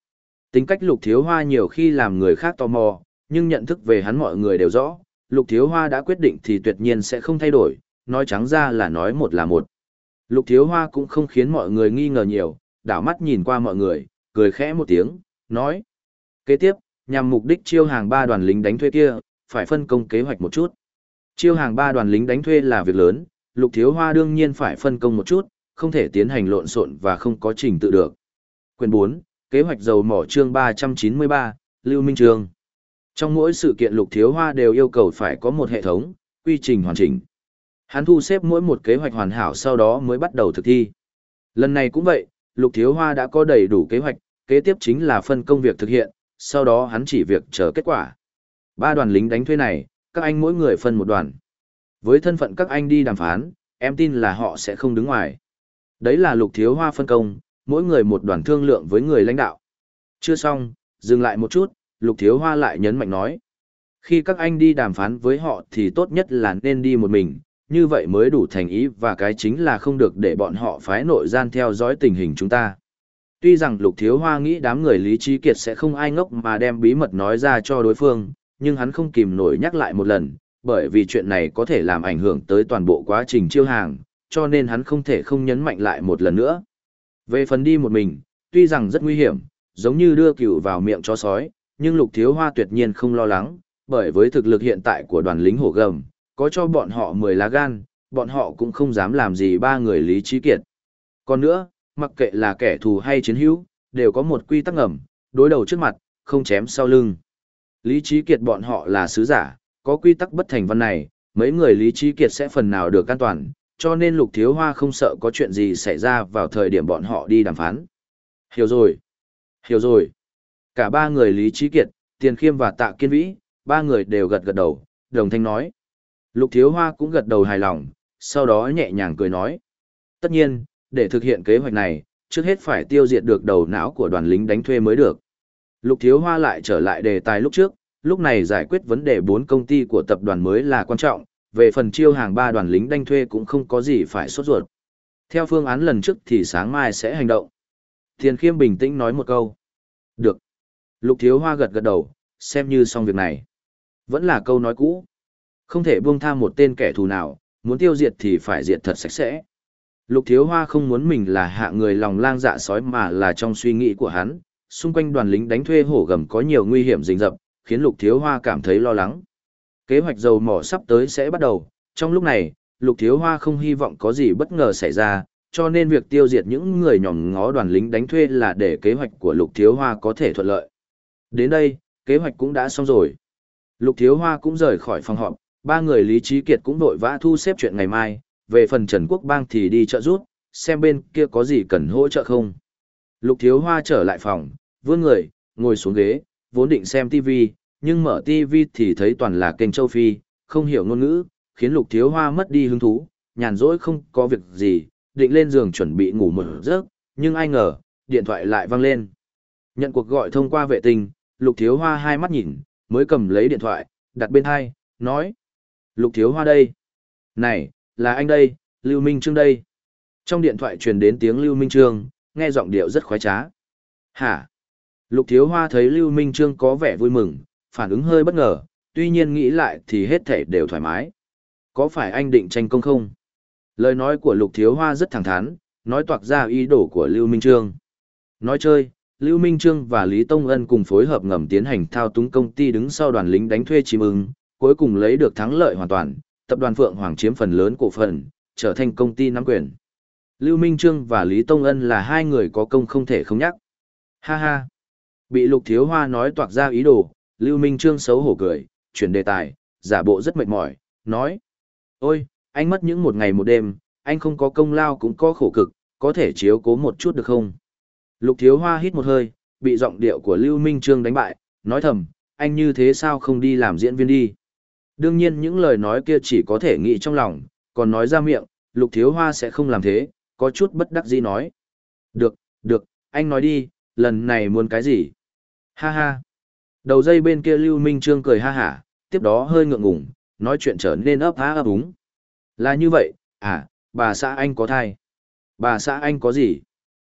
Tính cách Lục Thiếu Hoa nhiều khi làm người khác tò mò, nhưng nhận thức về hắn mọi người đều rõ, Lục Thiếu Hoa đã quyết định thì tuyệt nhiên sẽ không thay đổi, nói trắng ra là nói một là một. Lục Thiếu Hoa cũng không khiến mọi người nghi ngờ nhiều, đảo mắt nhìn qua mọi người, cười khẽ một tiếng, nói. Kế tiếp, nhằm mục đích chiêu hàng ba đoàn lính đánh thuê kia, phải phân công kế hoạch một chút. Chiêu hàng ba đoàn lính đánh thuê là việc lớn, Lục Thiếu Hoa đương nhiên phải phân công một chút, không thể tiến hành lộn xộn và không có trình tự được. Quyền bốn, kế hoạch dầu mỏ chương ba trăm chín mươi ba, Lưu Minh Chương. Trong mỗi sự kiện Lục Thiếu Hoa đều yêu cầu phải có một hệ thống, quy trình hoàn chỉnh. Hắn thu xếp mỗi một kế hoạch hoàn hảo sau đó mới bắt đầu thực thi. Lần này cũng vậy, Lục Thiếu Hoa đã có đầy đủ kế hoạch, kế tiếp chính là phân công việc thực hiện, sau đó hắn chỉ việc chờ kết quả. Ba đoàn lính đánh thuê này, các anh mỗi người phân một đoàn. Với thân phận các anh đi đàm phán, em tin là họ sẽ không đứng ngoài. Đấy là Lục Thiếu Hoa phân công, mỗi người một đoàn thương lượng với người lãnh đạo. Chưa xong, dừng lại một chút, Lục Thiếu Hoa lại nhấn mạnh nói. Khi các anh đi đàm phán với họ thì tốt nhất là nên đi một mình, như vậy mới đủ thành ý và cái chính là không được để bọn họ phái nội gian theo dõi tình hình chúng ta. Tuy rằng Lục Thiếu Hoa nghĩ đám người Lý Trí Kiệt sẽ không ai ngốc mà đem bí mật nói ra cho đối phương, nhưng hắn không kìm nổi nhắc lại một lần, bởi vì chuyện này có thể làm ảnh hưởng tới toàn bộ quá trình chiêu hàng, cho nên hắn không thể không nhấn mạnh lại một lần nữa. Về phần đi một mình, tuy rằng rất nguy hiểm, giống như đưa cừu vào miệng chó sói, nhưng Lục Thiếu Hoa tuyệt nhiên không lo lắng, bởi với thực lực hiện tại của đoàn lính hổ gầm, có cho bọn họ mười lá gan, bọn họ cũng không dám làm gì ba người Lý Trí Kiệt. Còn nữa, mặc kệ là kẻ thù hay chiến hữu, đều có một quy tắc ngầm, đối đầu trước mặt, không chém sau lưng. Lý Trí Kiệt bọn họ là sứ giả, có quy tắc bất thành văn này, mấy người Lý Trí Kiệt sẽ phần nào được an toàn, cho nên Lục Thiếu Hoa không sợ có chuyện gì xảy ra vào thời điểm bọn họ đi đàm phán. Hiểu rồi. Hiểu rồi. Cả ba người Lý Trí Kiệt, Tiền Khiêm và Tạ Kiên Vĩ, ba người đều gật gật đầu, đồng thanh nói. Lục Thiếu Hoa cũng gật đầu hài lòng, sau đó nhẹ nhàng cười nói. Tất nhiên, để thực hiện kế hoạch này, trước hết phải tiêu diệt được đầu não của đoàn lính đánh thuê mới được. Lục Thiếu Hoa lại trở lại đề tài lúc trước, lúc này giải quyết vấn đề bốn công ty của tập đoàn mới là quan trọng, về phần chiêu hàng ba đoàn lính đánh thuê cũng không có gì phải sốt ruột. Theo phương án lần trước thì sáng mai sẽ hành động. Tiền Khiêm bình tĩnh nói một câu. Được. Lục Thiếu Hoa gật gật đầu, xem như xong việc này. Vẫn là câu nói cũ. Không thể buông tha một tên kẻ thù nào, muốn tiêu diệt thì phải diệt thật sạch sẽ. Lục Thiếu Hoa không muốn mình là hạ người lòng lang dạ sói mà là trong suy nghĩ của hắn, xung quanh đoàn lính đánh thuê hổ gầm có nhiều nguy hiểm rình rập, khiến Lục Thiếu Hoa cảm thấy lo lắng. Kế hoạch dầu mỏ sắp tới sẽ bắt đầu, trong lúc này, Lục Thiếu Hoa không hy vọng có gì bất ngờ xảy ra, cho nên việc tiêu diệt những người nhòm ngó đoàn lính đánh thuê là để kế hoạch của Lục Thiếu Hoa có thể thuận lợi. Đến đây, kế hoạch cũng đã xong rồi. Lục Thiếu Hoa cũng rời khỏi phòng họp, ba người Lý Trí Kiệt cũng vội vã thu xếp chuyện ngày mai, về phần Trần Quốc Bang thì đi trợ rút, xem bên kia có gì cần hỗ trợ không. Lục Thiếu Hoa trở lại phòng, vươn người, ngồi xuống ghế, vốn định xem ti vi, nhưng mở ti vi thì thấy toàn là kênh châu Phi, không hiểu ngôn ngữ, khiến Lục Thiếu Hoa mất đi hứng thú, nhàn rỗi không có việc gì, định lên giường chuẩn bị ngủ một giấc, nhưng ai ngờ, điện thoại lại vang lên. Nhận cuộc gọi thông qua vệ tinh, Lục Thiếu Hoa hai mắt nhìn, mới cầm lấy điện thoại, đặt bên hai, nói. Lục Thiếu Hoa đây. Này, là anh đây, Lưu Minh Trương đây. Trong điện thoại truyền đến tiếng Lưu Minh Trương, nghe giọng điệu rất khoái trá. Hả? Lục Thiếu Hoa thấy Lưu Minh Trương có vẻ vui mừng, phản ứng hơi bất ngờ, tuy nhiên nghĩ lại thì hết thể đều thoải mái. Có phải anh định tranh công không? Lời nói của Lục Thiếu Hoa rất thẳng thắn, nói toạc ra ý đồ của Lưu Minh Trương. Nói chơi, Lưu Minh Trương và Lý Tông Ân cùng phối hợp ngầm tiến hành thao túng công ty đứng sau đoàn lính đánh thuê chim ưng, cuối cùng lấy được thắng lợi hoàn toàn, tập đoàn Phượng Hoàng chiếm phần lớn cổ phần, trở thành công ty nắm quyền. Lưu Minh Trương và Lý Tông Ân là hai người có công không thể không nhắc. Ha ha. Bị Lục Thiếu Hoa nói toạc ra ý đồ, Lưu Minh Trương xấu hổ cười, chuyển đề tài, giả bộ rất mệt mỏi, nói. Ôi, anh mất những một ngày một đêm, anh không có công lao cũng có khổ cực, có thể chiếu cố một chút được không? Lục Thiếu Hoa hít một hơi, bị giọng điệu của Lưu Minh Trương đánh bại, nói thầm, anh như thế sao không đi làm diễn viên đi? Đương nhiên những lời nói kia chỉ có thể nghĩ trong lòng, còn nói ra miệng, Lục Thiếu Hoa sẽ không làm thế, có chút bất đắc dĩ nói. Được, được, anh nói đi, lần này muốn cái gì? Ha ha. Đầu dây bên kia Lưu Minh Trương cười ha hả, tiếp đó hơi ngượng ngùng, nói chuyện trở nên ấp há ấp úng. Là như vậy, à, bà xã anh có thai. Bà xã anh có gì?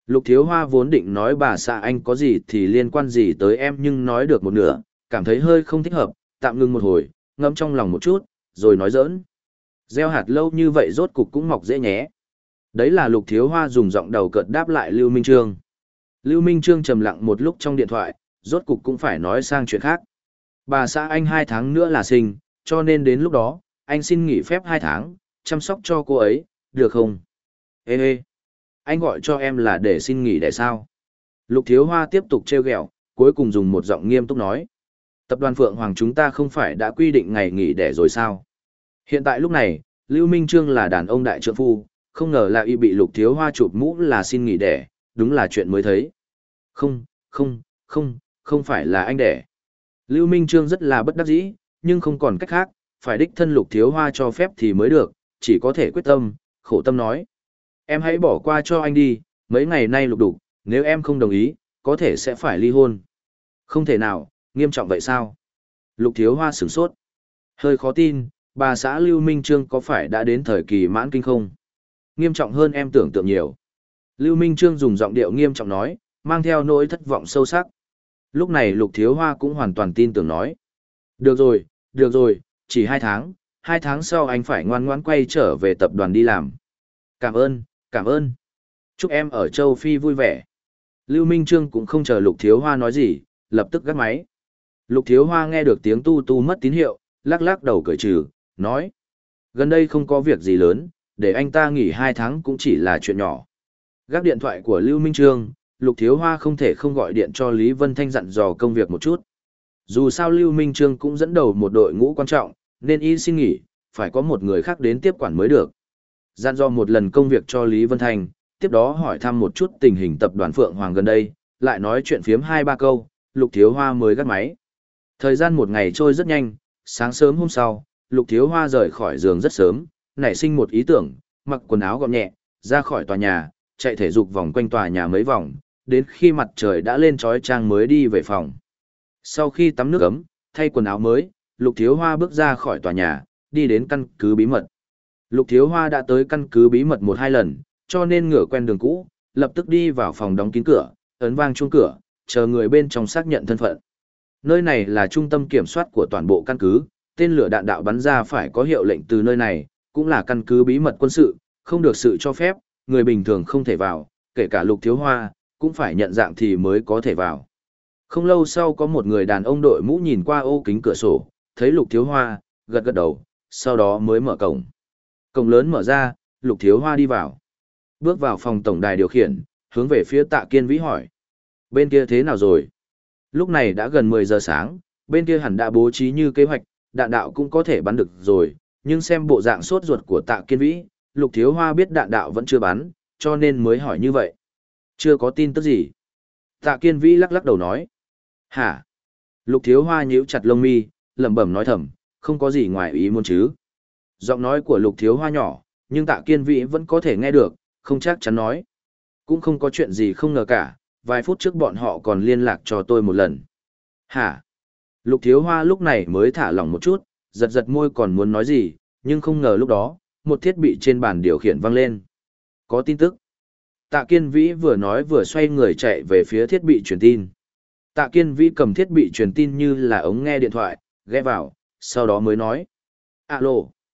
Lục Thiếu Hoa vốn định nói bà xã anh có gì thì liên quan gì tới em nhưng nói được một nửa, cảm thấy hơi không thích hợp, tạm ngưng một hồi, ngẫm trong lòng một chút, rồi nói giỡn. Gieo hạt lâu như vậy rốt cục cũng mọc dễ nhé. Đấy là Lục Thiếu Hoa dùng giọng đầu cợt đáp lại Lưu Minh Trương. Lưu Minh Trương trầm lặng một lúc trong điện thoại, rốt cục cũng phải nói sang chuyện khác. Bà xã anh hai tháng nữa là sinh, cho nên đến lúc đó, anh xin nghỉ phép hai tháng, chăm sóc cho cô ấy, được không? Ê ê, anh gọi cho em là để xin nghỉ để sao? Lục Thiếu Hoa tiếp tục trêu ghẹo, cuối cùng dùng một giọng nghiêm túc nói. Tập đoàn Phượng Hoàng chúng ta không phải đã quy định ngày nghỉ để rồi sao? Hiện tại lúc này, Lưu Minh Trương là đàn ông đại trượng phu, không ngờ là y bị Lục Thiếu Hoa chụp mũ là xin nghỉ đẻ, đúng là chuyện mới thấy. Không, không, không, không phải là anh đẻ. Lưu Minh Trương rất là bất đắc dĩ, nhưng không còn cách khác, phải đích thân Lục Thiếu Hoa cho phép thì mới được, chỉ có thể quyết tâm, khổ tâm nói. Em hãy bỏ qua cho anh đi, mấy ngày nay Lục Đục, nếu em không đồng ý, có thể sẽ phải ly hôn. Không thể nào, nghiêm trọng vậy sao? Lục Thiếu Hoa sửng sốt. Hơi khó tin, bà xã Lưu Minh Trương có phải đã đến thời kỳ mãn kinh không? Nghiêm trọng hơn em tưởng tượng nhiều. Lưu Minh Trương dùng giọng điệu nghiêm trọng nói, mang theo nỗi thất vọng sâu sắc. Lúc này Lục Thiếu Hoa cũng hoàn toàn tin tưởng nói. Được rồi, được rồi, chỉ hai tháng, hai tháng sau anh phải ngoan ngoãn quay trở về tập đoàn đi làm. Cảm ơn, cảm ơn. Chúc em ở châu Phi vui vẻ. Lưu Minh Trương cũng không chờ Lục Thiếu Hoa nói gì, lập tức gắt máy. Lục Thiếu Hoa nghe được tiếng tu tu mất tín hiệu, lắc lắc đầu cởi trừ, nói. Gần đây không có việc gì lớn, để anh ta nghỉ hai tháng cũng chỉ là chuyện nhỏ. Gác điện thoại của Lưu Minh Trương, Lục Thiếu Hoa không thể không gọi điện cho Lý Vân Thanh dặn dò công việc một chút. Dù sao Lưu Minh Trương cũng dẫn đầu một đội ngũ quan trọng, nên y xin nghỉ, phải có một người khác đến tiếp quản mới được. Dặn dò một lần công việc cho Lý Vân Thanh, tiếp đó hỏi thăm một chút tình hình tập đoàn Phượng Hoàng gần đây, lại nói chuyện phiếm hai ba câu, Lục Thiếu Hoa mới gắt máy. Thời gian một ngày trôi rất nhanh, sáng sớm hôm sau, Lục Thiếu Hoa rời khỏi giường rất sớm, nảy sinh một ý tưởng, mặc quần áo gọn nhẹ, ra khỏi tòa nhà, chạy thể dục vòng quanh tòa nhà mấy vòng, đến khi mặt trời đã lên chói chang mới đi về phòng. Sau khi tắm nước ấm, thay quần áo mới, Lục Thiếu Hoa bước ra khỏi tòa nhà, đi đến căn cứ bí mật. Lục Thiếu Hoa đã tới căn cứ bí mật một hai lần, cho nên ngửa quen đường cũ, lập tức đi vào phòng đóng kín cửa, ấn vang chuông cửa, chờ người bên trong xác nhận thân phận. Nơi này là trung tâm kiểm soát của toàn bộ căn cứ, tên lửa đạn đạo bắn ra phải có hiệu lệnh từ nơi này, cũng là căn cứ bí mật quân sự, không được sự cho phép, người bình thường không thể vào, kể cả Lục Thiếu Hoa, cũng phải nhận dạng thì mới có thể vào. Không lâu sau có một người đàn ông đội mũ nhìn qua ô kính cửa sổ, thấy Lục Thiếu Hoa, gật gật đầu, sau đó mới mở cổng. Cổng lớn mở ra, Lục Thiếu Hoa đi vào. Bước vào phòng tổng đài điều khiển, hướng về phía Tạ Kiên Vĩ hỏi. Bên kia thế nào rồi? Lúc này đã gần mười giờ sáng, bên kia hẳn đã bố trí như kế hoạch, đạn đạo cũng có thể bắn được rồi, nhưng xem bộ dạng sốt ruột của Tạ Kiên Vĩ, Lục Thiếu Hoa biết đạn đạo vẫn chưa bắn, cho nên mới hỏi như vậy. Chưa có tin tức gì. Tạ Kiên Vĩ lắc lắc đầu nói. Hả? Lục Thiếu Hoa nhíu chặt lông mi, lẩm bẩm nói thầm, không có gì ngoài ý muốn chứ. Giọng nói của Lục Thiếu Hoa nhỏ, nhưng Tạ Kiên Vĩ vẫn có thể nghe được, không chắc chắn nói. Cũng không có chuyện gì không ngờ cả, vài phút trước bọn họ còn liên lạc cho tôi một lần. Hả? Lục Thiếu Hoa lúc này mới thả lỏng một chút, giật giật môi còn muốn nói gì, nhưng không ngờ lúc đó, một thiết bị trên bàn điều khiển vang lên. Có tin tức. Tạ Kiên Vĩ vừa nói vừa xoay người chạy về phía thiết bị truyền tin. Tạ Kiên Vĩ cầm thiết bị truyền tin như là ống nghe điện thoại, ghé vào, sau đó mới nói. Alo,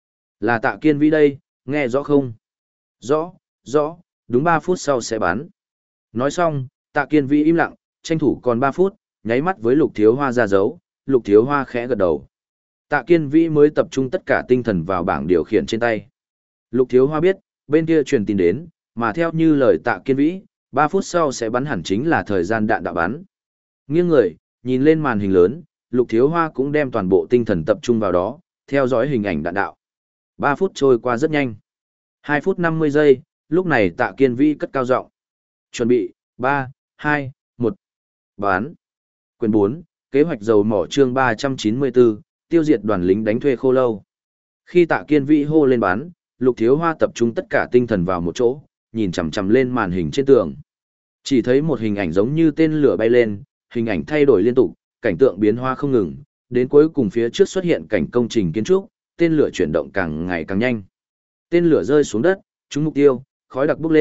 là Tạ Kiên Vĩ đây, nghe rõ không? Rõ, rõ, đúng ba phút sau sẽ bắn. Nói xong, Tạ Kiên Vĩ im lặng, tranh thủ còn ba phút, nháy mắt với Lục Thiếu Hoa ra dấu, Lục Thiếu Hoa khẽ gật đầu. Tạ Kiên Vĩ mới tập trung tất cả tinh thần vào bảng điều khiển trên tay. Lục Thiếu Hoa biết, bên kia truyền tin đến, mà theo như lời Tạ Kiên Vĩ, ba phút sau sẽ bắn hẳn chính là thời gian đạn đạo bắn. Nghiêng người, nhìn lên màn hình lớn, Lục Thiếu Hoa cũng đem toàn bộ tinh thần tập trung vào đó, theo dõi hình ảnh đạn đạo. ba phút trôi qua rất nhanh. hai phút năm mươi giây, lúc này Tạ Kiên Vĩ cất cao giọng. Chuẩn bị, ba, hai, một, bắn. Quyền bốn, kế hoạch dầu mỏ chương ba trăm chín mươi bốn, tiêu diệt đoàn lính đánh thuê Khô Lâu. Khi Tạ Kiên Vĩ hô lên bắn, Lục Thiếu Hoa tập trung tất cả tinh thần vào một chỗ, nhìn chằm chằm lên màn hình trên tường. Chỉ thấy một hình ảnh giống như tên lửa bay lên, hình ảnh thay đổi liên tục, cảnh tượng biến hóa không ngừng, đến cuối cùng phía trước xuất hiện cảnh công trình kiến trúc, tên lửa chuyển động càng ngày càng nhanh. Tên lửa rơi xuống đất, trúng mục tiêu, khói đặc bốc lên,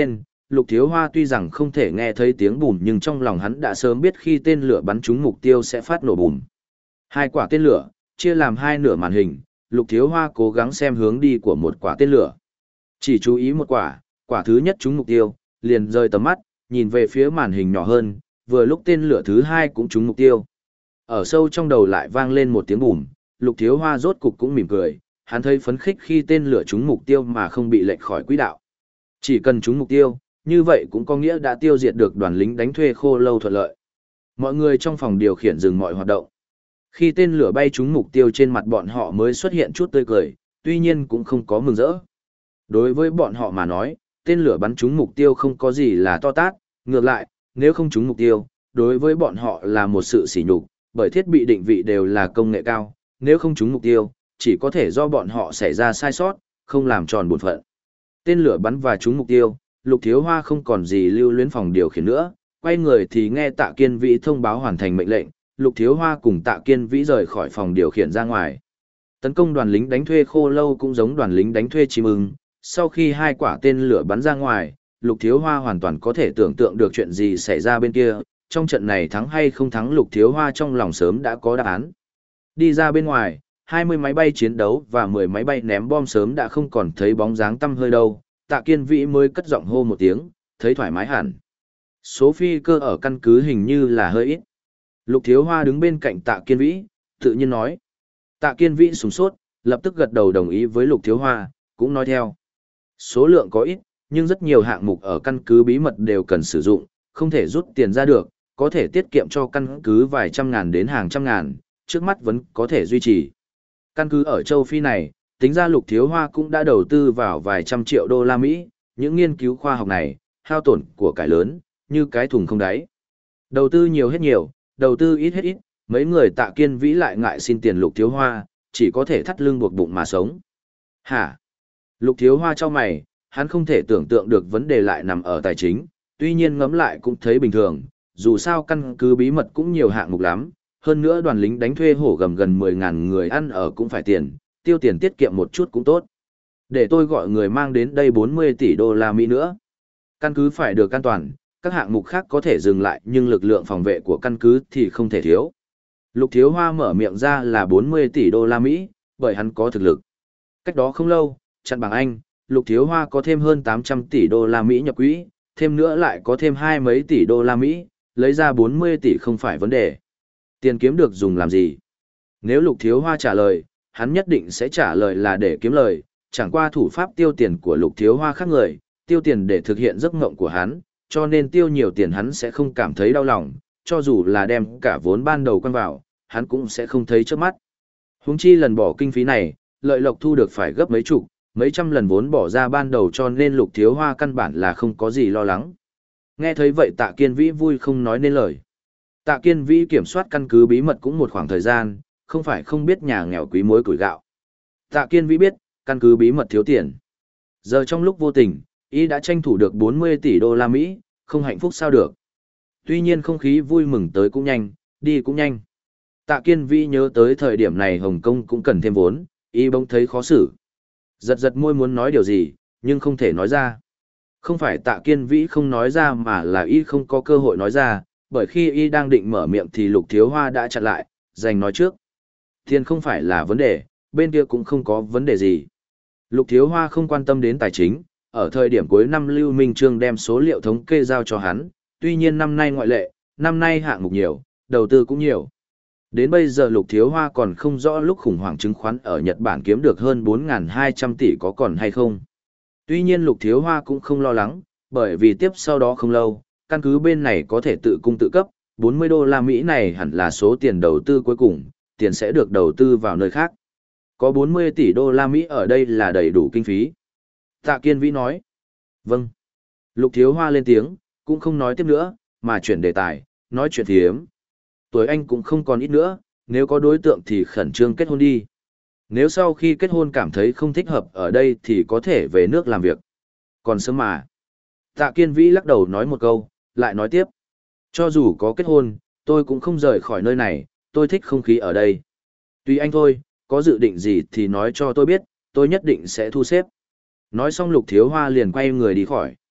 Lục Thiếu Hoa tuy rằng không thể nghe thấy tiếng bùm nhưng trong lòng hắn đã sớm biết khi tên lửa bắn trúng mục tiêu sẽ phát nổ bùm. Hai quả tên lửa, chia làm hai nửa màn hình, Lục Thiếu Hoa cố gắng xem hướng đi của một quả tên lửa. Chỉ chú ý một quả, quả thứ nhất trúng mục tiêu, liền rời tầm mắt, nhìn về phía màn hình nhỏ hơn, vừa lúc tên lửa thứ hai cũng trúng mục tiêu. Ở sâu trong đầu lại vang lên một tiếng bùm, Lục Thiếu Hoa rốt cục cũng mỉm cười, hắn thấy phấn khích khi tên lửa trúng mục tiêu mà không bị lệch khỏi quỹ đạo. Chỉ cần trúng mục tiêu, như vậy cũng có nghĩa đã tiêu diệt được đoàn lính đánh thuê khô lâu thuận lợi. Mọi người trong phòng điều khiển dừng mọi hoạt động. Khi tên lửa bay trúng mục tiêu trên mặt bọn họ mới xuất hiện chút tươi cười, tuy nhiên cũng không có mừng rỡ. Đối với bọn họ mà nói, tên lửa bắn trúng mục tiêu không có gì là to tát, ngược lại, nếu không trúng mục tiêu, đối với bọn họ là một sự sỉ nhục, bởi thiết bị định vị đều là công nghệ cao, nếu không trúng mục tiêu, chỉ có thể do bọn họ xảy ra sai sót, không làm tròn bổn phận. Tên lửa bắn và trúng mục tiêu, Lục Thiếu Hoa không còn gì lưu luyến phòng điều khiển nữa, quay người thì nghe Tạ Kiên Vĩ thông báo hoàn thành mệnh lệnh, Lục Thiếu Hoa cùng Tạ Kiên Vĩ rời khỏi phòng điều khiển ra ngoài. Tấn công đoàn lính đánh thuê khô lâu cũng giống đoàn lính đánh thuê chim ưng, sau khi hai quả tên lửa bắn ra ngoài, Lục Thiếu Hoa hoàn toàn có thể tưởng tượng được chuyện gì xảy ra bên kia, trong trận này thắng hay không thắng Lục Thiếu Hoa trong lòng sớm đã có đáp án. Đi ra bên ngoài, hai mươi máy bay chiến đấu và mười máy bay ném bom sớm đã không còn thấy bóng dáng tăm hơi đâu, Tạ Kiên Vĩ mới cất giọng hô một tiếng, thấy thoải mái hẳn. Số phi cơ ở căn cứ hình như là hơi ít. Lục Thiếu Hoa đứng bên cạnh Tạ Kiên Vĩ, tự nhiên nói. Tạ Kiên Vĩ sửng sốt, lập tức gật đầu đồng ý với Lục Thiếu Hoa, cũng nói theo. Số lượng có ít, nhưng rất nhiều hạng mục ở căn cứ bí mật đều cần sử dụng, không thể rút tiền ra được, có thể tiết kiệm cho căn cứ vài trăm ngàn đến hàng trăm ngàn, trước mắt vẫn có thể duy trì. Căn cứ ở châu Phi này, tính ra Lục Thiếu Hoa cũng đã đầu tư vào vài trăm triệu đô la Mỹ, những nghiên cứu khoa học này, hao tổn của cải lớn, như cái thùng không đáy. Đầu tư nhiều hết nhiều, đầu tư ít hết ít, mấy người Tạ Kiên Vĩ lại ngại xin tiền Lục Thiếu Hoa, chỉ có thể thắt lưng buộc bụng mà sống. Hả? Lục Thiếu Hoa cho mày, hắn không thể tưởng tượng được vấn đề lại nằm ở tài chính, tuy nhiên ngẫm lại cũng thấy bình thường, dù sao căn cứ bí mật cũng nhiều hạng mục lắm, hơn nữa đoàn lính đánh thuê hổ gầm gần mười ngàn người ăn ở cũng phải tiền, tiêu tiền tiết kiệm một chút cũng tốt. Để tôi gọi người mang đến đây bốn mươi tỷ đô la Mỹ nữa. Căn cứ phải được an toàn, các hạng mục khác có thể dừng lại nhưng lực lượng phòng vệ của căn cứ thì không thể thiếu. Lục Thiếu Hoa mở miệng ra là bốn mươi tỷ đô la Mỹ, bởi hắn có thực lực. Cách đó không lâu, chặn bằng Anh, Lục Thiếu Hoa có thêm hơn tám trăm tỷ đô la Mỹ nhập quỹ, thêm nữa lại có thêm hai mấy tỷ đô la Mỹ, lấy ra bốn mươi tỷ không phải vấn đề. Tiền kiếm được dùng làm gì? Nếu Lục Thiếu Hoa trả lời, hắn nhất định sẽ trả lời là để kiếm lời, chẳng qua thủ pháp tiêu tiền của Lục Thiếu Hoa khác người, tiêu tiền để thực hiện giấc mộng của hắn, cho nên tiêu nhiều tiền hắn sẽ không cảm thấy đau lòng, cho dù là đem cả vốn ban đầu quăng vào, hắn cũng sẽ không thấy trước mắt. Huống chi lần bỏ kinh phí này, lợi lộc thu được phải gấp mấy chục, mấy trăm lần vốn bỏ ra ban đầu, cho nên Lục Thiếu Hoa căn bản là không có gì lo lắng. Nghe thấy vậy Tạ Kiên Vĩ vui không nói nên lời. Tạ Kiên Vĩ kiểm soát căn cứ bí mật cũng một khoảng thời gian, không phải không biết nhà nghèo quý muối củi gạo. Tạ Kiên Vĩ biết, căn cứ bí mật thiếu tiền. Giờ trong lúc vô tình, y đã tranh thủ được bốn mươi tỷ đô la Mỹ, không hạnh phúc sao được. Tuy nhiên không khí vui mừng tới cũng nhanh, đi cũng nhanh. Tạ Kiên Vĩ nhớ tới thời điểm này Hồng Kông cũng cần thêm vốn, y bỗng thấy khó xử. Giật giật môi muốn nói điều gì, nhưng không thể nói ra. Không phải Tạ Kiên Vĩ không nói ra mà là y không có cơ hội nói ra, bởi khi y đang định mở miệng thì Lục Thiếu Hoa đã chặn lại, dành nói trước. Tiền không phải là vấn đề, bên kia cũng không có vấn đề gì. Lục Thiếu Hoa không quan tâm đến tài chính, ở thời điểm cuối năm Lưu Minh Trương đem số liệu thống kê giao cho hắn, tuy nhiên năm nay ngoại lệ, năm nay hạng mục nhiều, đầu tư cũng nhiều. Đến bây giờ Lục Thiếu Hoa còn không rõ lúc khủng hoảng chứng khoán ở Nhật Bản kiếm được hơn bốn nghìn hai trăm tỷ có còn hay không. Tuy nhiên Lục Thiếu Hoa cũng không lo lắng, bởi vì tiếp sau đó không lâu, căn cứ bên này có thể tự cung tự cấp, bốn mươi đô la Mỹ này hẳn là số tiền đầu tư cuối cùng, tiền sẽ được đầu tư vào nơi khác. Có bốn mươi tỷ đô la Mỹ ở đây là đầy đủ kinh phí. Tạ Kiên Vĩ nói. Vâng. Lục Thiếu Hoa lên tiếng, cũng không nói tiếp nữa, mà chuyển đề tài, nói chuyện thiếm. Tuổi anh cũng không còn ít nữa, nếu có đối tượng thì khẩn trương kết hôn đi. Nếu sau khi kết hôn cảm thấy không thích hợp ở đây thì có thể về nước làm việc. Còn sớm mà. Tạ Kiên Vĩ lắc đầu nói một câu, lại nói tiếp. Cho dù có kết hôn, tôi cũng không rời khỏi nơi này, tôi thích không khí ở đây. Tùy anh thôi, có dự định gì thì nói cho tôi biết, tôi nhất định sẽ thu xếp. Nói xong Lục Thiếu Hoa liền quay người đi khỏi.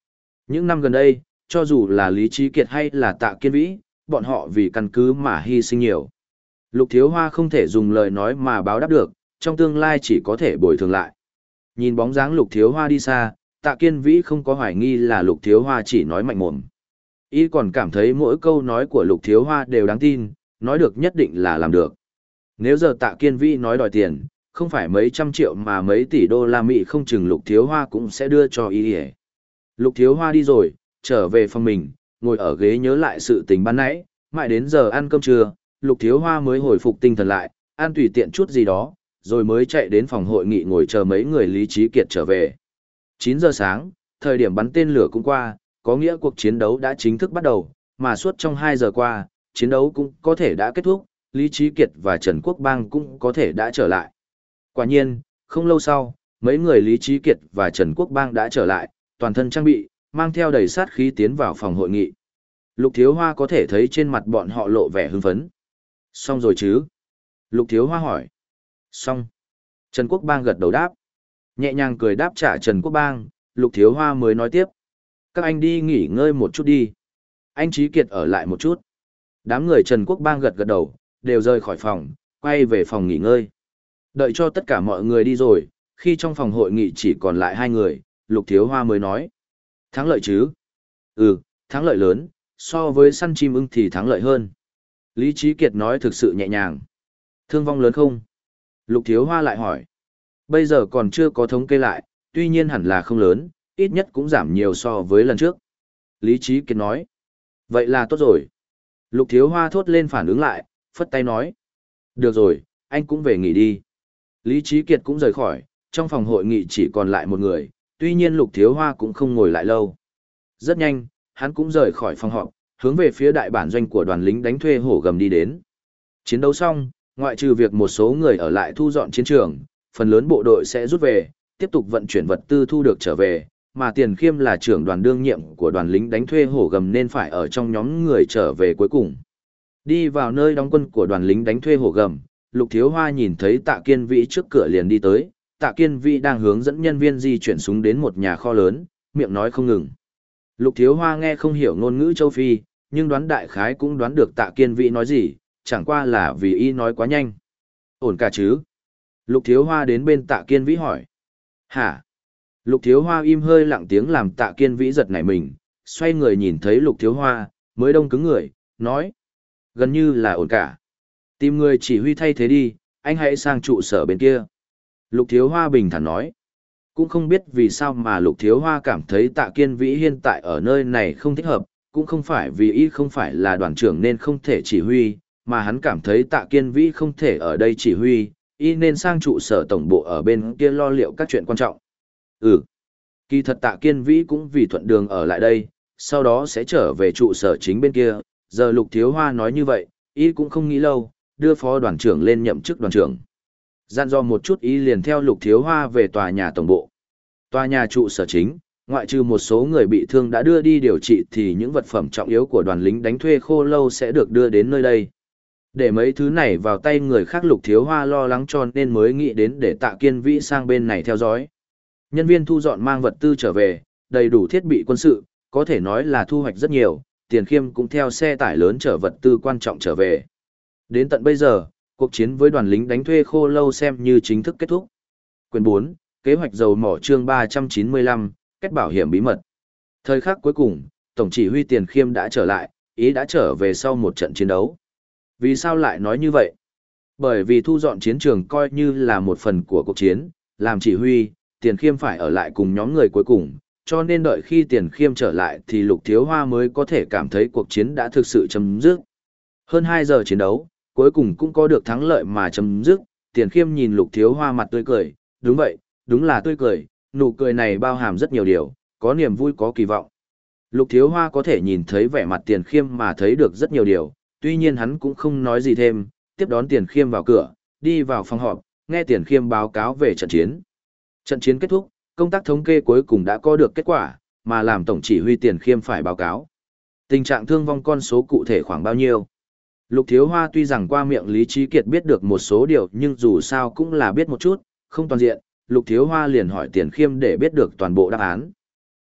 Những năm gần đây, cho dù là Lý Trí Kiệt hay là Tạ Kiên Vĩ, bọn họ vì căn cứ mà hy sinh nhiều. Lục Thiếu Hoa không thể dùng lời nói mà báo đáp được, trong tương lai chỉ có thể bồi thường lại. Nhìn bóng dáng Lục Thiếu Hoa đi xa, Tạ Kiên Vĩ không có hoài nghi là Lục Thiếu Hoa chỉ nói mạnh mồm. Y còn cảm thấy mỗi câu nói của Lục Thiếu Hoa đều đáng tin, nói được nhất định là làm được. Nếu giờ Tạ Kiên Vĩ nói đòi tiền, không phải mấy trăm triệu mà mấy tỷ đô la Mỹ không chừng Lục Thiếu Hoa cũng sẽ đưa cho Y. Lục Thiếu Hoa đi rồi, trở về phòng mình, ngồi ở ghế nhớ lại sự tình ban nãy, mãi đến giờ ăn cơm trưa, Lục Thiếu Hoa mới hồi phục tinh thần lại, ăn tùy tiện chút gì đó, rồi mới chạy đến phòng hội nghị ngồi chờ mấy người Lý Trí Kiệt trở về. chín giờ sáng, thời điểm bắn tên lửa cũng qua, có nghĩa cuộc chiến đấu đã chính thức bắt đầu, mà suốt trong hai giờ qua, chiến đấu cũng có thể đã kết thúc, Lý Trí Kiệt và Trần Quốc Bang cũng có thể đã trở lại. Quả nhiên, không lâu sau, mấy người Lý Trí Kiệt và Trần Quốc Bang đã trở lại, toàn thân trang bị, mang theo đầy sát khí tiến vào phòng hội nghị. Lục Thiếu Hoa có thể thấy trên mặt bọn họ lộ vẻ hưng phấn. Xong rồi chứ? Lục Thiếu Hoa hỏi. Xong. Trần Quốc Bang gật đầu đáp. Nhẹ nhàng cười đáp trả Trần Quốc Bang, Lục Thiếu Hoa mới nói tiếp. Các anh đi nghỉ ngơi một chút đi. Anh Trí Kiệt ở lại một chút. Đám người Trần Quốc Bang gật gật đầu, đều rời khỏi phòng, quay về phòng nghỉ ngơi. Đợi cho tất cả mọi người đi rồi, khi trong phòng hội nghị chỉ còn lại hai người, Lục Thiếu Hoa mới nói. Thắng lợi chứ? Ừ, thắng lợi lớn, so với săn chim ưng thì thắng lợi hơn. Lý Trí Kiệt nói thực sự nhẹ nhàng. Thương vong lớn không? Lục Thiếu Hoa lại hỏi. Bây giờ còn chưa có thống kê lại, tuy nhiên hẳn là không lớn, ít nhất cũng giảm nhiều so với lần trước. Lý Trí Kiệt nói. Vậy là tốt rồi. Lục Thiếu Hoa thốt lên phản ứng lại, phất tay nói. Được rồi, anh cũng về nghỉ đi. Lý Trí Kiệt cũng rời khỏi, trong phòng hội nghị chỉ còn lại một người, tuy nhiên Lục Thiếu Hoa cũng không ngồi lại lâu. Rất nhanh, hắn cũng rời khỏi phòng họp, hướng về phía đại bản doanh của đoàn lính đánh thuê hổ gầm đi đến. Chiến đấu xong, ngoại trừ việc một số người ở lại thu dọn chiến trường, phần lớn bộ đội sẽ rút về, tiếp tục vận chuyển vật tư thu được trở về, mà Tiền Khiêm là trưởng đoàn đương nhiệm của đoàn lính đánh thuê hổ gầm nên phải ở trong nhóm người trở về cuối cùng. Đi vào nơi đóng quân của đoàn lính đánh thuê hổ gầm, Lục Thiếu Hoa nhìn thấy Tạ Kiên Vĩ trước cửa liền đi tới, Tạ Kiên Vĩ đang hướng dẫn nhân viên di chuyển súng đến một nhà kho lớn, miệng nói không ngừng. Lục Thiếu Hoa nghe không hiểu ngôn ngữ châu Phi, nhưng đoán đại khái cũng đoán được Tạ Kiên Vĩ nói gì, chẳng qua là vì y nói quá nhanh. Ổn cả chứ? Lục Thiếu Hoa đến bên Tạ Kiên Vĩ hỏi. Hả? Lục Thiếu Hoa im hơi lặng tiếng làm Tạ Kiên Vĩ giật nảy mình, xoay người nhìn thấy Lục Thiếu Hoa, mới đông cứng người, nói. Gần như là ổn cả. Tìm người chỉ huy thay thế đi, anh hãy sang trụ sở bên kia. Lục Thiếu Hoa bình thản nói. Cũng không biết vì sao mà Lục Thiếu Hoa cảm thấy Tạ Kiên Vĩ hiện tại ở nơi này không thích hợp, cũng không phải vì y không phải là đoàn trưởng nên không thể chỉ huy, mà hắn cảm thấy Tạ Kiên Vĩ không thể ở đây chỉ huy, y nên sang trụ sở tổng bộ ở bên kia lo liệu các chuyện quan trọng. Ừ. Kỳ thật Tạ Kiên Vĩ cũng vì thuận đường ở lại đây, sau đó sẽ trở về trụ sở chính bên kia, giờ Lục Thiếu Hoa nói như vậy, y cũng không nghĩ lâu, đưa phó đoàn trưởng lên nhậm chức đoàn trưởng. Dặn dò một chút y liền theo Lục Thiếu Hoa về tòa nhà tổng bộ. Tòa nhà trụ sở chính, ngoại trừ một số người bị thương đã đưa đi điều trị thì những vật phẩm trọng yếu của đoàn lính đánh thuê khô lâu sẽ được đưa đến nơi đây. Để mấy thứ này vào tay người khác Lục Thiếu Hoa lo lắng cho nên mới nghĩ đến để Tạ Kiên Vĩ sang bên này theo dõi. Nhân viên thu dọn mang vật tư trở về, đầy đủ thiết bị quân sự, có thể nói là thu hoạch rất nhiều, Tiền Khiêm cũng theo xe tải lớn chở vật tư quan trọng trở về. Đến tận bây giờ, cuộc chiến với đoàn lính đánh thuê khô lâu xem như chính thức kết thúc. Quyền bốn, kế hoạch dầu mỏ chương ba trăm chín mươi lăm, kết bảo hiểm bí mật. Thời khắc cuối cùng, Tổng chỉ huy Tiền Khiêm đã trở lại, ý đã trở về sau một trận chiến đấu. Vì sao lại nói như vậy? Bởi vì thu dọn chiến trường coi như là một phần của cuộc chiến, làm chỉ huy, Tiền Khiêm phải ở lại cùng nhóm người cuối cùng, cho nên đợi khi Tiền Khiêm trở lại thì Lục Thiếu Hoa mới có thể cảm thấy cuộc chiến đã thực sự chấm dứt. Hơn hai giờ chiến đấu, cuối cùng cũng có được thắng lợi mà chấm dứt, Tiền Khiêm nhìn Lục Thiếu Hoa mặt tươi cười, đúng vậy, đúng là tươi cười, nụ cười này bao hàm rất nhiều điều, có niềm vui có kỳ vọng. Lục Thiếu Hoa có thể nhìn thấy vẻ mặt Tiền Khiêm mà thấy được rất nhiều điều, tuy nhiên hắn cũng không nói gì thêm, tiếp đón Tiền Khiêm vào cửa, đi vào phòng họp, nghe Tiền Khiêm báo cáo về trận chiến. Trận chiến kết thúc, công tác thống kê cuối cùng đã có được kết quả, mà làm tổng chỉ huy Tiền Khiêm phải báo cáo. Tình trạng thương vong con số cụ thể khoảng bao nhiêu? Lục Thiếu Hoa tuy rằng qua miệng Lý Trí Kiệt biết được một số điều nhưng dù sao cũng là biết một chút, không toàn diện, Lục Thiếu Hoa liền hỏi Tiền Khiêm để biết được toàn bộ đáp án.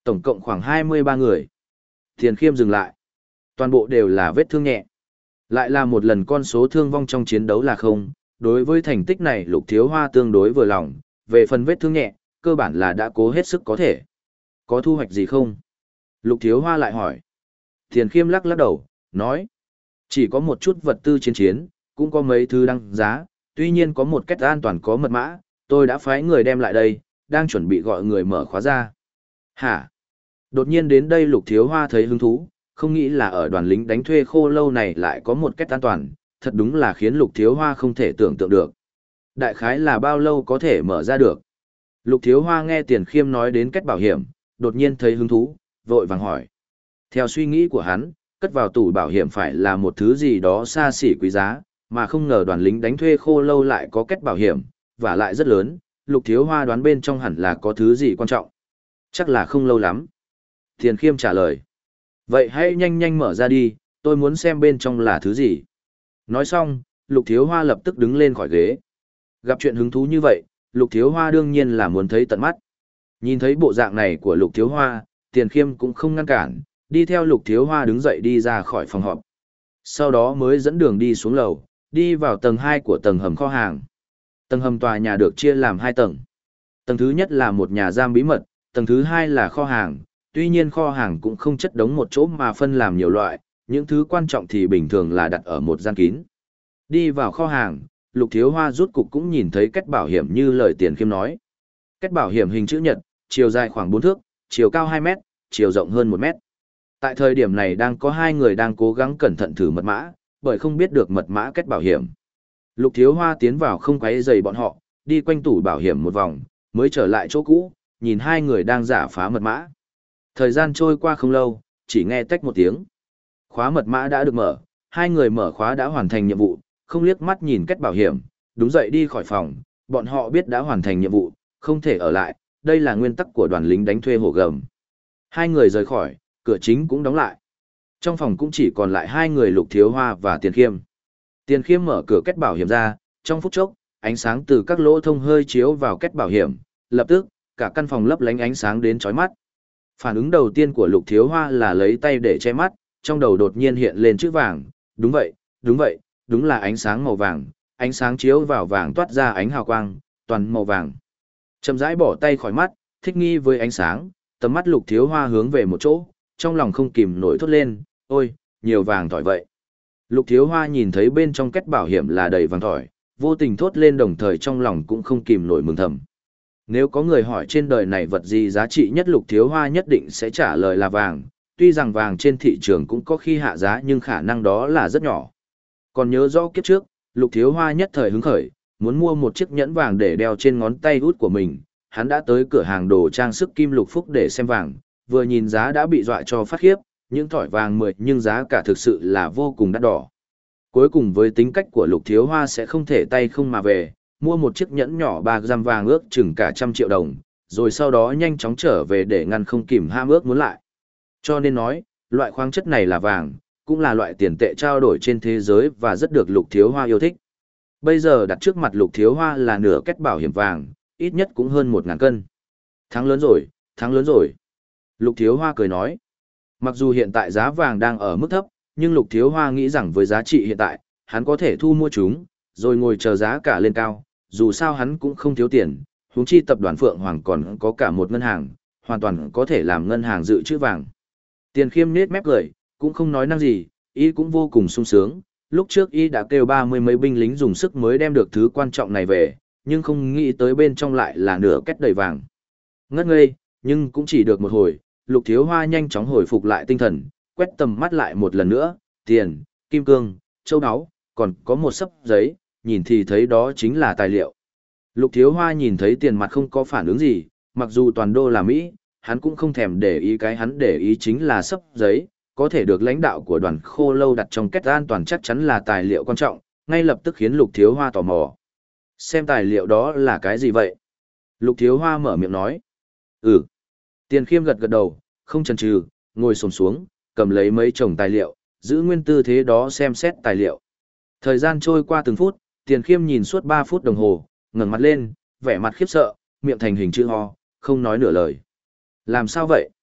Tổng cộng khoảng hai mươi ba người. Tiền Khiêm dừng lại. Toàn bộ đều là vết thương nhẹ. Lại là một lần con số thương vong trong chiến đấu là không. Đối với thành tích này Lục Thiếu Hoa tương đối vừa lòng, về phần vết thương nhẹ, cơ bản là đã cố hết sức có thể. Có thu hoạch gì không? Lục Thiếu Hoa lại hỏi. Tiền Khiêm lắc lắc đầu, nói. Chỉ có một chút vật tư chiến chiến, cũng có mấy thứ đăng giá, tuy nhiên có một cách an toàn có mật mã, tôi đã phái người đem lại đây, đang chuẩn bị gọi người mở khóa ra. Hả? Đột nhiên đến đây Lục Thiếu Hoa thấy hứng thú, không nghĩ là ở đoàn lính đánh thuê khô lâu này lại có một cách an toàn, thật đúng là khiến Lục Thiếu Hoa không thể tưởng tượng được. Đại khái là bao lâu có thể mở ra được? Lục Thiếu Hoa nghe Tiền Khiêm nói đến cách bảo hiểm, đột nhiên thấy hứng thú, vội vàng hỏi. Theo suy nghĩ của hắn, cất vào tủ bảo hiểm phải là một thứ gì đó xa xỉ quý giá, mà không ngờ đoàn lính đánh thuê khô lâu lại có kết bảo hiểm, và lại rất lớn, Lục Thiếu Hoa đoán bên trong hẳn là có thứ gì quan trọng. Chắc là không lâu lắm. Tiền Khiêm trả lời. Vậy hãy nhanh nhanh mở ra đi, tôi muốn xem bên trong là thứ gì. Nói xong, Lục Thiếu Hoa lập tức đứng lên khỏi ghế. Gặp chuyện hứng thú như vậy, Lục Thiếu Hoa đương nhiên là muốn thấy tận mắt. Nhìn thấy bộ dạng này của Lục Thiếu Hoa, Tiền Khiêm cũng không ngăn cản, đi theo Lục Thiếu Hoa đứng dậy đi ra khỏi phòng họp. Sau đó mới dẫn đường đi xuống lầu, đi vào tầng hai của tầng hầm kho hàng. Tầng hầm tòa nhà được chia làm hai tầng. Tầng thứ nhất là một nhà giam bí mật, tầng thứ hai là kho hàng. Tuy nhiên kho hàng cũng không chất đống một chỗ mà phân làm nhiều loại, những thứ quan trọng thì bình thường là đặt ở một gian kín. Đi vào kho hàng, Lục Thiếu Hoa rút cục cũng nhìn thấy cách bảo hiểm như lời Tiền Khiêm nói. Cách bảo hiểm hình chữ nhật, chiều dài khoảng bốn thước, chiều cao hai mét, chiều rộng hơn một mét. Tại thời điểm này đang có hai người đang cố gắng cẩn thận thử mật mã, bởi không biết được mật mã kết bảo hiểm. Lục Thiếu Hoa tiến vào không quấy rầy bọn họ, đi quanh tủ bảo hiểm một vòng, mới trở lại chỗ cũ, nhìn hai người đang giả phá mật mã. Thời gian trôi qua không lâu, chỉ nghe tách một tiếng. Khóa mật mã đã được mở, hai người mở khóa đã hoàn thành nhiệm vụ, không liếc mắt nhìn kết bảo hiểm, đúng dậy đi khỏi phòng, bọn họ biết đã hoàn thành nhiệm vụ, không thể ở lại, đây là nguyên tắc của đoàn lính đánh thuê hổ gầm. Hai người rời khỏi, cửa chính cũng đóng lại. Trong phòng cũng chỉ còn lại hai người Lục Thiếu Hoa và Tiền Khiêm. Tiền Khiêm mở cửa kết bảo hiểm ra, trong phút chốc, ánh sáng từ các lỗ thông hơi chiếu vào kết bảo hiểm, lập tức, cả căn phòng lấp lánh ánh sáng đến chói mắt. Phản ứng đầu tiên của Lục Thiếu Hoa là lấy tay để che mắt, trong đầu đột nhiên hiện lên chữ vàng, đúng vậy, đúng vậy, đúng là ánh sáng màu vàng, ánh sáng chiếu vào vàng toát ra ánh hào quang, toàn màu vàng. Chậm rãi bỏ tay khỏi mắt, thích nghi với ánh sáng, tầm mắt Lục Thiếu Hoa hướng về một chỗ, trong lòng không kìm nổi thốt lên, ôi, nhiều vàng tỏi vậy. Lục Thiếu Hoa nhìn thấy bên trong kết bảo hiểm là đầy vàng tỏi, vô tình thốt lên đồng thời trong lòng cũng không kìm nổi mừng thầm. Nếu có người hỏi trên đời này vật gì giá trị nhất Lục Thiếu Hoa nhất định sẽ trả lời là vàng, tuy rằng vàng trên thị trường cũng có khi hạ giá nhưng khả năng đó là rất nhỏ. Còn nhớ rõ kiếp trước, Lục Thiếu Hoa nhất thời hứng khởi, muốn mua một chiếc nhẫn vàng để đeo trên ngón tay út của mình, hắn đã tới cửa hàng đồ trang sức Kim Lục Phúc để xem vàng, vừa nhìn giá đã bị dọa cho phát khiếp, những thỏi vàng mười nhưng giá cả thực sự là vô cùng đắt đỏ. Cuối cùng với tính cách của Lục Thiếu Hoa sẽ không thể tay không mà về, mua một chiếc nhẫn nhỏ ba gam vàng ước chừng cả trăm triệu đồng, rồi sau đó nhanh chóng trở về để ngăn không kìm ham ước muốn lại. Cho nên nói, loại khoáng chất này là vàng, cũng là loại tiền tệ trao đổi trên thế giới và rất được Lục Thiếu Hoa yêu thích. Bây giờ đặt trước mặt Lục Thiếu Hoa là nửa kết bảo hiểm vàng, ít nhất cũng hơn một ngàn cân. Thắng lớn rồi, thắng lớn rồi. Lục Thiếu Hoa cười nói. Mặc dù hiện tại giá vàng đang ở mức thấp, nhưng Lục Thiếu Hoa nghĩ rằng với giá trị hiện tại, hắn có thể thu mua chúng, rồi ngồi chờ giá cả lên cao, dù sao hắn cũng không thiếu tiền, huống chi tập đoàn Phượng Hoàng còn có cả một ngân hàng, hoàn toàn có thể làm ngân hàng dự trữ vàng. Tiền Khiêm nết mép cười, cũng không nói năng gì, y cũng vô cùng sung sướng, lúc trước y đã kêu ba mươi mấy binh lính dùng sức mới đem được thứ quan trọng này về, nhưng không nghĩ tới bên trong lại là nửa két đầy vàng. Ngất ngây, nhưng cũng chỉ được một hồi, Lục Thiếu Hoa nhanh chóng hồi phục lại tinh thần, quét tầm mắt lại một lần nữa, tiền, kim cương, châu áo, còn có một sấp giấy, nhìn thì thấy đó chính là tài liệu. Lục Thiếu Hoa nhìn thấy tiền mặt không có phản ứng gì, mặc dù toàn đô là Mỹ, hắn cũng không thèm để ý, cái hắn để ý chính là sấp giấy, có thể được lãnh đạo của đoàn khô lâu đặt trong kết an toàn chắc chắn là tài liệu quan trọng, ngay lập tức khiến Lục Thiếu Hoa tò mò. Xem tài liệu đó là cái gì vậy? Lục Thiếu Hoa mở miệng nói. Ừ. Tiền Khiêm gật gật đầu, không chần chừ, ngồi xổm xuống, cầm lấy mấy chồng tài liệu, giữ nguyên tư thế đó xem xét tài liệu. Thời gian trôi qua từng phút, Tiền Khiêm nhìn suốt ba phút đồng hồ, ngẩng mặt lên, vẻ mặt khiếp sợ, miệng thành hình chữ ho, không nói nửa lời. Làm sao vậy?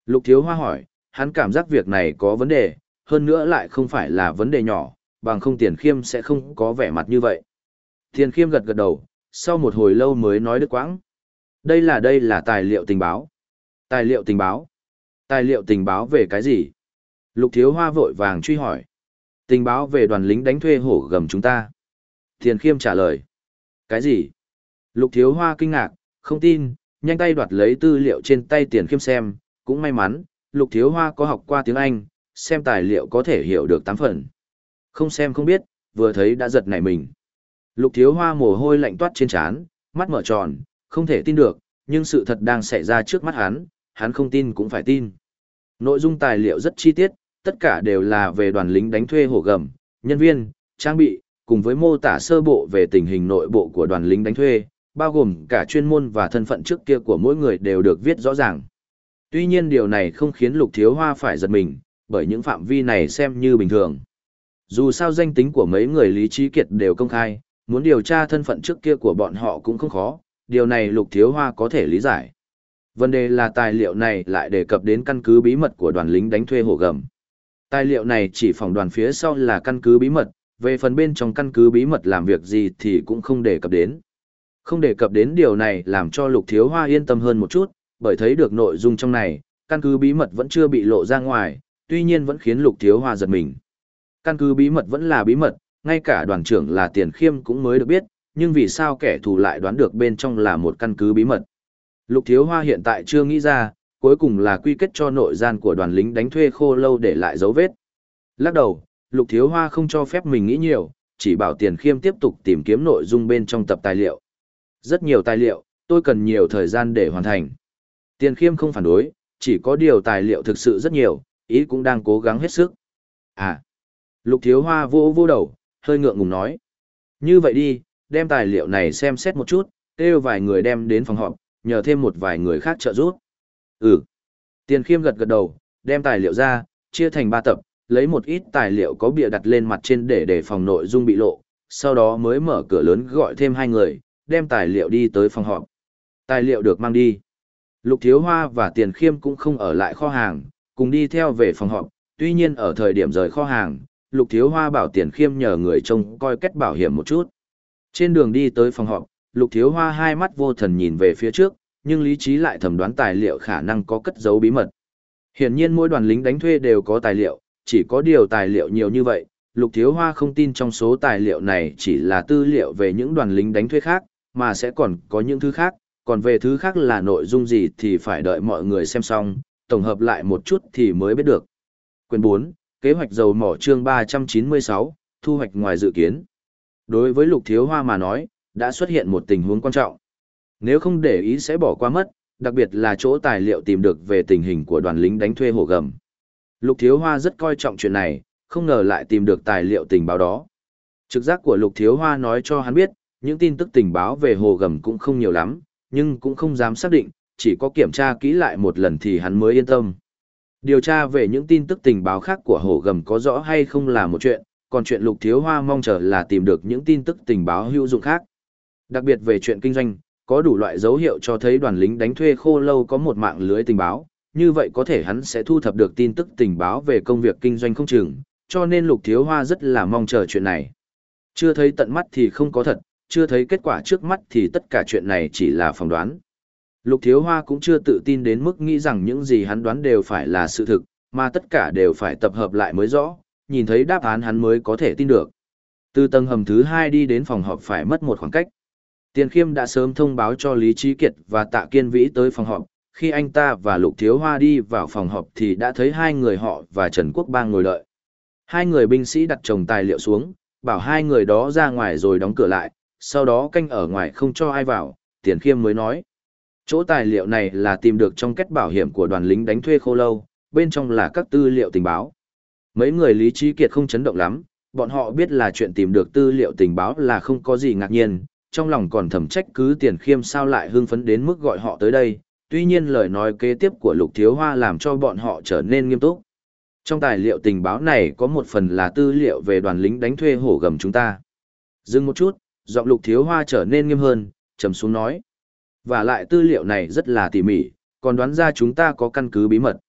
Lục Thiếu Hoa hỏi, hắn cảm giác việc này có vấn đề, hơn nữa lại không phải là vấn đề nhỏ, bằng không Tiền Khiêm sẽ không có vẻ mặt như vậy. Tiền Khiêm gật gật đầu, sau một hồi lâu mới nói đứt quãng. Đây là đây là tài liệu tình báo. Tài liệu tình báo? Tài liệu tình báo về cái gì? Lục Thiếu Hoa vội vàng truy hỏi. Tình báo về đoàn lính đánh thuê hổ gầm chúng ta. Tiền Khiêm trả lời. Cái gì? Lục Thiếu Hoa kinh ngạc, không tin, nhanh tay đoạt lấy tư liệu trên tay Tiền Khiêm xem, cũng may mắn, Lục Thiếu Hoa có học qua tiếng Anh, xem tài liệu có thể hiểu được tám phần. Không xem không biết, vừa thấy đã giật nảy mình. Lục Thiếu Hoa mồ hôi lạnh toát trên trán, mắt mở tròn, không thể tin được, nhưng sự thật đang xảy ra trước mắt hắn, hắn không tin cũng phải tin. Nội dung tài liệu rất chi tiết, tất cả đều là về đoàn lính đánh thuê hổ gầm, nhân viên, trang bị, cùng với mô tả sơ bộ về tình hình nội bộ của đoàn lính đánh thuê, bao gồm cả chuyên môn và thân phận trước kia của mỗi người đều được viết rõ ràng. Tuy nhiên điều này không khiến Lục Thiếu Hoa phải giật mình, bởi những phạm vi này xem như bình thường. Dù sao danh tính của mấy người Lý Trí Kiệt đều công khai, muốn điều tra thân phận trước kia của bọn họ cũng không khó, điều này Lục Thiếu Hoa có thể lý giải. Vấn đề là tài liệu này lại đề cập đến căn cứ bí mật của đoàn lính đánh thuê hổ gầm. Tài liệu này chỉ phỏng đoàn phía sau là căn cứ bí mật, về phần bên trong căn cứ bí mật làm việc gì thì cũng không đề cập đến. Không đề cập đến điều này làm cho Lục Thiếu Hoa yên tâm hơn một chút, bởi thấy được nội dung trong này, căn cứ bí mật vẫn chưa bị lộ ra ngoài, tuy nhiên vẫn khiến Lục Thiếu Hoa giật mình. Căn cứ bí mật vẫn là bí mật, ngay cả đoàn trưởng là Tiền Khiêm cũng mới được biết, nhưng vì sao kẻ thù lại đoán được bên trong là một căn cứ bí mật. Lục Thiếu Hoa hiện tại chưa nghĩ ra, cuối cùng là quy kết cho nội gian của đoàn lính đánh thuê khô lâu để lại dấu vết. Lắc đầu, Lục Thiếu Hoa không cho phép mình nghĩ nhiều, chỉ bảo Tiền Khiêm tiếp tục tìm kiếm nội dung bên trong tập tài liệu. Rất nhiều tài liệu, tôi cần nhiều thời gian để hoàn thành. Tiền Khiêm không phản đối, chỉ có điều tài liệu thực sự rất nhiều, ý cũng đang cố gắng hết sức. À, Lục Thiếu Hoa vô vô đầu, hơi ngượng ngùng nói. Như vậy đi, đem tài liệu này xem xét một chút, kêu vài người đem đến phòng họp, nhờ thêm một vài người khác trợ giúp. Ừ. Tiền Khiêm gật gật đầu, đem tài liệu ra, chia thành ba tập, lấy một ít tài liệu có bìa đặt lên mặt trên để đề phòng nội dung bị lộ, sau đó mới mở cửa lớn gọi thêm hai người, đem tài liệu đi tới phòng họp. Tài liệu được mang đi. Lục Thiếu Hoa và Tiền Khiêm cũng không ở lại kho hàng, cùng đi theo về phòng họp, tuy nhiên ở thời điểm rời kho hàng, Lục Thiếu Hoa bảo Tiền Khiêm nhờ người trông coi kết bảo hiểm một chút. Trên đường đi tới phòng họp, Lục Thiếu Hoa hai mắt vô thần nhìn về phía trước, nhưng lý trí lại thẩm đoán tài liệu khả năng có cất giấu bí mật. Hiển nhiên mỗi đoàn lính đánh thuê đều có tài liệu, chỉ có điều tài liệu nhiều như vậy, Lục Thiếu Hoa không tin trong số tài liệu này chỉ là tư liệu về những đoàn lính đánh thuê khác, mà sẽ còn có những thứ khác, còn về thứ khác là nội dung gì thì phải đợi mọi người xem xong, tổng hợp lại một chút thì mới biết được. Quyển bốn, Kế hoạch dầu mỏ chương ba trăm chín mươi sáu, thu hoạch ngoài dự kiến. Đối với Lục Thiếu Hoa mà nói, đã xuất hiện một tình huống quan trọng. Nếu không để ý sẽ bỏ qua mất, đặc biệt là chỗ tài liệu tìm được về tình hình của đoàn lính đánh thuê hổ gầm. Lục Thiếu Hoa rất coi trọng chuyện này, không ngờ lại tìm được tài liệu tình báo đó. Trực giác của Lục Thiếu Hoa nói cho hắn biết, những tin tức tình báo về hồ gầm cũng không nhiều lắm, nhưng cũng không dám xác định, chỉ có kiểm tra kỹ lại một lần thì hắn mới yên tâm. Điều tra về những tin tức tình báo khác của hồ gầm có rõ hay không là một chuyện, còn chuyện Lục Thiếu Hoa mong chờ là tìm được những tin tức tình báo hữu dụng khác. Đặc biệt về chuyện kinh doanh, có đủ loại dấu hiệu cho thấy đoàn lính đánh thuê khô lâu có một mạng lưới tình báo, như vậy có thể hắn sẽ thu thập được tin tức tình báo về công việc kinh doanh không chừng, cho nên Lục Thiếu Hoa rất là mong chờ chuyện này. Chưa thấy tận mắt thì không có thật, chưa thấy kết quả trước mắt thì tất cả chuyện này chỉ là phỏng đoán. Lục Thiếu Hoa cũng chưa tự tin đến mức nghĩ rằng những gì hắn đoán đều phải là sự thực, mà tất cả đều phải tập hợp lại mới rõ, nhìn thấy đáp án hắn mới có thể tin được. Từ tầng hầm thứ hai đi đến phòng họp phải mất một khoảng cách. Tiền Khiêm đã sớm thông báo cho Lý Trí Kiệt và Tạ Kiên Vĩ tới phòng họp, khi anh ta và Lục Thiếu Hoa đi vào phòng họp thì đã thấy hai người họ và Trần Quốc Bang ngồi đợi. Hai người binh sĩ đặt chồng tài liệu xuống, bảo hai người đó ra ngoài rồi đóng cửa lại, sau đó canh ở ngoài không cho ai vào, Tiền Khiêm mới nói. Chỗ tài liệu này là tìm được trong kết bảo hiểm của đoàn lính đánh thuê khô lâu, bên trong là các tư liệu tình báo. Mấy người Lý Trí Kiệt không chấn động lắm, bọn họ biết là chuyện tìm được tư liệu tình báo là không có gì ngạc nhiên, trong lòng còn thầm trách cứ Tiền Khiêm sao lại hưng phấn đến mức gọi họ tới đây, tuy nhiên lời nói kế tiếp của Lục Thiếu Hoa làm cho bọn họ trở nên nghiêm túc. Trong tài liệu tình báo này có một phần là tư liệu về đoàn lính đánh thuê hổ gầm chúng ta. Dừng một chút, giọng Lục Thiếu Hoa trở nên nghiêm hơn, trầm xuống nói. Và lại tư liệu này rất là tỉ mỉ, còn đoán ra chúng ta có căn cứ bí mật.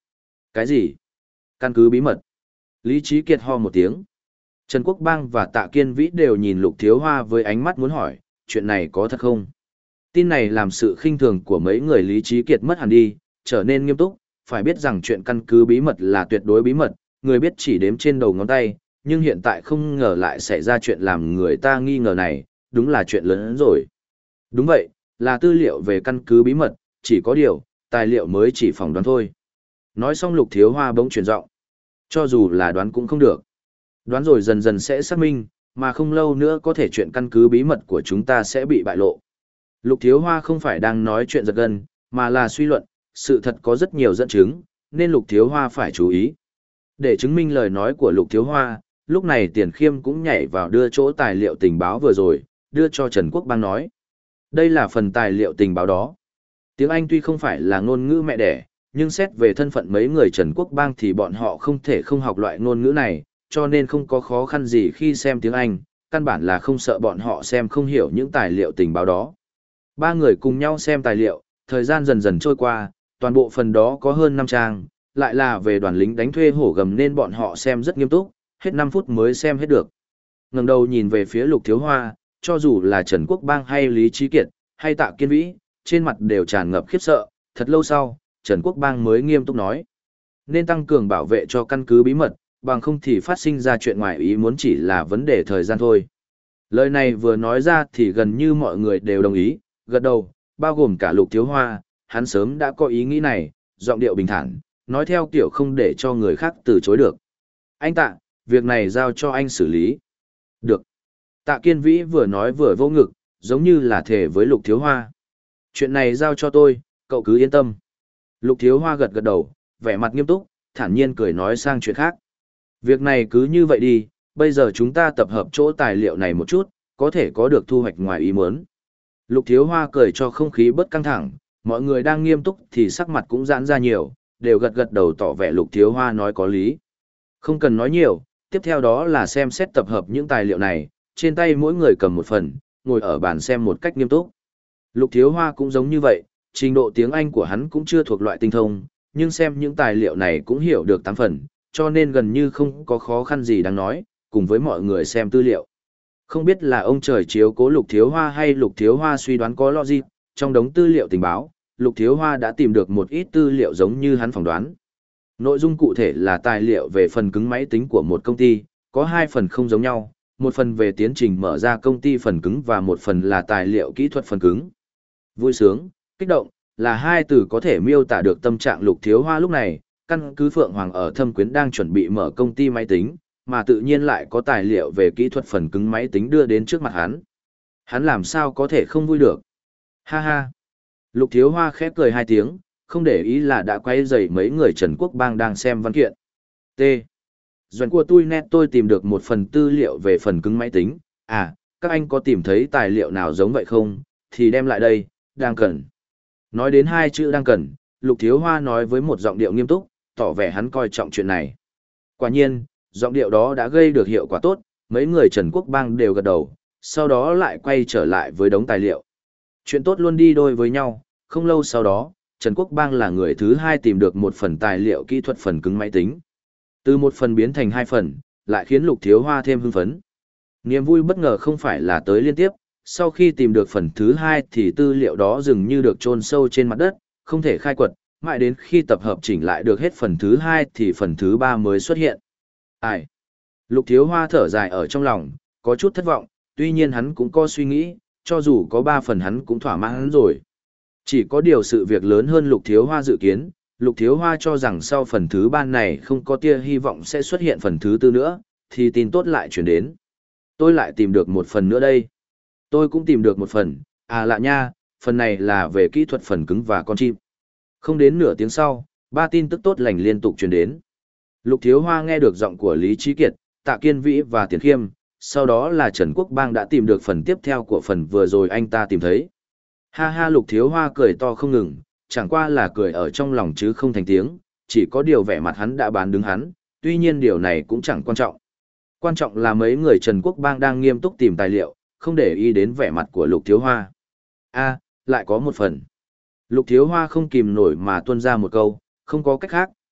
Cái gì? Căn cứ bí mật. Lý Trí Kiệt ho một tiếng. Trần Quốc Bang và Tạ Kiên Vĩ đều nhìn Lục Thiếu Hoa với ánh mắt muốn hỏi, chuyện này có thật không? Tin này làm sự khinh thường của mấy người Lý Trí Kiệt mất hẳn đi, trở nên nghiêm túc, phải biết rằng chuyện căn cứ bí mật là tuyệt đối bí mật, người biết chỉ đếm trên đầu ngón tay, nhưng hiện tại không ngờ lại xảy ra chuyện làm người ta nghi ngờ này, đúng là chuyện lớn hơn rồi. Đúng vậy, là tư liệu về căn cứ bí mật, chỉ có điều, tài liệu mới chỉ phỏng đoán thôi. Nói xong Lục Thiếu Hoa bỗng chuyển giọng. Cho dù là đoán cũng không được. Đoán rồi dần dần sẽ xác minh, mà không lâu nữa có thể chuyện căn cứ bí mật của chúng ta sẽ bị bại lộ. Lục Thiếu Hoa không phải đang nói chuyện giật gân, mà là suy luận, sự thật có rất nhiều dẫn chứng, nên Lục Thiếu Hoa phải chú ý. Để chứng minh lời nói của Lục Thiếu Hoa, lúc này Tiền Khiêm cũng nhảy vào đưa chỗ tài liệu tình báo vừa rồi, đưa cho Trần Quốc Bang nói. Đây là phần tài liệu tình báo đó. Tiếng Anh tuy không phải là ngôn ngữ mẹ đẻ, nhưng xét về thân phận mấy người Trần Quốc Bang thì bọn họ không thể không học loại ngôn ngữ này, cho nên không có khó khăn gì khi xem tiếng Anh, căn bản là không sợ bọn họ xem không hiểu những tài liệu tình báo đó. Ba người cùng nhau xem tài liệu, thời gian dần dần trôi qua, toàn bộ phần đó có hơn năm trang, lại là về đoàn lính đánh thuê hổ gầm nên bọn họ xem rất nghiêm túc, hết năm phút mới xem hết được. Ngẩng đầu nhìn về phía Lục Thiếu Hoa, cho dù là Trần Quốc Bang hay Lý Trí Kiệt, hay Tạ Kiên Vĩ, trên mặt đều tràn ngập khiếp sợ, thật lâu sau, Trần Quốc Bang mới nghiêm túc nói. Nên tăng cường bảo vệ cho căn cứ bí mật, bằng không thì phát sinh ra chuyện ngoài ý muốn chỉ là vấn đề thời gian thôi. Lời này vừa nói ra thì gần như mọi người đều đồng ý, gật đầu, bao gồm cả Lục Thiếu Hoa, hắn sớm đã có ý nghĩ này, giọng điệu bình thản, nói theo kiểu không để cho người khác từ chối được. Anh Tạ, việc này giao cho anh xử lý. Được. Tạ Kiên Vĩ vừa nói vừa vô ngực, giống như là thề với Lục Thiếu Hoa. Chuyện này giao cho tôi, cậu cứ yên tâm. Lục Thiếu Hoa gật gật đầu, vẻ mặt nghiêm túc, thản nhiên cười nói sang chuyện khác. Việc này cứ như vậy đi, bây giờ chúng ta tập hợp chỗ tài liệu này một chút, có thể có được thu hoạch ngoài ý muốn. Lục Thiếu Hoa cười cho không khí bớt căng thẳng, mọi người đang nghiêm túc thì sắc mặt cũng giãn ra nhiều, đều gật gật đầu tỏ vẻ Lục Thiếu Hoa nói có lý. Không cần nói nhiều, tiếp theo đó là xem xét tập hợp những tài liệu này, trên tay mỗi người cầm một phần, ngồi ở bàn xem một cách nghiêm túc. Lục Thiếu Hoa cũng giống như vậy, trình độ tiếng Anh của hắn cũng chưa thuộc loại tinh thông, nhưng xem những tài liệu này cũng hiểu được tám phần, cho nên gần như không có khó khăn gì đáng nói, cùng với mọi người xem tư liệu. Không biết là ông trời chiếu cố Lục Thiếu Hoa hay Lục Thiếu Hoa suy đoán có logic, trong đống tư liệu tình báo, Lục Thiếu Hoa đã tìm được một ít tư liệu giống như hắn phỏng đoán. Nội dung cụ thể là tài liệu về phần cứng máy tính của một công ty, có hai phần không giống nhau, một phần về tiến trình mở ra công ty phần cứng và một phần là tài liệu kỹ thuật phần cứng. Vui sướng, kích động, là hai từ có thể miêu tả được tâm trạng Lục Thiếu Hoa lúc này, căn cứ Phượng Hoàng ở Thâm Quyến đang chuẩn bị mở công ty máy tính, mà tự nhiên lại có tài liệu về kỹ thuật phần cứng máy tính đưa đến trước mặt hắn. Hắn làm sao có thể không vui được. Ha ha. Lục Thiếu Hoa khép cười hai tiếng, không để ý là đã quay rầy mấy người Trần Quốc Bang đang xem văn kiện. T. Doãn của tôi net tôi tìm được một phần tư liệu về phần cứng máy tính. À, các anh có tìm thấy tài liệu nào giống vậy không? Thì đem lại đây, đang cần. Nói đến hai chữ đang cần, Lục Thiếu Hoa nói với một giọng điệu nghiêm túc, tỏ vẻ hắn coi trọng chuyện này. Quả nhiên, giọng điệu đó đã gây được hiệu quả tốt, mấy người Trần Quốc Bang đều gật đầu, sau đó lại quay trở lại với đống tài liệu. Chuyện tốt luôn đi đôi với nhau, không lâu sau đó, Trần Quốc Bang là người thứ hai tìm được một phần tài liệu kỹ thuật phần cứng máy tính. Từ một phần biến thành hai phần, lại khiến Lục Thiếu Hoa thêm hưng phấn. Niềm vui bất ngờ không phải là tới liên tiếp, sau khi tìm được phần thứ hai thì tư liệu đó dường như được chôn sâu trên mặt đất, không thể khai quật, mãi đến khi tập hợp chỉnh lại được hết phần thứ hai thì phần thứ ba mới xuất hiện. Ai? Lục Thiếu Hoa thở dài ở trong lòng, có chút thất vọng, tuy nhiên hắn cũng có suy nghĩ, cho dù có ba phần hắn cũng thỏa mãn rồi. Chỉ có điều sự việc lớn hơn Lục Thiếu Hoa dự kiến, Lục Thiếu Hoa cho rằng sau phần thứ ba này không có tia hy vọng sẽ xuất hiện phần thứ tư nữa, thì tin tốt lại chuyển đến. Tôi lại tìm được một phần nữa đây. Tôi cũng tìm được một phần, à lạ nha, phần này là về kỹ thuật phần cứng và con chip. Không đến nửa tiếng sau, ba tin tức tốt lành liên tục truyền đến. Lục Thiếu Hoa nghe được giọng của Lý Trí Kiệt, Tạ Kiên Vĩ và Tiền Khiêm, sau đó là Trần Quốc Bang đã tìm được phần tiếp theo của phần vừa rồi anh ta tìm thấy. Ha ha, Lục Thiếu Hoa cười to không ngừng, chẳng qua là cười ở trong lòng chứ không thành tiếng, chỉ có điều vẻ mặt hắn đã bán đứng hắn, tuy nhiên điều này cũng chẳng quan trọng. Quan trọng là mấy người Trần Quốc Bang đang nghiêm túc tìm tài liệu, không để ý đến vẻ mặt của Lục Thiếu Hoa. A, lại có một phần. Lục Thiếu Hoa không kìm nổi mà tuôn ra một câu, không có cách khác,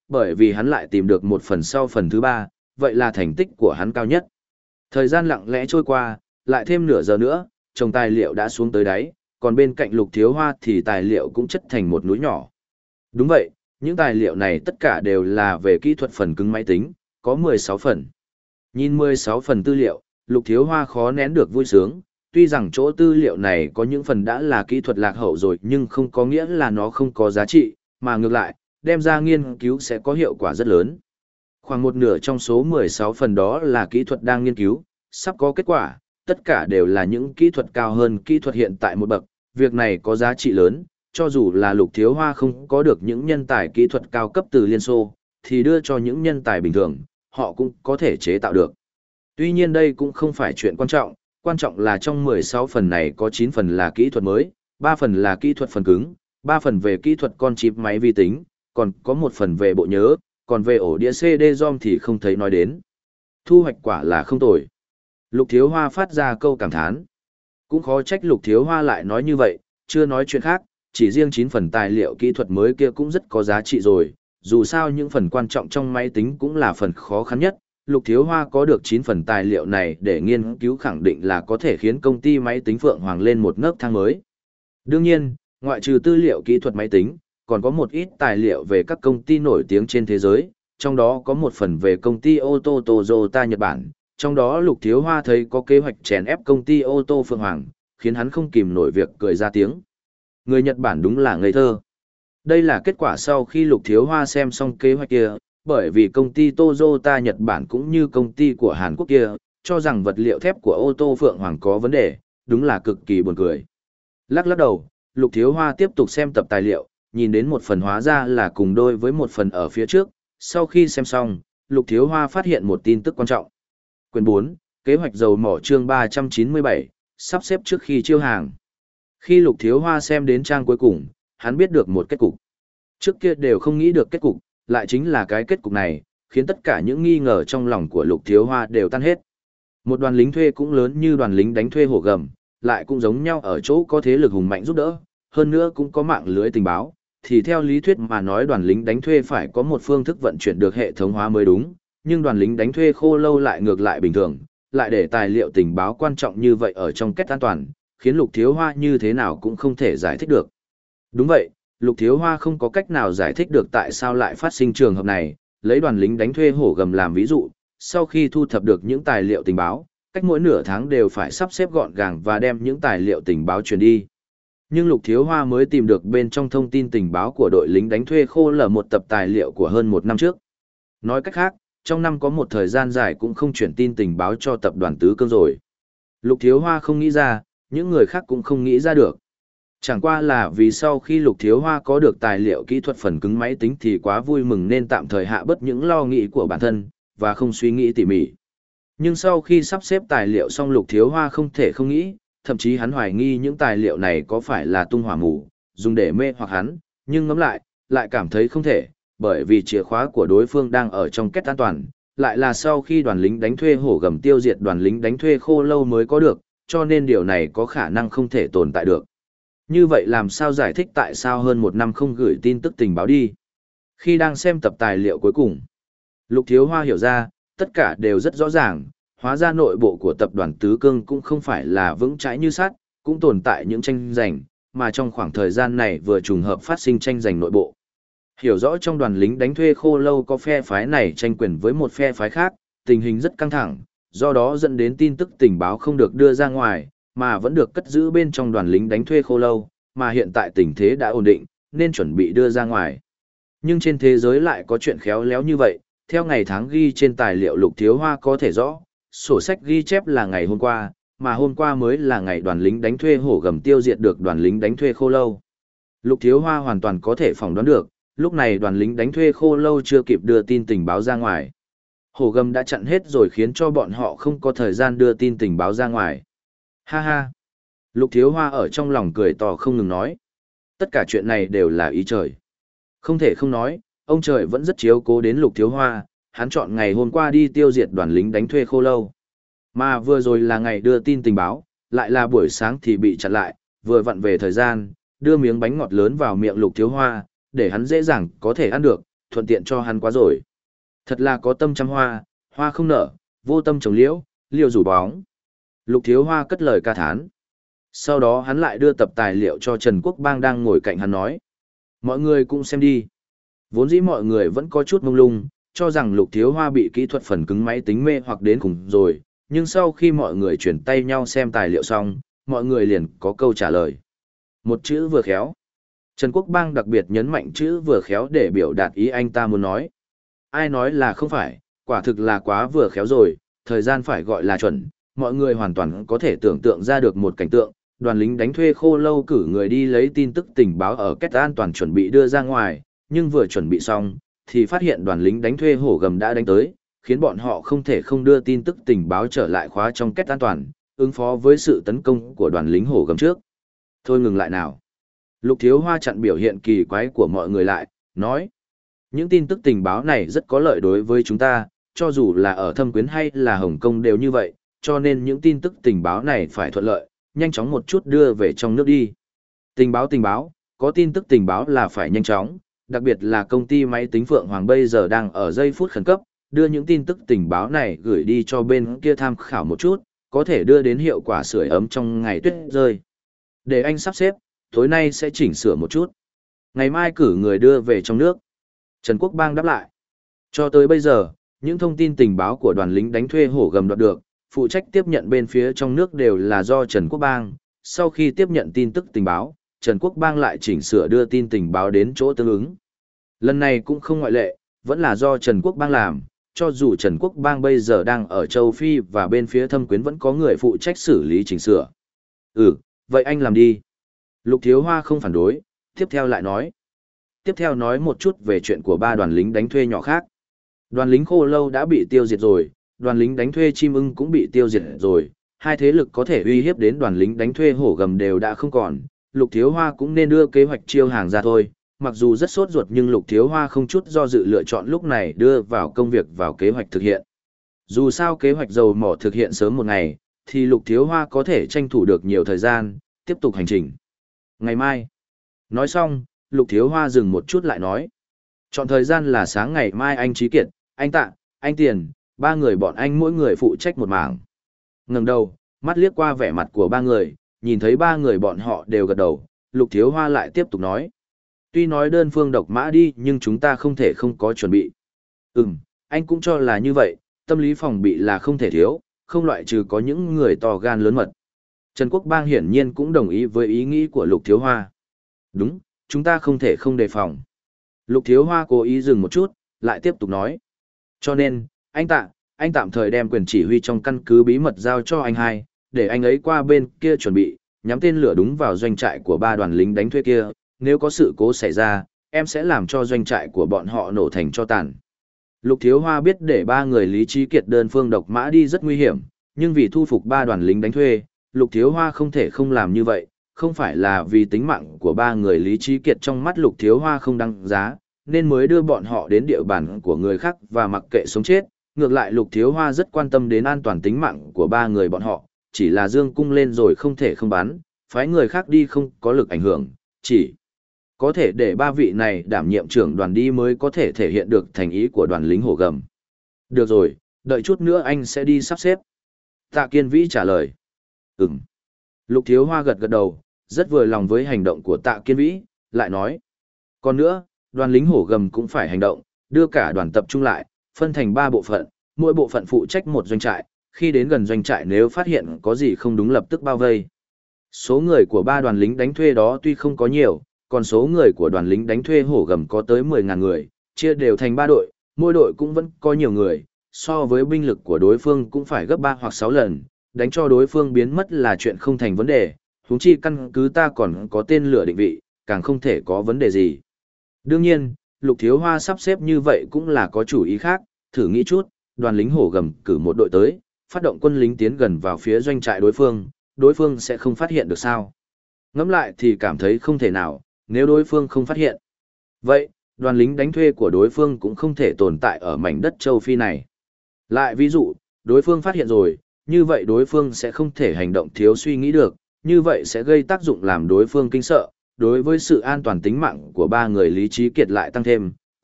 bởi vì hắn lại tìm được một phần sau phần thứ ba, vậy là thành tích của hắn cao nhất. Thời gian lặng lẽ trôi qua, lại thêm nửa giờ nữa, chồng tài liệu đã xuống tới đáy, còn bên cạnh Lục Thiếu Hoa thì tài liệu cũng chất thành một núi nhỏ. Đúng vậy, những tài liệu này tất cả đều là về kỹ thuật phần cứng máy tính, có mười sáu phần. Nhìn mười sáu phần tư liệu, Lục Thiếu Hoa khó nén được vui sướng, tuy rằng chỗ tư liệu này có những phần đã là kỹ thuật lạc hậu rồi nhưng không có nghĩa là nó không có giá trị, mà ngược lại, đem ra nghiên cứu sẽ có hiệu quả rất lớn. Khoảng một nửa trong số mười sáu phần đó là kỹ thuật đang nghiên cứu, sắp có kết quả, tất cả đều là những kỹ thuật cao hơn kỹ thuật hiện tại một bậc, việc này có giá trị lớn, cho dù là Lục Thiếu Hoa không có được những nhân tài kỹ thuật cao cấp từ Liên Xô, thì đưa cho những nhân tài bình thường, họ cũng có thể chế tạo được. Tuy nhiên đây cũng không phải chuyện quan trọng, quan trọng là trong mười sáu phần này có chín phần là kỹ thuật mới, ba phần là kỹ thuật phần cứng, ba phần về kỹ thuật con chip máy vi tính, còn có một phần về bộ nhớ, còn về ổ đĩa xê đê-ROM thì không thấy nói đến. Thu hoạch quả là không tồi. Lục Thiếu Hoa phát ra câu cảm thán. Cũng khó trách Lục Thiếu Hoa lại nói như vậy, chưa nói chuyện khác, chỉ riêng chín phần tài liệu kỹ thuật mới kia cũng rất có giá trị rồi, dù sao những phần quan trọng trong máy tính cũng là phần khó khăn nhất. Lục Thiếu Hoa có được chín phần tài liệu này để nghiên cứu khẳng định là có thể khiến công ty máy tính Phượng Hoàng lên một nấc thang mới. Đương nhiên, ngoại trừ tư liệu kỹ thuật máy tính, còn có một ít tài liệu về các công ty nổi tiếng trên thế giới, trong đó có một phần về công ty ô tô Toyota Nhật Bản, trong đó Lục Thiếu Hoa thấy có kế hoạch chèn ép công ty ô tô Phượng Hoàng, khiến hắn không kìm nổi việc cười ra tiếng. Người Nhật Bản đúng là ngây thơ. Đây là kết quả sau khi Lục Thiếu Hoa xem xong kế hoạch kia, bởi vì công ty Toyota Nhật Bản cũng như công ty của Hàn Quốc kia, cho rằng vật liệu thép của ô tô Phượng Hoàng có vấn đề, đúng là cực kỳ buồn cười. Lắc lắc đầu, Lục Thiếu Hoa tiếp tục xem tập tài liệu, nhìn đến một phần hóa ra là cùng đôi với một phần ở phía trước, sau khi xem xong, Lục Thiếu Hoa phát hiện một tin tức quan trọng. Quyển bốn, kế hoạch dầu mỏ chương ba trăm chín mươi bảy, sắp xếp trước khi chiêu hàng. Khi Lục Thiếu Hoa xem đến trang cuối cùng, hắn biết được một kết cục. Trước kia đều không nghĩ được kết cục, lại chính là cái kết cục này, khiến tất cả những nghi ngờ trong lòng của Lục Thiếu Hoa đều tan hết. Một đoàn lính thuê cũng lớn như đoàn lính đánh thuê Hổ Gầm, lại cũng giống nhau ở chỗ có thế lực hùng mạnh giúp đỡ, hơn nữa cũng có mạng lưới tình báo, thì theo lý thuyết mà nói đoàn lính đánh thuê phải có một phương thức vận chuyển được hệ thống hóa mới đúng, nhưng đoàn lính đánh thuê Khô Lâu lại ngược lại bình thường, lại để tài liệu tình báo quan trọng như vậy ở trong kết an toàn, khiến Lục Thiếu Hoa như thế nào cũng không thể giải thích được. Đúng vậy, Lục Thiếu Hoa không có cách nào giải thích được tại sao lại phát sinh trường hợp này, lấy đoàn lính đánh thuê Hổ Gầm làm ví dụ, sau khi thu thập được những tài liệu tình báo, cách mỗi nửa tháng đều phải sắp xếp gọn gàng và đem những tài liệu tình báo truyền đi. Nhưng Lục Thiếu Hoa mới tìm được bên trong thông tin tình báo của đội lính đánh thuê Khô Lở một tập tài liệu của hơn một năm trước. Nói cách khác, trong năm có một thời gian dài cũng không chuyển tin tình báo cho tập đoàn Tứ Cương rồi. Lục Thiếu Hoa không nghĩ ra, những người khác cũng không nghĩ ra được. Chẳng qua là vì sau khi Lục Thiếu Hoa có được tài liệu kỹ thuật phần cứng máy tính thì quá vui mừng nên tạm thời hạ bớt những lo nghĩ của bản thân, và không suy nghĩ tỉ mỉ. Nhưng sau khi sắp xếp tài liệu xong Lục Thiếu Hoa không thể không nghĩ, thậm chí hắn hoài nghi những tài liệu này có phải là tung hỏa mù, dùng để mê hoặc hắn, nhưng ngẫm lại, lại cảm thấy không thể, bởi vì chìa khóa của đối phương đang ở trong kết an toàn, lại là sau khi đoàn lính đánh thuê Hổ Gầm tiêu diệt đoàn lính đánh thuê Khô Lâu mới có được, cho nên điều này có khả năng không thể tồn tại được. Như vậy làm sao giải thích tại sao hơn một năm không gửi tin tức tình báo đi? Khi đang xem tập tài liệu cuối cùng, Lục Thiếu Hoa hiểu ra, tất cả đều rất rõ ràng, hóa ra nội bộ của tập đoàn Tứ Cương cũng không phải là vững chãi như sắt, cũng tồn tại những tranh giành, mà trong khoảng thời gian này vừa trùng hợp phát sinh tranh giành nội bộ. Hiểu rõ trong đoàn lính đánh thuê Khô Lâu có phe phái này tranh quyền với một phe phái khác, tình hình rất căng thẳng, do đó dẫn đến tin tức tình báo không được đưa ra ngoài, mà vẫn được cất giữ bên trong đoàn lính đánh thuê Khô Lâu, mà hiện tại tình thế đã ổn định, nên chuẩn bị đưa ra ngoài. Nhưng trên thế giới lại có chuyện khéo léo như vậy, theo ngày tháng ghi trên tài liệu Lục Thiếu Hoa có thể rõ, sổ sách ghi chép là ngày hôm qua, mà hôm qua mới là ngày đoàn lính đánh thuê Hổ Gầm tiêu diệt được đoàn lính đánh thuê Khô Lâu. Lục Thiếu Hoa hoàn toàn có thể phỏng đoán được, lúc này đoàn lính đánh thuê Khô Lâu chưa kịp đưa tin tình báo ra ngoài. Hổ Gầm đã chặn hết rồi khiến cho bọn họ không có thời gian đưa tin tình báo ra ngoài. Ha ha! Lục Thiếu Hoa ở trong lòng cười to không ngừng nói. Tất cả chuyện này đều là ý trời. Không thể không nói, ông trời vẫn rất chiếu cố đến Lục Thiếu Hoa, hắn chọn ngày hôm qua đi tiêu diệt đoàn lính đánh thuê Khô Lâu. Mà vừa rồi là ngày đưa tin tình báo, lại là buổi sáng thì bị chặn lại, vừa vặn về thời gian, đưa miếng bánh ngọt lớn vào miệng Lục Thiếu Hoa, để hắn dễ dàng có thể ăn được, thuận tiện cho hắn quá rồi. Thật là có tâm chăm hoa, hoa không nở, vô tâm trồng liễu, liễu rủ bóng. Lục Thiếu Hoa cất lời ca thán. Sau đó hắn lại đưa tập tài liệu cho Trần Quốc Bang đang ngồi cạnh hắn nói. Mọi người cũng xem đi. Vốn dĩ mọi người vẫn có chút mông lung, cho rằng Lục Thiếu Hoa bị kỹ thuật phần cứng máy tính mê hoặc đến cùng rồi, nhưng sau khi mọi người chuyển tay nhau xem tài liệu xong, mọi người liền có câu trả lời. Một chữ vừa khéo. Trần Quốc Bang đặc biệt nhấn mạnh chữ vừa khéo để biểu đạt ý anh ta muốn nói. Ai nói là không phải, quả thực là quá vừa khéo rồi, thời gian phải gọi là chuẩn, mọi người hoàn toàn có thể tưởng tượng ra được một cảnh tượng, đoàn lính đánh thuê Khô Lâu cử người đi lấy tin tức tình báo ở kết an toàn chuẩn bị đưa ra ngoài, nhưng vừa chuẩn bị xong, thì phát hiện đoàn lính đánh thuê Hổ Gầm đã đánh tới, khiến bọn họ không thể không đưa tin tức tình báo trở lại khóa trong kết an toàn, ứng phó với sự tấn công của đoàn lính Hổ Gầm trước. Thôi ngừng lại nào. Lục Thiếu Hoa chặn biểu hiện kỳ quái của mọi người lại, nói. Những tin tức tình báo này rất có lợi đối với chúng ta, cho dù là ở Thâm Quyến hay là Hồng Kông đều như vậy, cho nên những tin tức tình báo này phải thuận lợi, nhanh chóng một chút đưa về trong nước đi. Tình báo tình báo, có tin tức tình báo là phải nhanh chóng, đặc biệt là công ty máy tính Phượng Hoàng bây giờ đang ở giây phút khẩn cấp, đưa những tin tức tình báo này gửi đi cho bên kia tham khảo một chút, có thể đưa đến hiệu quả sưởi ấm trong ngày tuyết rơi. Để anh sắp xếp, tối nay sẽ chỉnh sửa một chút. Ngày mai cử người đưa về trong nước. Trần Quốc Bang đáp lại. Cho tới bây giờ, những thông tin tình báo của đoàn lính đánh thuê Hổ Gầm đoạt được, phụ trách tiếp nhận bên phía trong nước đều là do Trần Quốc Bang. Sau khi tiếp nhận tin tức tình báo, Trần Quốc Bang lại chỉnh sửa đưa tin tình báo đến chỗ tương ứng. Lần này cũng không ngoại lệ, vẫn là do Trần Quốc Bang làm, cho dù Trần Quốc Bang bây giờ đang ở châu Phi và bên phía Thâm Quyến vẫn có người phụ trách xử lý chỉnh sửa. Ừ, vậy anh làm đi. Lục Thiếu Hoa không phản đối, tiếp theo lại nói. Tiếp theo nói một chút về chuyện của ba đoàn lính đánh thuê nhỏ khác. Đoàn lính Khô Lâu đã bị tiêu diệt rồi, đoàn lính đánh thuê Chim Ưng cũng bị tiêu diệt rồi, hai thế lực có thể uy hiếp đến đoàn lính đánh thuê Hổ Gầm đều đã không còn. Lục Thiếu Hoa cũng nên đưa kế hoạch chiêu hàng ra thôi, mặc dù rất sốt ruột nhưng Lục Thiếu Hoa không chút do dự lựa chọn lúc này đưa vào công việc vào kế hoạch thực hiện. Dù sao kế hoạch dầu mỏ thực hiện sớm một ngày, thì Lục Thiếu Hoa có thể tranh thủ được nhiều thời gian, tiếp tục hành trình. Ngày mai. Nói xong, Lục Thiếu Hoa dừng một chút lại nói. Chọn thời gian là sáng ngày mai anh Trí Kiệt, anh Tạ, anh Tiền, ba người bọn anh mỗi người phụ trách một mảng. Ngẩng đầu, mắt liếc qua vẻ mặt của ba người, nhìn thấy ba người bọn họ đều gật đầu, Lục Thiếu Hoa lại tiếp tục nói. Tuy nói đơn phương độc mã đi nhưng chúng ta không thể không có chuẩn bị. Ừm, anh cũng cho là như vậy, tâm lý phòng bị là không thể thiếu, không loại trừ có những người to gan lớn mật. Trần Quốc Bang hiển nhiên cũng đồng ý với ý nghĩ của Lục Thiếu Hoa. Đúng, chúng ta không thể không đề phòng. Lục Thiếu Hoa cố ý dừng một chút, lại tiếp tục nói. Cho nên, anh Tạ, anh tạm thời đem quyền chỉ huy trong căn cứ bí mật giao cho anh hai, để anh ấy qua bên kia chuẩn bị, nhắm tên lửa đúng vào doanh trại của ba đoàn lính đánh thuê kia, nếu có sự cố xảy ra, em sẽ làm cho doanh trại của bọn họ nổ thành tro tàn. Lục Thiếu Hoa biết để ba người Lý Trí Kiệt đơn phương độc mã đi rất nguy hiểm, nhưng vì thu phục ba đoàn lính đánh thuê, Lục Thiếu Hoa không thể không làm như vậy, không phải là vì tính mạng của ba người Lý Trí Kiệt trong mắt Lục Thiếu Hoa không đăng giá, nên mới đưa bọn họ đến địa bàn của người khác và mặc kệ sống chết. Ngược lại Lục Thiếu Hoa rất quan tâm đến an toàn tính mạng của ba người bọn họ, chỉ là dương cung lên rồi không thể không bắn, phái người khác đi không có lực ảnh hưởng, chỉ có thể để ba vị này đảm nhiệm trưởng đoàn đi mới có thể thể hiện được thành ý của đoàn lính Hổ Gầm. Được rồi, đợi chút nữa anh sẽ đi sắp xếp. Tạ Kiên Vĩ trả lời. Ừm. Lục Thiếu Hoa gật gật đầu, rất vừa lòng với hành động của Tạ Kiên Vĩ, lại nói. Còn nữa, đoàn lính Hổ Gầm cũng phải hành động, đưa cả đoàn tập trung lại, phân thành ba bộ phận, mỗi bộ phận phụ trách một doanh trại, khi đến gần doanh trại nếu phát hiện có gì không đúng lập tức bao vây. Số người của ba đoàn lính đánh thuê đó tuy không có nhiều, còn số người của đoàn lính đánh thuê Hổ Gầm có tới mười nghìn người, chia đều thành ba đội, mỗi đội cũng vẫn có nhiều người, so với binh lực của đối phương cũng phải gấp ba hoặc sáu lần, đánh cho đối phương biến mất là chuyện không thành vấn đề, huống chi căn cứ ta còn có tên lửa định vị, càng không thể có vấn đề gì. Đương nhiên, Lục Thiếu Hoa sắp xếp như vậy cũng là có chủ ý khác, thử nghĩ chút, đoàn lính Hổ Gầm cử một đội tới, phát động quân lính tiến gần vào phía doanh trại đối phương, đối phương sẽ không phát hiện được sao. Ngẫm lại thì cảm thấy không thể nào, nếu đối phương không phát hiện. Vậy, đoàn lính đánh thuê của đối phương cũng không thể tồn tại ở mảnh đất châu Phi này. Lại ví dụ, đối phương phát hiện rồi, như vậy đối phương sẽ không thể hành động thiếu suy nghĩ được, như vậy sẽ gây tác dụng làm đối phương kinh sợ, đối với sự an toàn tính mạng của ba người Lý Trí Kiệt lại tăng thêm,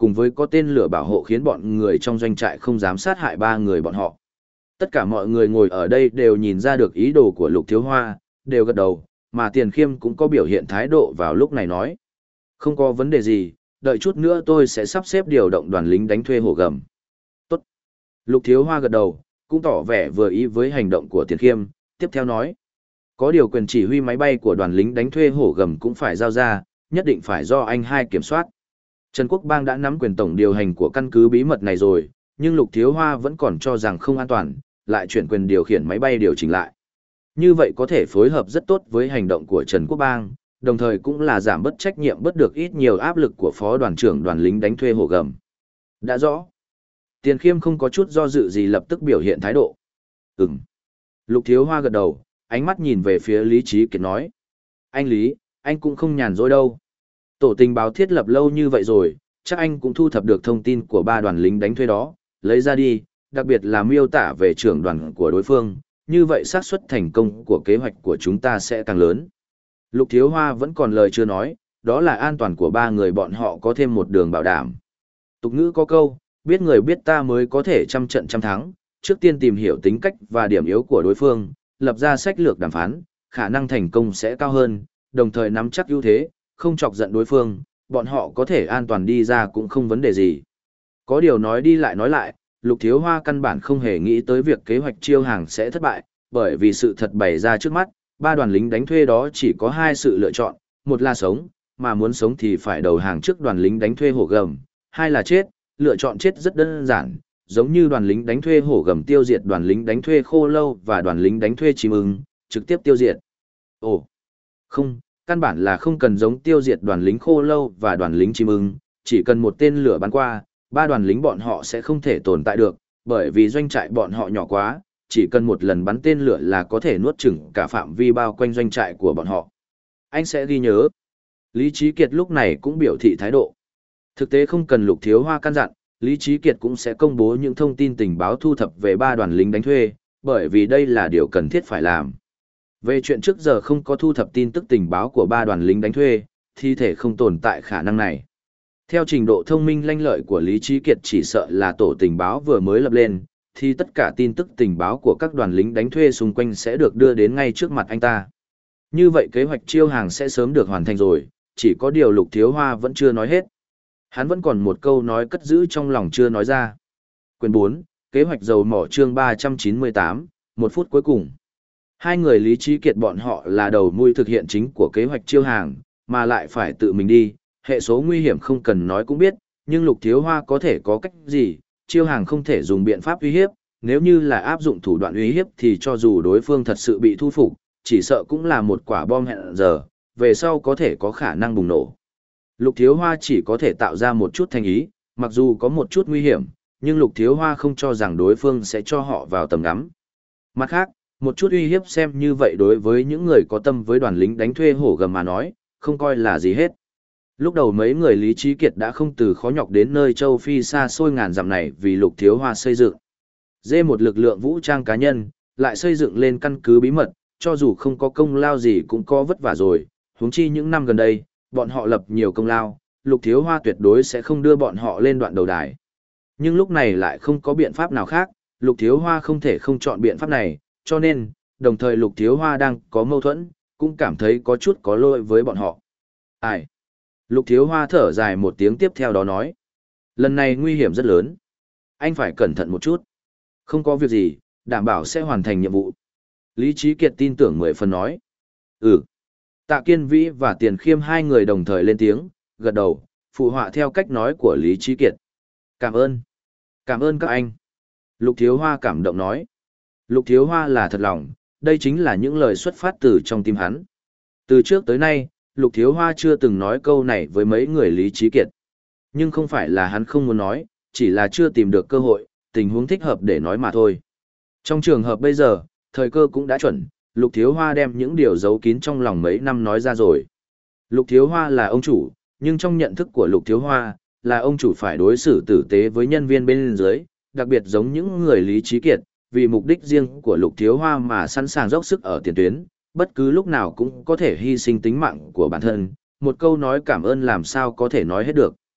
cùng với có tên lửa bảo hộ khiến bọn người trong doanh trại không dám sát hại ba người bọn họ. Tất cả mọi người ngồi ở đây đều nhìn ra được ý đồ của Lục Thiếu Hoa, đều gật đầu, mà Tiền Khiêm cũng có biểu hiện thái độ vào lúc này nói. Không có vấn đề gì, đợi chút nữa tôi sẽ sắp xếp điều động đoàn lính đánh thuê hổ gầm. Tốt. Lục Thiếu Hoa gật đầu, cũng tỏ vẻ vừa ý với hành động của Tiền Khiêm, tiếp theo nói. Có điều quyền chỉ huy máy bay của đoàn lính đánh thuê hổ gầm cũng phải giao ra, nhất định phải do anh hai kiểm soát. Trần Quốc Bang đã nắm quyền tổng điều hành của căn cứ bí mật này rồi, nhưng Lục Thiếu Hoa vẫn còn cho rằng không an toàn, lại chuyển quyền điều khiển máy bay điều chỉnh lại. Như vậy có thể phối hợp rất tốt với hành động của Trần Quốc Bang, đồng thời cũng là giảm bớt trách nhiệm bớt được ít nhiều áp lực của phó đoàn trưởng đoàn lính đánh thuê hổ gầm. Đã rõ. Tiền Khiêm không có chút do dự gì lập tức biểu hiện thái độ. Ừm. Lục Thiếu Hoa gật đầu, ánh mắt nhìn về phía Lý Trí Kiệt nói. Anh Lý, anh cũng không nhàn rỗi đâu. Tổ tình báo thiết lập lâu như vậy rồi, chắc anh cũng thu thập được thông tin của ba đoàn lính đánh thuê đó, lấy ra đi, đặc biệt là miêu tả về trưởng đoàn của đối phương, như vậy xác suất thành công của kế hoạch của chúng ta sẽ càng lớn. Lục Thiếu Hoa vẫn còn lời chưa nói, đó là an toàn của ba người bọn họ có thêm một đường bảo đảm. Tục ngữ có câu, biết người biết ta mới có thể trăm trận trăm thắng, trước tiên tìm hiểu tính cách và điểm yếu của đối phương, lập ra sách lược đàm phán, khả năng thành công sẽ cao hơn, đồng thời nắm chắc ưu thế, không chọc giận đối phương, bọn họ có thể an toàn đi ra cũng không vấn đề gì. Có điều nói đi lại nói lại, Lục Thiếu Hoa căn bản không hề nghĩ tới việc kế hoạch chiêu hàng sẽ thất bại, bởi vì sự thật bày ra trước mắt, ba đoàn lính đánh thuê đó chỉ có hai sự lựa chọn, một là sống, mà muốn sống thì phải đầu hàng trước đoàn lính đánh thuê hổ gầm, hai là chết, lựa chọn chết rất đơn giản, giống như đoàn lính đánh thuê hổ gầm tiêu diệt đoàn lính đánh thuê khô lâu và đoàn lính đánh thuê chim ưng, trực tiếp tiêu diệt. Ồ, không, căn bản là không cần giống tiêu diệt đoàn lính khô lâu và đoàn lính chim ưng, chỉ cần một tên lửa bắn qua, ba đoàn lính bọn họ sẽ không thể tồn tại được, bởi vì doanh trại bọn họ nhỏ quá, chỉ cần một lần bắn tên lửa là có thể nuốt chửng cả phạm vi bao quanh doanh trại của bọn họ. Anh sẽ ghi nhớ. Lý Trí Kiệt lúc này cũng biểu thị thái độ. Thực tế không cần Lục Thiếu Hoa căn dặn, Lý Trí Kiệt cũng sẽ công bố những thông tin tình báo thu thập về ba đoàn lính đánh thuê, bởi vì đây là điều cần thiết phải làm. Về chuyện trước giờ không có thu thập tin tức tình báo của ba đoàn lính đánh thuê, thì thể không tồn tại khả năng này. Theo trình độ thông minh lanh lợi của Lý Trí Kiệt chỉ sợ là tổ tình báo vừa mới lập lên, thì tất cả tin tức tình báo của các đoàn lính đánh thuê xung quanh sẽ được đưa đến ngay trước mặt anh ta. Như vậy kế hoạch chiêu hàng sẽ sớm được hoàn thành rồi, chỉ có điều Lục Thiếu Hoa vẫn chưa nói hết. Hắn vẫn còn một câu nói cất giữ trong lòng chưa nói ra. Quyền bốn, kế hoạch dầu mỏ chương ba trăm chín mươi tám, một phút cuối cùng. Hai người Lý Trí Kiệt bọn họ là đầu mui thực hiện chính của kế hoạch chiêu hàng, mà lại phải tự mình đi, hệ số nguy hiểm không cần nói cũng biết, nhưng Lục Thiếu Hoa có thể có cách gì, chiêu hàng không thể dùng biện pháp uy hiếp, nếu như là áp dụng thủ đoạn uy hiếp thì cho dù đối phương thật sự bị thu phục, chỉ sợ cũng là một quả bom hẹn giờ, về sau có thể có khả năng bùng nổ. Lục Thiếu Hoa chỉ có thể tạo ra một chút thành ý, mặc dù có một chút nguy hiểm, nhưng Lục Thiếu Hoa không cho rằng đối phương sẽ cho họ vào tầm ngắm. Mặt khác, một chút uy hiếp xem như vậy đối với những người có tâm với đoàn lính đánh thuê hổ gầm mà nói, không coi là gì hết. Lúc đầu mấy người Lý Trí Kiệt đã không từ khó nhọc đến nơi châu Phi xa xôi ngàn dặm này vì Lục Thiếu Hoa xây dựng. Dê một lực lượng vũ trang cá nhân, lại xây dựng lên căn cứ bí mật, cho dù không có công lao gì cũng có vất vả rồi, huống chi những năm gần đây, bọn họ lập nhiều công lao, Lục Thiếu Hoa tuyệt đối sẽ không đưa bọn họ lên đoạn đầu đài. Nhưng lúc này lại không có biện pháp nào khác, Lục Thiếu Hoa không thể không chọn biện pháp này, cho nên, đồng thời Lục Thiếu Hoa đang có mâu thuẫn, cũng cảm thấy có chút có lỗi với bọn họ. Ai? Lục Thiếu Hoa thở dài một tiếng tiếp theo đó nói. Lần này nguy hiểm rất lớn. Anh phải cẩn thận một chút. Không có việc gì, đảm bảo sẽ hoàn thành nhiệm vụ. Lý Trí Kiệt tin tưởng mười phần nói. Ừ. Tạ Kiên Vĩ và Tiền Khiêm hai người đồng thời lên tiếng, gật đầu, phụ họa theo cách nói của Lý Trí Kiệt. Cảm ơn. Cảm ơn các anh. Lục Thiếu Hoa cảm động nói. Lục Thiếu Hoa là thật lòng, đây chính là những lời xuất phát từ trong tim hắn. Từ trước tới nay, Lục Thiếu Hoa chưa từng nói câu này với mấy người Lý Trí Kiệt. Nhưng không phải là hắn không muốn nói, chỉ là chưa tìm được cơ hội, tình huống thích hợp để nói mà thôi. Trong trường hợp bây giờ, thời cơ cũng đã chuẩn, Lục Thiếu Hoa đem những điều giấu kín trong lòng mấy năm nói ra rồi. Lục Thiếu Hoa là ông chủ, nhưng trong nhận thức của Lục Thiếu Hoa, là ông chủ phải đối xử tử tế với nhân viên bên dưới, đặc biệt giống những người Lý Trí Kiệt, vì mục đích riêng của Lục Thiếu Hoa mà sẵn sàng dốc sức ở tiền tuyến, bất cứ lúc nào cũng có thể hy sinh tính mạng của bản thân, một câu nói cảm ơn làm sao có thể nói hết được.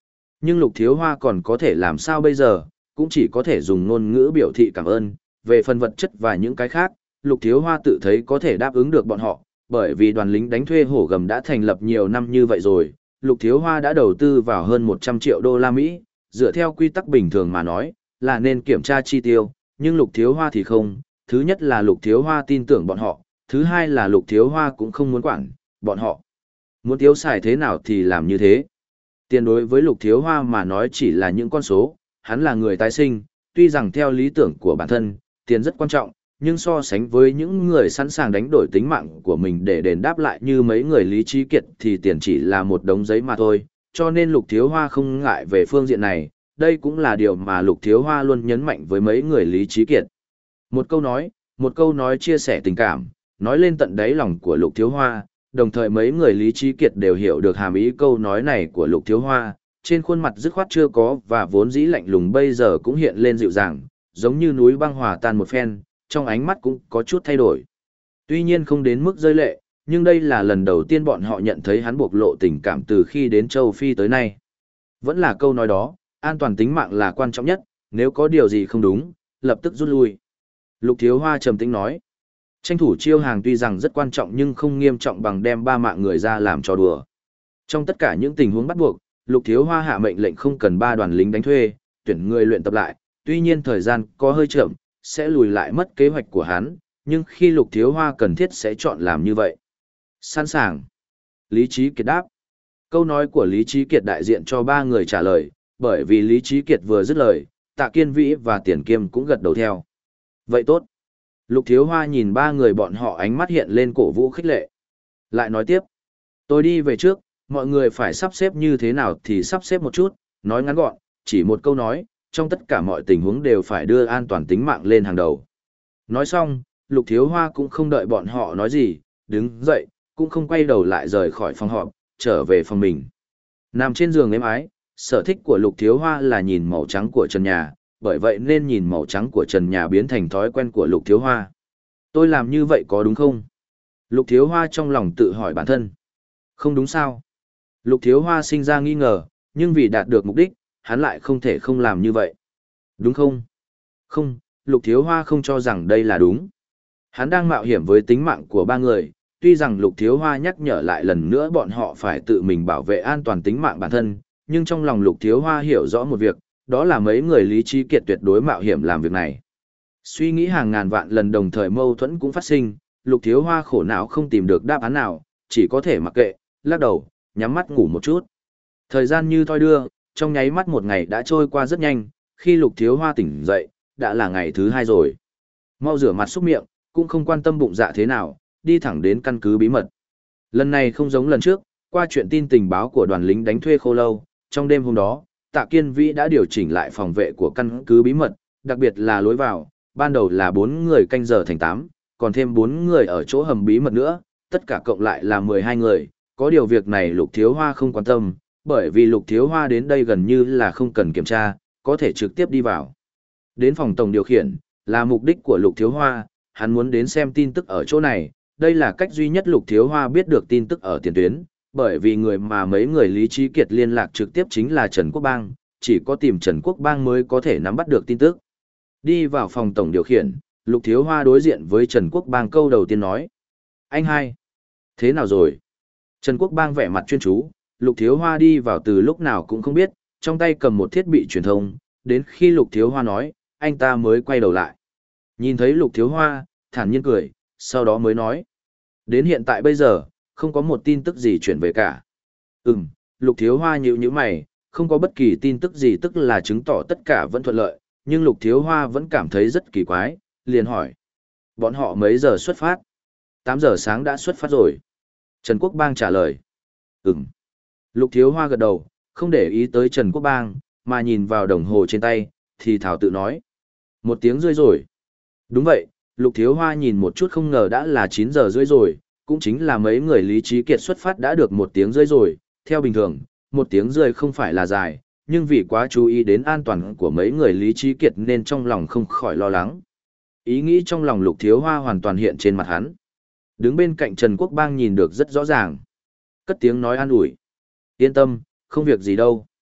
Nhưng Lục Thiếu Hoa còn có thể làm sao bây giờ, cũng chỉ có thể dùng ngôn ngữ biểu thị cảm ơn, về phần vật chất và những cái khác, Lục Thiếu Hoa tự thấy có thể đáp ứng được bọn họ, bởi vì đoàn lính đánh thuê hổ gầm đã thành lập nhiều năm như vậy rồi, Lục Thiếu Hoa đã đầu tư vào hơn một trăm triệu đô la Mỹ, dựa theo quy tắc bình thường mà nói, là nên kiểm tra chi tiêu, nhưng Lục Thiếu Hoa thì không, thứ nhất là Lục Thiếu Hoa tin tưởng bọn họ, thứ hai là Lục Thiếu Hoa cũng không muốn quản, bọn họ muốn thiếu xài thế nào thì làm như thế. Tiền đối với Lục Thiếu Hoa mà nói chỉ là những con số, hắn là người tái sinh, tuy rằng theo lý tưởng của bản thân, tiền rất quan trọng, nhưng so sánh với những người sẵn sàng đánh đổi tính mạng của mình để đền đáp lại như mấy người Lý Trí Kiệt thì tiền chỉ là một đống giấy mà thôi, cho nên Lục Thiếu Hoa không ngại về phương diện này, đây cũng là điều mà Lục Thiếu Hoa luôn nhấn mạnh với mấy người Lý Trí Kiệt. Một câu nói, một câu nói chia sẻ tình cảm, nói lên tận đáy lòng của Lục Thiếu Hoa, đồng thời mấy người Lý Trí Kiệt đều hiểu được hàm ý câu nói này của Lục Thiếu Hoa, trên khuôn mặt dứt khoát chưa có và vốn dĩ lạnh lùng bây giờ cũng hiện lên dịu dàng, giống như núi băng hòa tan một phen, trong ánh mắt cũng có chút thay đổi. Tuy nhiên không đến mức rơi lệ, nhưng đây là lần đầu tiên bọn họ nhận thấy hắn bộc lộ tình cảm từ khi đến châu Phi tới nay. Vẫn là câu nói đó, an toàn tính mạng là quan trọng nhất, nếu có điều gì không đúng, lập tức rút lui. Lục Thiếu Hoa trầm tĩnh nói, tranh thủ chiêu hàng tuy rằng rất quan trọng nhưng không nghiêm trọng bằng đem ba mạng người ra làm trò đùa. Trong tất cả những tình huống bắt buộc, Lục Thiếu Hoa hạ mệnh lệnh không cần ba đoàn lính đánh thuê, tuyển người luyện tập lại, tuy nhiên thời gian có hơi chậm, sẽ lùi lại mất kế hoạch của hắn, nhưng khi Lục Thiếu Hoa cần thiết sẽ chọn làm như vậy. Sẵn sàng. Lý Trí Kiệt đáp. Câu nói của Lý Trí Kiệt đại diện cho ba người trả lời, bởi vì Lý Trí Kiệt vừa dứt lời, Tạ Kiên Vĩ và Tiền Kiêm cũng gật đầu theo. Vậy tốt. Lục Thiếu Hoa nhìn ba người bọn họ ánh mắt hiện lên cổ vũ khích lệ. Lại nói tiếp. Tôi đi về trước, mọi người phải sắp xếp như thế nào thì sắp xếp một chút, nói ngắn gọn, chỉ một câu nói, trong tất cả mọi tình huống đều phải đưa an toàn tính mạng lên hàng đầu. Nói xong, Lục Thiếu Hoa cũng không đợi bọn họ nói gì, đứng dậy, cũng không quay đầu lại rời khỏi phòng họp, trở về phòng mình. Nằm trên giường êm ái, sở thích của Lục Thiếu Hoa là nhìn màu trắng của trần nhà, bởi vậy nên nhìn màu trắng của trần nhà biến thành thói quen của Lục Thiếu Hoa. Tôi làm như vậy có đúng không? Lục Thiếu Hoa trong lòng tự hỏi bản thân. Không đúng sao? Lục Thiếu Hoa sinh ra nghi ngờ, nhưng vì đạt được mục đích, hắn lại không thể không làm như vậy. Đúng không? Không, Lục Thiếu Hoa không cho rằng đây là đúng. Hắn đang mạo hiểm với tính mạng của ba người, tuy rằng Lục Thiếu Hoa nhắc nhở lại lần nữa bọn họ phải tự mình bảo vệ an toàn tính mạng bản thân, nhưng trong lòng Lục Thiếu Hoa hiểu rõ một việc, đó là mấy người Lý Trí Kiệt tuyệt đối mạo hiểm làm việc này. Suy nghĩ hàng ngàn vạn lần đồng thời mâu thuẫn cũng phát sinh, Lục Thiếu Hoa khổ não không tìm được đáp án nào, chỉ có thể mặc kệ, lắc đầu, nhắm mắt ngủ một chút. Thời gian như thoi đưa, trong nháy mắt một ngày đã trôi qua rất nhanh, khi Lục Thiếu Hoa tỉnh dậy, đã là ngày thứ hai rồi. Mau rửa mặt xúc miệng, cũng không quan tâm bụng dạ thế nào, đi thẳng đến căn cứ bí mật. Lần này không giống lần trước, qua chuyện tin tình báo của đoàn lính đánh thuê Khô Lâu, trong đêm hôm đó, Tạ Kiên Vĩ đã điều chỉnh lại phòng vệ của căn cứ bí mật, đặc biệt là lối vào, ban đầu là bốn người canh giờ thành tám, còn thêm bốn người ở chỗ hầm bí mật nữa, tất cả cộng lại là mười hai người, có điều việc này Lục Thiếu Hoa không quan tâm, bởi vì Lục Thiếu Hoa đến đây gần như là không cần kiểm tra, có thể trực tiếp đi vào. Đến phòng tổng điều khiển, là mục đích của Lục Thiếu Hoa, hắn muốn đến xem tin tức ở chỗ này, đây là cách duy nhất Lục Thiếu Hoa biết được tin tức ở tiền tuyến, bởi vì người mà mấy người Lý Trí Kiệt liên lạc trực tiếp chính là Trần Quốc Bang, chỉ có tìm Trần Quốc Bang mới có thể nắm bắt được tin tức. Đi vào phòng tổng điều khiển, Lục Thiếu Hoa đối diện với Trần Quốc Bang câu đầu tiên nói. Anh hai, thế nào rồi? Trần Quốc Bang vẻ mặt chuyên chú, Lục Thiếu Hoa đi vào từ lúc nào cũng không biết, trong tay cầm một thiết bị truyền thông, đến khi Lục Thiếu Hoa nói, anh ta mới quay đầu lại. Nhìn thấy Lục Thiếu Hoa, thản nhiên cười, sau đó mới nói. Đến hiện tại bây giờ, không có một tin tức gì chuyển về cả. Ừm, Lục Thiếu Hoa nhíu nhíu mày, không có bất kỳ tin tức gì tức là chứng tỏ tất cả vẫn thuận lợi, nhưng Lục Thiếu Hoa vẫn cảm thấy rất kỳ quái, liền hỏi. Bọn họ mấy giờ xuất phát? tám giờ sáng đã xuất phát rồi. Trần Quốc Bang trả lời. Ừm. Lục Thiếu Hoa gật đầu, không để ý tới Trần Quốc Bang, mà nhìn vào đồng hồ trên tay, thì thảo tự nói. Một tiếng rưỡi rồi. Đúng vậy, Lục Thiếu Hoa nhìn một chút không ngờ đã là chín giờ rưỡi rồi, cũng chính là mấy người Lý Trí Kiệt xuất phát đã được một tiếng rưỡi rồi, theo bình thường, một tiếng rưỡi không phải là dài, nhưng vì quá chú ý đến an toàn của mấy người Lý Trí Kiệt nên trong lòng không khỏi lo lắng. Ý nghĩ trong lòng Lục Thiếu Hoa hoàn toàn hiện trên mặt hắn. Đứng bên cạnh Trần Quốc Bang nhìn được rất rõ ràng. Cất tiếng nói an ủi. Yên tâm, không việc gì đâu.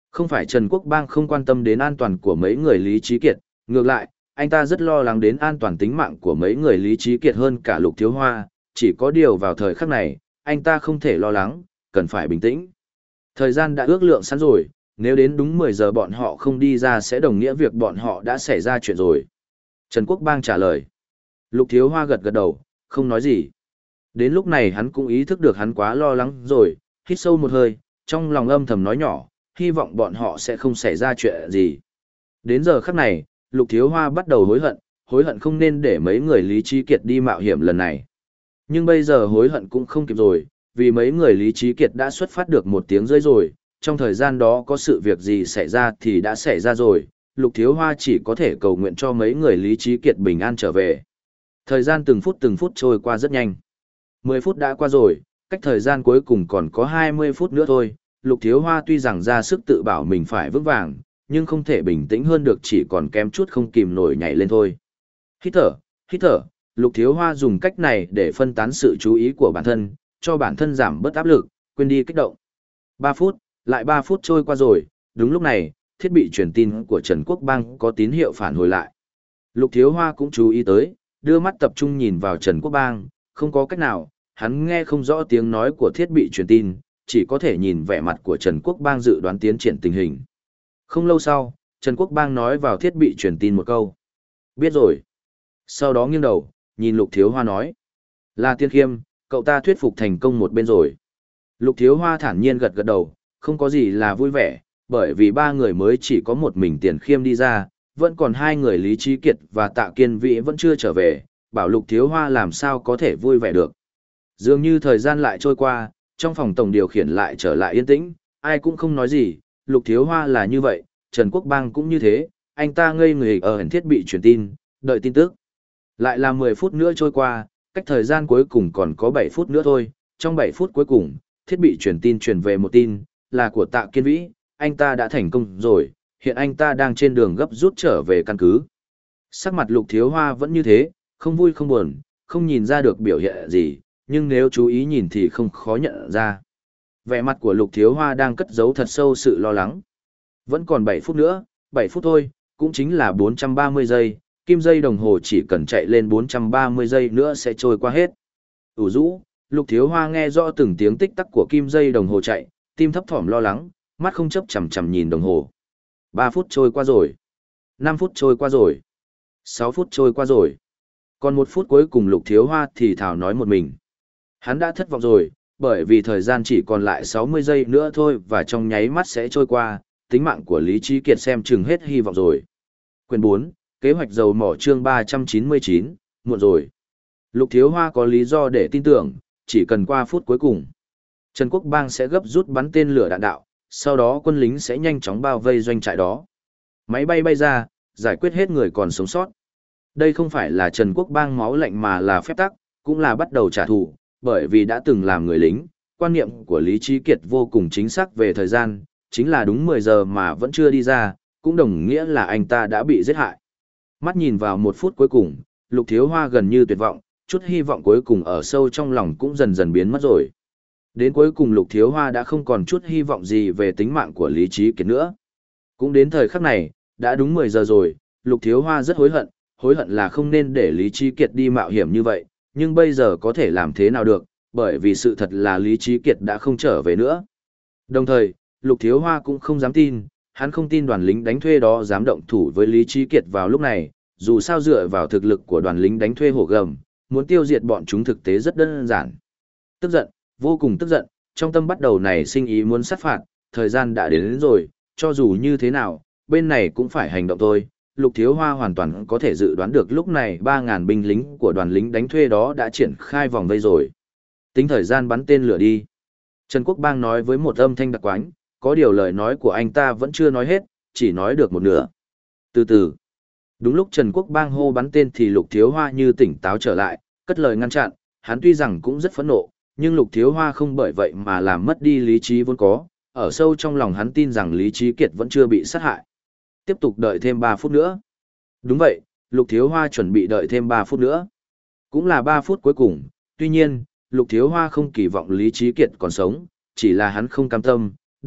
Không phải Trần Quốc Bang không quan tâm đến an toàn của mấy người Lý Trí Kiệt, ngược lại, anh ta rất lo lắng đến an toàn tính mạng của mấy người Lý Trí Kiệt hơn cả Lục Thiếu Hoa, chỉ có điều vào thời khắc này, anh ta không thể lo lắng, cần phải bình tĩnh. Thời gian đã ước lượng sẵn rồi, nếu đến đúng mười giờ bọn họ không đi ra sẽ đồng nghĩa việc bọn họ đã xảy ra chuyện rồi. Trần Quốc Bang trả lời. Lục Thiếu Hoa gật gật đầu, không nói gì. Đến lúc này hắn cũng ý thức được hắn quá lo lắng rồi, hít sâu một hơi, trong lòng âm thầm nói nhỏ, hy vọng bọn họ sẽ không xảy ra chuyện gì. Đến giờ khắc này, Lục Thiếu Hoa bắt đầu hối hận, hối hận không nên để mấy người Lý Trí Kiệt đi mạo hiểm lần này. Nhưng bây giờ hối hận cũng không kịp rồi, vì mấy người Lý Trí Kiệt đã xuất phát được một tiếng rưỡi rồi, trong thời gian đó có sự việc gì xảy ra thì đã xảy ra rồi, Lục Thiếu Hoa chỉ có thể cầu nguyện cho mấy người Lý Trí Kiệt bình an trở về. Thời gian từng phút từng phút trôi qua rất nhanh. mười phút đã qua rồi, cách thời gian cuối cùng còn có hai mươi phút nữa thôi, Lục Thiếu Hoa tuy rằng ra sức tự bảo mình phải vững vàng, nhưng không thể bình tĩnh hơn được, chỉ còn kém chút không kìm nổi nhảy lên thôi. Hít thở, hít thở, Lục Thiếu Hoa dùng cách này để phân tán sự chú ý của bản thân, cho bản thân giảm bớt áp lực, quên đi kích động. ba phút, lại ba phút trôi qua rồi, đúng lúc này, thiết bị truyền tin của Trần Quốc Bang có tín hiệu phản hồi lại. Lục Thiếu Hoa cũng chú ý tới, đưa mắt tập trung nhìn vào Trần Quốc Bang, không có cách nào, hắn nghe không rõ tiếng nói của thiết bị truyền tin, chỉ có thể nhìn vẻ mặt của Trần Quốc Bang dự đoán tiến triển tình hình. Không lâu sau, Trần Quốc Bang nói vào thiết bị truyền tin một câu. Biết rồi. Sau đó nghiêng đầu, nhìn Lục Thiếu Hoa nói. Là Tiên Khiêm, cậu ta thuyết phục thành công một bên rồi. Lục Thiếu Hoa thản nhiên gật gật đầu, không có gì là vui vẻ, bởi vì ba người mới chỉ có một mình Tiền Khiêm đi ra, vẫn còn hai người Lý Trí Kiệt và Tạ Kiên Vĩ vẫn chưa trở về, bảo Lục Thiếu Hoa làm sao có thể vui vẻ được. Dường như thời gian lại trôi qua, trong phòng tổng điều khiển lại trở lại yên tĩnh, ai cũng không nói gì, Lục Thiếu Hoa là như vậy, Trần Quốc Bang cũng như thế, anh ta ngây người ở hình thiết bị truyền tin, đợi tin tức. Lại là mười phút nữa trôi qua, cách thời gian cuối cùng còn có bảy phút nữa thôi, trong bảy phút cuối cùng, thiết bị truyền tin truyền về một tin, là của Tạ Kiên Vĩ, anh ta đã thành công rồi, hiện anh ta đang trên đường gấp rút trở về căn cứ. Sắc mặt Lục Thiếu Hoa vẫn như thế, không vui không buồn, không nhìn ra được biểu hiện gì, nhưng nếu chú ý nhìn thì không khó nhận ra. Vẻ mặt của Lục Thiếu Hoa đang cất giấu thật sâu sự lo lắng. Vẫn còn bảy phút nữa, bảy phút thôi, cũng chính là bốn trăm ba mươi giây, kim dây đồng hồ chỉ cần chạy lên bốn trăm ba mươi giây nữa sẽ trôi qua hết. ủ rũ, Lục Thiếu Hoa nghe rõ từng tiếng tích tắc của kim dây đồng hồ chạy, tim thấp thỏm lo lắng, mắt không chấp chằm chằm nhìn đồng hồ. ba phút trôi qua rồi. năm phút trôi qua rồi. sáu phút trôi qua rồi. Còn một phút cuối cùng Lục Thiếu Hoa thì thào nói một mình. Hắn đã thất vọng rồi, bởi vì thời gian chỉ còn lại sáu mươi giây nữa thôi và trong nháy mắt sẽ trôi qua, tính mạng của Lý Trí Kiệt xem chừng hết hy vọng rồi. Quyền bốn, kế hoạch dầu mỏ chương ba trăm chín mươi chín, muộn rồi. Lục Thiếu Hoa có lý do để tin tưởng, chỉ cần qua phút cuối cùng, Trần Quốc Bang sẽ gấp rút bắn tên lửa đạn đạo, sau đó quân lính sẽ nhanh chóng bao vây doanh trại đó. Máy bay bay ra, giải quyết hết người còn sống sót. Đây không phải là Trần Quốc Bang máu lạnh mà là phép tắc, cũng là bắt đầu trả thù, bởi vì đã từng làm người lính, quan niệm của Lý Trí Kiệt vô cùng chính xác về thời gian, chính là đúng mười giờ mà vẫn chưa đi ra, cũng đồng nghĩa là anh ta đã bị giết hại. Mắt nhìn vào một phút cuối cùng, Lục Thiếu Hoa gần như tuyệt vọng, chút hy vọng cuối cùng ở sâu trong lòng cũng dần dần biến mất rồi. Đến cuối cùng Lục Thiếu Hoa đã không còn chút hy vọng gì về tính mạng của Lý Trí Kiệt nữa. Cũng đến thời khắc này, đã đúng mười giờ rồi, Lục Thiếu Hoa rất hối hận, hối hận là không nên để Lý Trí Kiệt đi mạo hiểm như vậy, nhưng bây giờ có thể làm thế nào được, bởi vì sự thật là Lý Trí Kiệt đã không trở về nữa. Đồng thời, Lục Thiếu Hoa cũng không dám tin, hắn không tin đoàn lính đánh thuê đó dám động thủ với Lý Trí Kiệt vào lúc này, dù sao dựa vào thực lực của đoàn lính đánh thuê hổ gầm, muốn tiêu diệt bọn chúng thực tế rất đơn giản. Tức giận, vô cùng tức giận, trong tâm bắt đầu này sinh ý muốn sát phạt, thời gian đã đến, đến rồi, cho dù như thế nào, bên này cũng phải hành động thôi. Lục Thiếu Hoa hoàn toàn có thể dự đoán được lúc này ba ngàn binh lính của đoàn lính đánh thuê đó đã triển khai vòng vây rồi. Tính thời gian bắn tên lửa đi. Trần Quốc Bang nói với một âm thanh đặc quánh, có điều lời nói của anh ta vẫn chưa nói hết, chỉ nói được một nửa. Từ từ. Đúng lúc Trần Quốc Bang hô bắn tên thì Lục Thiếu Hoa như tỉnh táo trở lại, cất lời ngăn chặn, hắn tuy rằng cũng rất phẫn nộ, nhưng Lục Thiếu Hoa không bởi vậy mà làm mất đi lý trí vốn có, ở sâu trong lòng hắn tin rằng Lý Trí Kiệt vẫn chưa bị sát hại. Tiếp tục đợi thêm ba phút nữa. Đúng vậy, Lục Thiếu Hoa chuẩn bị đợi thêm ba phút nữa. Cũng là ba phút cuối cùng, tuy nhiên, Lục Thiếu Hoa không kỳ vọng Lý Trí Kiệt còn sống, chỉ là hắn không cam tâm,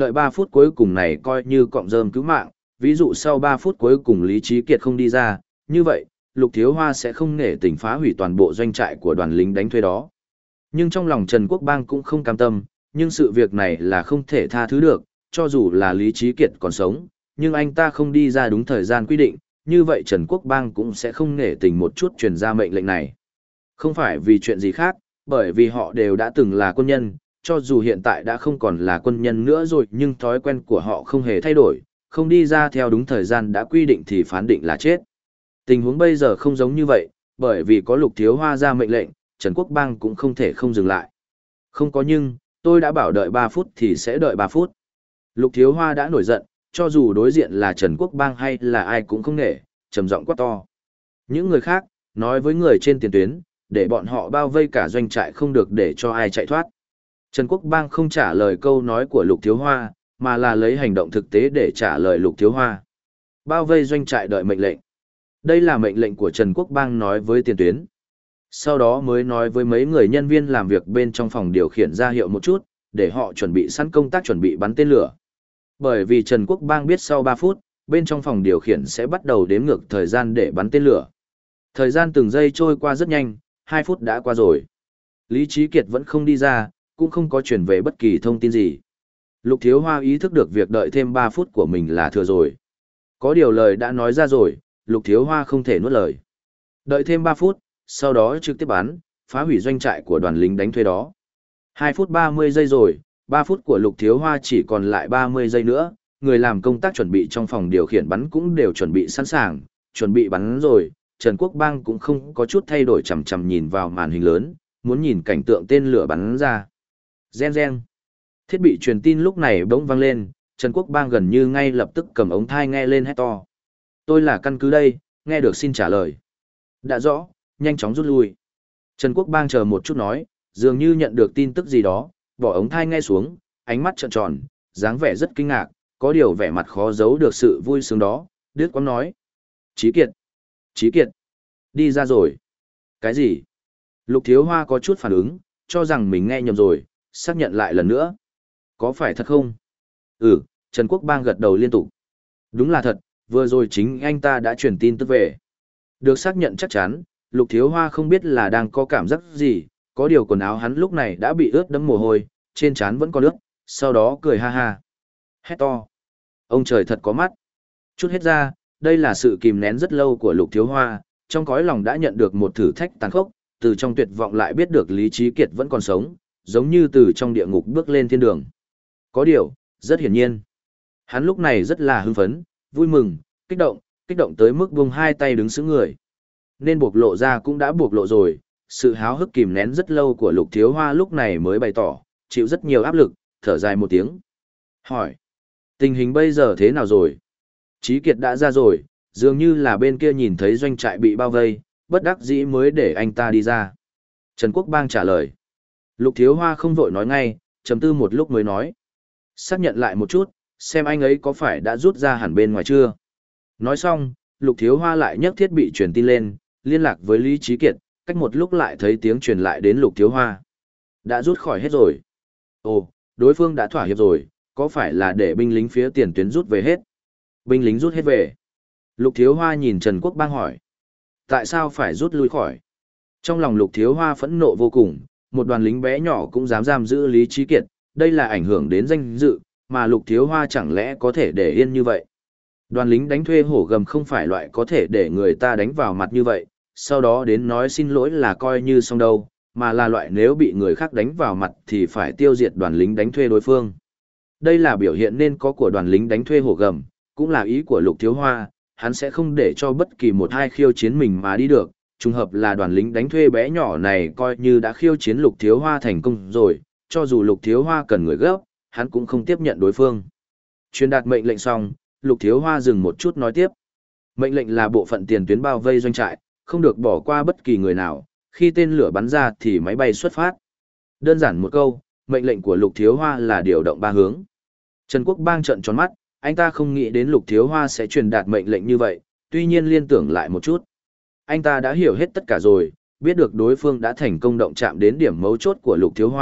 đợi ba phút cuối cùng này coi như cọng rơm cứu mạng, ví dụ sau ba phút cuối cùng Lý Trí Kiệt không đi ra, như vậy, Lục Thiếu Hoa sẽ không nể tình phá hủy toàn bộ doanh trại của đoàn lính đánh thuê đó. Nhưng trong lòng Trần Quốc Bang cũng không cam tâm, nhưng sự việc này là không thể tha thứ được, cho dù là Lý Trí Kiệt còn sống, nhưng anh ta không đi ra đúng thời gian quy định, như vậy Trần Quốc Bang cũng sẽ không nể tình một chút truyền ra mệnh lệnh này. Không phải vì chuyện gì khác, bởi vì họ đều đã từng là quân nhân, cho dù hiện tại đã không còn là quân nhân nữa rồi nhưng thói quen của họ không hề thay đổi, không đi ra theo đúng thời gian đã quy định thì phán định là chết. Tình huống bây giờ không giống như vậy, bởi vì có Lục Thiếu Hoa ra mệnh lệnh, Trần Quốc Bang cũng không thể không dừng lại. Không có nhưng, tôi đã bảo đợi ba phút thì sẽ đợi ba phút. Lục Thiếu Hoa đã nổi giận, cho dù đối diện là Trần Quốc Bang hay là ai cũng không nể, trầm giọng quát to. Những người khác, nói với người trên tiền tuyến, để bọn họ bao vây cả doanh trại không được để cho ai chạy thoát. Trần Quốc Bang không trả lời câu nói của Lục Thiếu Hoa, mà là lấy hành động thực tế để trả lời Lục Thiếu Hoa. Bao vây doanh trại đợi mệnh lệnh. Đây là mệnh lệnh của Trần Quốc Bang nói với tiền tuyến. Sau đó mới nói với mấy người nhân viên làm việc bên trong phòng điều khiển ra hiệu một chút, để họ chuẩn bị sẵn công tác chuẩn bị bắn tên lửa. Bởi vì Trần Quốc Bang biết sau ba phút, bên trong phòng điều khiển sẽ bắt đầu đếm ngược thời gian để bắn tên lửa. Thời gian từng giây trôi qua rất nhanh, hai phút đã qua rồi. Lý Trí Kiệt vẫn không đi ra, cũng không có chuyển về bất kỳ thông tin gì. Lục Thiếu Hoa ý thức được việc đợi thêm ba phút của mình là thừa rồi. Có điều lời đã nói ra rồi, Lục Thiếu Hoa không thể nuốt lời. Đợi thêm ba phút, sau đó trực tiếp bắn, phá hủy doanh trại của đoàn lính đánh thuê đó. hai phút ba mươi giây rồi, ba phút của Lục Thiếu Hoa chỉ còn lại ba mươi giây nữa, người làm công tác chuẩn bị trong phòng điều khiển bắn cũng đều chuẩn bị sẵn sàng, chuẩn bị bắn rồi, Trần Quốc Bang cũng không có chút thay đổi chằm chằm nhìn vào màn hình lớn, muốn nhìn cảnh tượng tên lửa bắn ra. Gen gen. Thiết bị truyền tin lúc này bỗng vang lên, Trần Quốc Bang gần như ngay lập tức cầm ống thai nghe lên hét to. Tôi là căn cứ đây, nghe được xin trả lời. Đã rõ, nhanh chóng rút lui. Trần Quốc Bang chờ một chút nói, dường như nhận được tin tức gì đó, bỏ ống thai nghe xuống, ánh mắt trợn tròn, dáng vẻ rất kinh ngạc, có điều vẻ mặt khó giấu được sự vui sướng đó, đứt quãng nói. Trí Kiệt! Trí Kiệt! Đi ra rồi! Cái gì? Lục Thiếu Hoa có chút phản ứng, cho rằng mình nghe nhầm rồi, xác nhận lại lần nữa. Có phải thật không? Ừ, Trần Quốc Bang gật đầu liên tục. Đúng là thật, vừa rồi chính anh ta đã truyền tin tức về. Được xác nhận chắc chắn, Lục Thiếu Hoa không biết là đang có cảm giác gì, có điều quần áo hắn lúc này đã bị ướt đẫm mồ hôi, trên trán vẫn còn ướt, sau đó cười ha ha. Hét to. Ông trời thật có mắt. Chút hết ra, đây là sự kìm nén rất lâu của Lục Thiếu Hoa, trong cõi lòng đã nhận được một thử thách tàn khốc, từ trong tuyệt vọng lại biết được Lý Trí Kiệt vẫn còn sống, giống như từ trong địa ngục bước lên thiên đường. Có điều, rất hiển nhiên. Hắn lúc này rất là hưng phấn, vui mừng, kích động, kích động tới mức buông hai tay đứng sững người. Nên buộc lộ ra cũng đã buộc lộ rồi, sự háo hức kìm nén rất lâu của Lục Thiếu Hoa lúc này mới bày tỏ, chịu rất nhiều áp lực, thở dài một tiếng. Hỏi, tình hình bây giờ thế nào rồi? Trí Kiệt đã ra rồi, dường như là bên kia nhìn thấy doanh trại bị bao vây, bất đắc dĩ mới để anh ta đi ra. Trần Quốc Bang trả lời. Lục Thiếu Hoa không vội nói ngay, trầm tư một lúc mới nói. Xác nhận lại một chút, xem anh ấy có phải đã rút ra hẳn bên ngoài chưa. Nói xong, Lục Thiếu Hoa lại nhấc thiết bị truyền tin lên, liên lạc với Lý Trí Kiệt, cách một lúc lại thấy tiếng truyền lại đến Lục Thiếu Hoa. Đã rút khỏi hết rồi. Ồ, đối phương đã thỏa hiệp rồi, có phải là để binh lính phía tiền tuyến rút về hết? Binh lính rút hết về. Lục Thiếu Hoa nhìn Trần Quốc Bang hỏi. Tại sao phải rút lui khỏi? Trong lòng Lục Thiếu Hoa phẫn nộ vô cùng, một đoàn lính bé nhỏ cũng dám giam giữ Lý Trí Kiệt, đây là ảnh hưởng đến danh dự, mà Lục Thiếu Hoa chẳng lẽ có thể để yên như vậy. Đoàn lính đánh thuê hổ gầm không phải loại có thể để người ta đánh vào mặt như vậy, sau đó đến nói xin lỗi là coi như xong đâu, mà là loại nếu bị người khác đánh vào mặt thì phải tiêu diệt đoàn lính đánh thuê đối phương. Đây là biểu hiện nên có của đoàn lính đánh thuê hổ gầm, cũng là ý của Lục Thiếu Hoa, hắn sẽ không để cho bất kỳ một hai khiêu chiến mình mà đi được, trùng hợp là đoàn lính đánh thuê bé nhỏ này coi như đã khiêu chiến Lục Thiếu Hoa thành công rồi, cho dù Lục Thiếu Hoa cần người gấp, hắn cũng không tiếp nhận đối phương. Truyền đạt mệnh lệnh xong, Lục Thiếu Hoa dừng một chút nói tiếp. Mệnh lệnh là bộ phận tiền tuyến bao vây doanh trại, không được bỏ qua bất kỳ người nào, khi tên lửa bắn ra thì máy bay xuất phát. Đơn giản một câu, mệnh lệnh của Lục Thiếu Hoa là điều động ba hướng. Trần Quốc Bang trợn tròn mắt, anh ta không nghĩ đến Lục Thiếu Hoa sẽ truyền đạt mệnh lệnh như vậy, tuy nhiên liên tưởng lại một chút. Anh ta đã hiểu hết tất cả rồi, biết được đối phương đã thành công động chạm đến điểm mấu chốt của Lục Thiếu Hoa,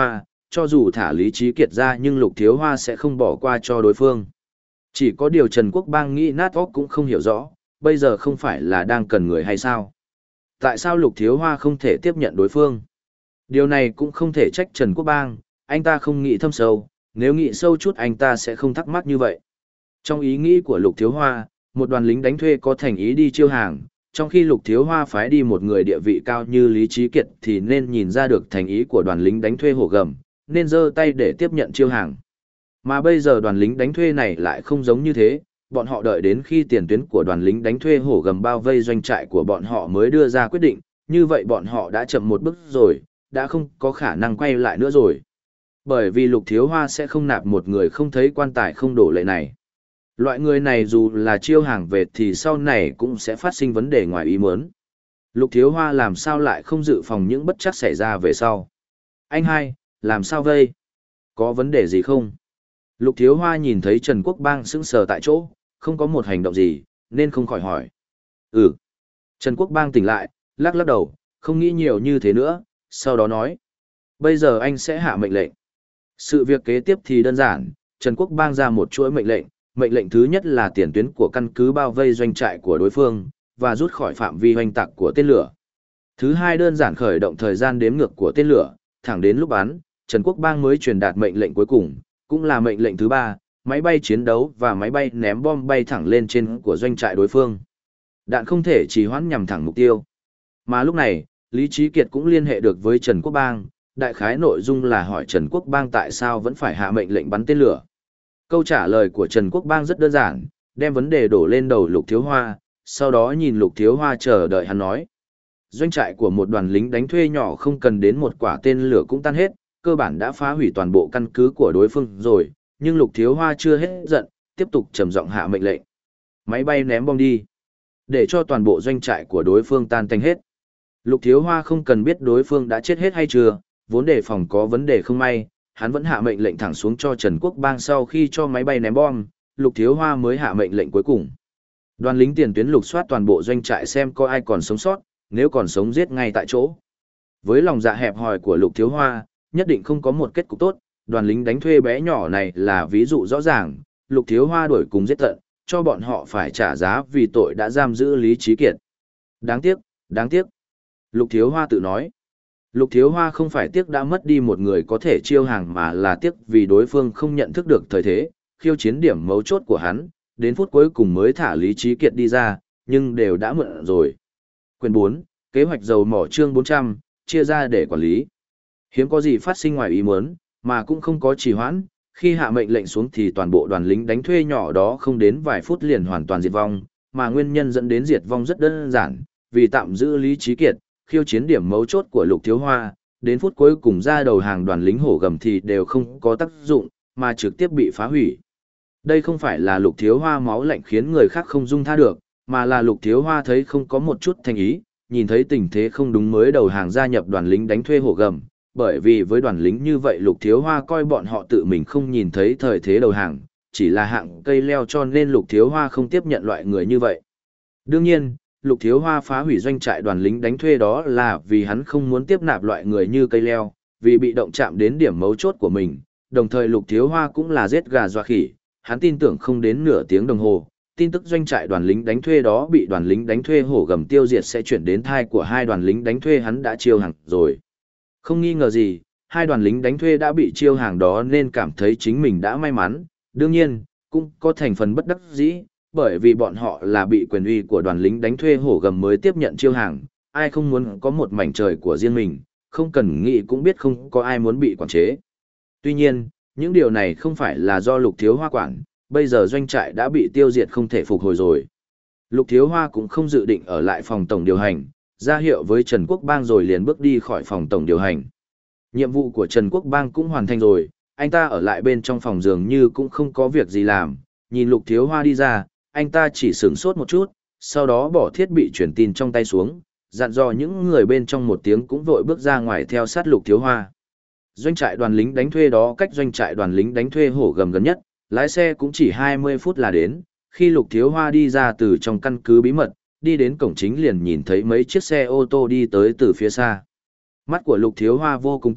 cho dù thả Lý Trí Kiệt ra nhưng Lục Thiếu Hoa sẽ không bỏ qua cho đối phương. Chỉ có điều Trần Quốc Bang nghĩ nát óc cũng không hiểu rõ, bây giờ không phải là đang cần người hay sao? Tại sao Lục Thiếu Hoa không thể tiếp nhận đối phương? Điều này cũng không thể trách Trần Quốc Bang, anh ta không nghĩ thâm sâu, nếu nghĩ sâu chút anh ta sẽ không thắc mắc như vậy. Trong ý nghĩ của Lục Thiếu Hoa, một đoàn lính đánh thuê có thành ý đi chiêu hàng, trong khi Lục Thiếu Hoa phái đi một người địa vị cao như Lý Trí Kiệt thì nên nhìn ra được thành ý của đoàn lính đánh thuê hổ gầm, nên giơ tay để tiếp nhận chiêu hàng. Mà bây giờ đoàn lính đánh thuê này lại không giống như thế, bọn họ đợi đến khi tiền tuyến của đoàn lính đánh thuê hổ gầm bao vây doanh trại của bọn họ mới đưa ra quyết định, như vậy bọn họ đã chậm một bước rồi, đã không có khả năng quay lại nữa rồi. Bởi vì Lục Thiếu Hoa sẽ không nạp một người không thấy quan tài không đổ lệ này. Loại người này dù là chiêu hàng về thì sau này cũng sẽ phát sinh vấn đề ngoài ý muốn. Lục Thiếu Hoa làm sao lại không dự phòng những bất trắc xảy ra về sau. Anh hai, làm sao vây? Có vấn đề gì không? Lục Thiếu Hoa nhìn thấy Trần Quốc Bang sững sờ tại chỗ, không có một hành động gì, nên không khỏi hỏi. Ừ. Trần Quốc Bang tỉnh lại, lắc lắc đầu, không nghĩ nhiều như thế nữa, sau đó nói. Bây giờ anh sẽ hạ mệnh lệnh. Sự việc kế tiếp thì đơn giản, Trần Quốc Bang ra một chuỗi mệnh lệnh, mệnh lệnh thứ nhất là tiền tuyến của căn cứ bao vây doanh trại của đối phương, và rút khỏi phạm vi hoành tạc của tên lửa. Thứ hai đơn giản khởi động thời gian đếm ngược của tên lửa, thẳng đến lúc bắn, Trần Quốc Bang mới truyền đạt mệnh lệnh cuối cùng, cũng là mệnh lệnh thứ ba, máy bay chiến đấu và máy bay ném bom bay thẳng lên trên của doanh trại đối phương. Đạn không thể trì hoãn nhằm thẳng mục tiêu. Mà lúc này, Lý Trí Kiệt cũng liên hệ được với Trần Quốc Bang, đại khái nội dung là hỏi Trần Quốc Bang tại sao vẫn phải hạ mệnh lệnh bắn tên lửa. Câu trả lời của Trần Quốc Bang rất đơn giản, đem vấn đề đổ lên đầu Lục Thiếu Hoa, sau đó nhìn Lục Thiếu Hoa chờ đợi hắn nói. Doanh trại của một đoàn lính đánh thuê nhỏ không cần đến một quả tên lửa cũng tan hết, cơ bản đã phá hủy toàn bộ căn cứ của đối phương rồi, nhưng Lục Thiếu Hoa chưa hết giận, tiếp tục trầm giọng hạ mệnh lệnh. Máy bay ném bom đi, để cho toàn bộ doanh trại của đối phương tan tành hết. Lục Thiếu Hoa không cần biết đối phương đã chết hết hay chưa, vốn đề phòng có vấn đề không may, hắn vẫn hạ mệnh lệnh thẳng xuống cho Trần Quốc Bang sau khi cho máy bay ném bom, Lục Thiếu Hoa mới hạ mệnh lệnh cuối cùng. Đoàn lính tiền tuyến lục soát toàn bộ doanh trại xem có ai còn sống sót, nếu còn sống giết ngay tại chỗ. Với lòng dạ hẹp hòi của Lục Thiếu Hoa, nhất định không có một kết cục tốt, đoàn lính đánh thuê bé nhỏ này là ví dụ rõ ràng, Lục Thiếu Hoa đuổi cùng giết tận, cho bọn họ phải trả giá vì tội đã giam giữ Lý Trí Kiệt. Đáng tiếc, đáng tiếc. Lục Thiếu Hoa tự nói. Lục Thiếu Hoa không phải tiếc đã mất đi một người có thể chiêu hàng mà là tiếc vì đối phương không nhận thức được thời thế, khiêu chiến điểm mấu chốt của hắn, đến phút cuối cùng mới thả Lý Trí Kiệt đi ra, nhưng đều đã muộn rồi. Quyền bốn, kế hoạch dầu mỏ chương bốn trăm, chia ra để quản lý. Hiếm có gì phát sinh ngoài ý muốn, mà cũng không có trì hoãn, khi hạ mệnh lệnh xuống thì toàn bộ đoàn lính đánh thuê nhỏ đó không đến vài phút liền hoàn toàn diệt vong, mà nguyên nhân dẫn đến diệt vong rất đơn giản, vì tạm giữ Lý Trí Kiệt, khiêu chiến điểm mấu chốt của Lục Thiếu Hoa, đến phút cuối cùng ra đầu hàng đoàn lính hổ gầm thì đều không có tác dụng, mà trực tiếp bị phá hủy. Đây không phải là Lục Thiếu Hoa máu lạnh khiến người khác không dung tha được, mà là Lục Thiếu Hoa thấy không có một chút thành ý, nhìn thấy tình thế không đúng mới đầu hàng gia nhập đoàn lính đánh thuê hổ gầm, bởi vì với đoàn lính như vậy Lục Thiếu Hoa coi bọn họ tự mình không nhìn thấy thời thế đầu hàng, chỉ là hạng cây leo cho nên Lục Thiếu Hoa không tiếp nhận loại người như vậy. Đương nhiên, Lục Thiếu Hoa phá hủy doanh trại đoàn lính đánh thuê đó là vì hắn không muốn tiếp nạp loại người như cây leo, vì bị động chạm đến điểm mấu chốt của mình, đồng thời Lục Thiếu Hoa cũng là giết gà dọa khỉ, hắn tin tưởng không đến nửa tiếng đồng hồ, tin tức doanh trại đoàn lính đánh thuê đó bị đoàn lính đánh thuê hổ gầm tiêu diệt sẽ chuyển đến thai của hai đoàn lính đánh thuê hắn đã chiêu hàng rồi. Không nghi ngờ gì, hai đoàn lính đánh thuê đã bị chiêu hàng đó nên cảm thấy chính mình đã may mắn, đương nhiên, cũng có thành phần bất đắc dĩ, bởi vì bọn họ là bị quyền uy của đoàn lính đánh thuê hổ gầm mới tiếp nhận chiêu hàng, ai không muốn có một mảnh trời của riêng mình, không cần nghĩ cũng biết không có ai muốn bị quản chế. Tuy nhiên, những điều này không phải là do Lục Thiếu Hoa quản, bây giờ doanh trại đã bị tiêu diệt không thể phục hồi rồi. Lục Thiếu Hoa cũng không dự định ở lại phòng tổng điều hành, ra hiệu với Trần Quốc Bang rồi liền bước đi khỏi phòng tổng điều hành. Nhiệm vụ của Trần Quốc Bang cũng hoàn thành rồi, anh ta ở lại bên trong phòng dường như cũng không có việc gì làm, nhìn Lục Thiếu Hoa đi ra, anh ta chỉ sửng sốt một chút, sau đó bỏ thiết bị truyền tin trong tay xuống, dặn dò những người bên trong một tiếng cũng vội bước ra ngoài theo sát Lục Thiếu Hoa. Doanh trại đoàn lính đánh thuê đó cách doanh trại đoàn lính đánh thuê hổ gầm gần nhất, lái xe cũng chỉ hai mươi phút là đến, khi Lục Thiếu Hoa đi ra từ trong căn cứ bí mật, đi đến cổng chính liền nhìn thấy mấy chiếc xe ô tô đi tới từ phía xa. Mắt của Lục Thiếu Hoa vô cùng tốt,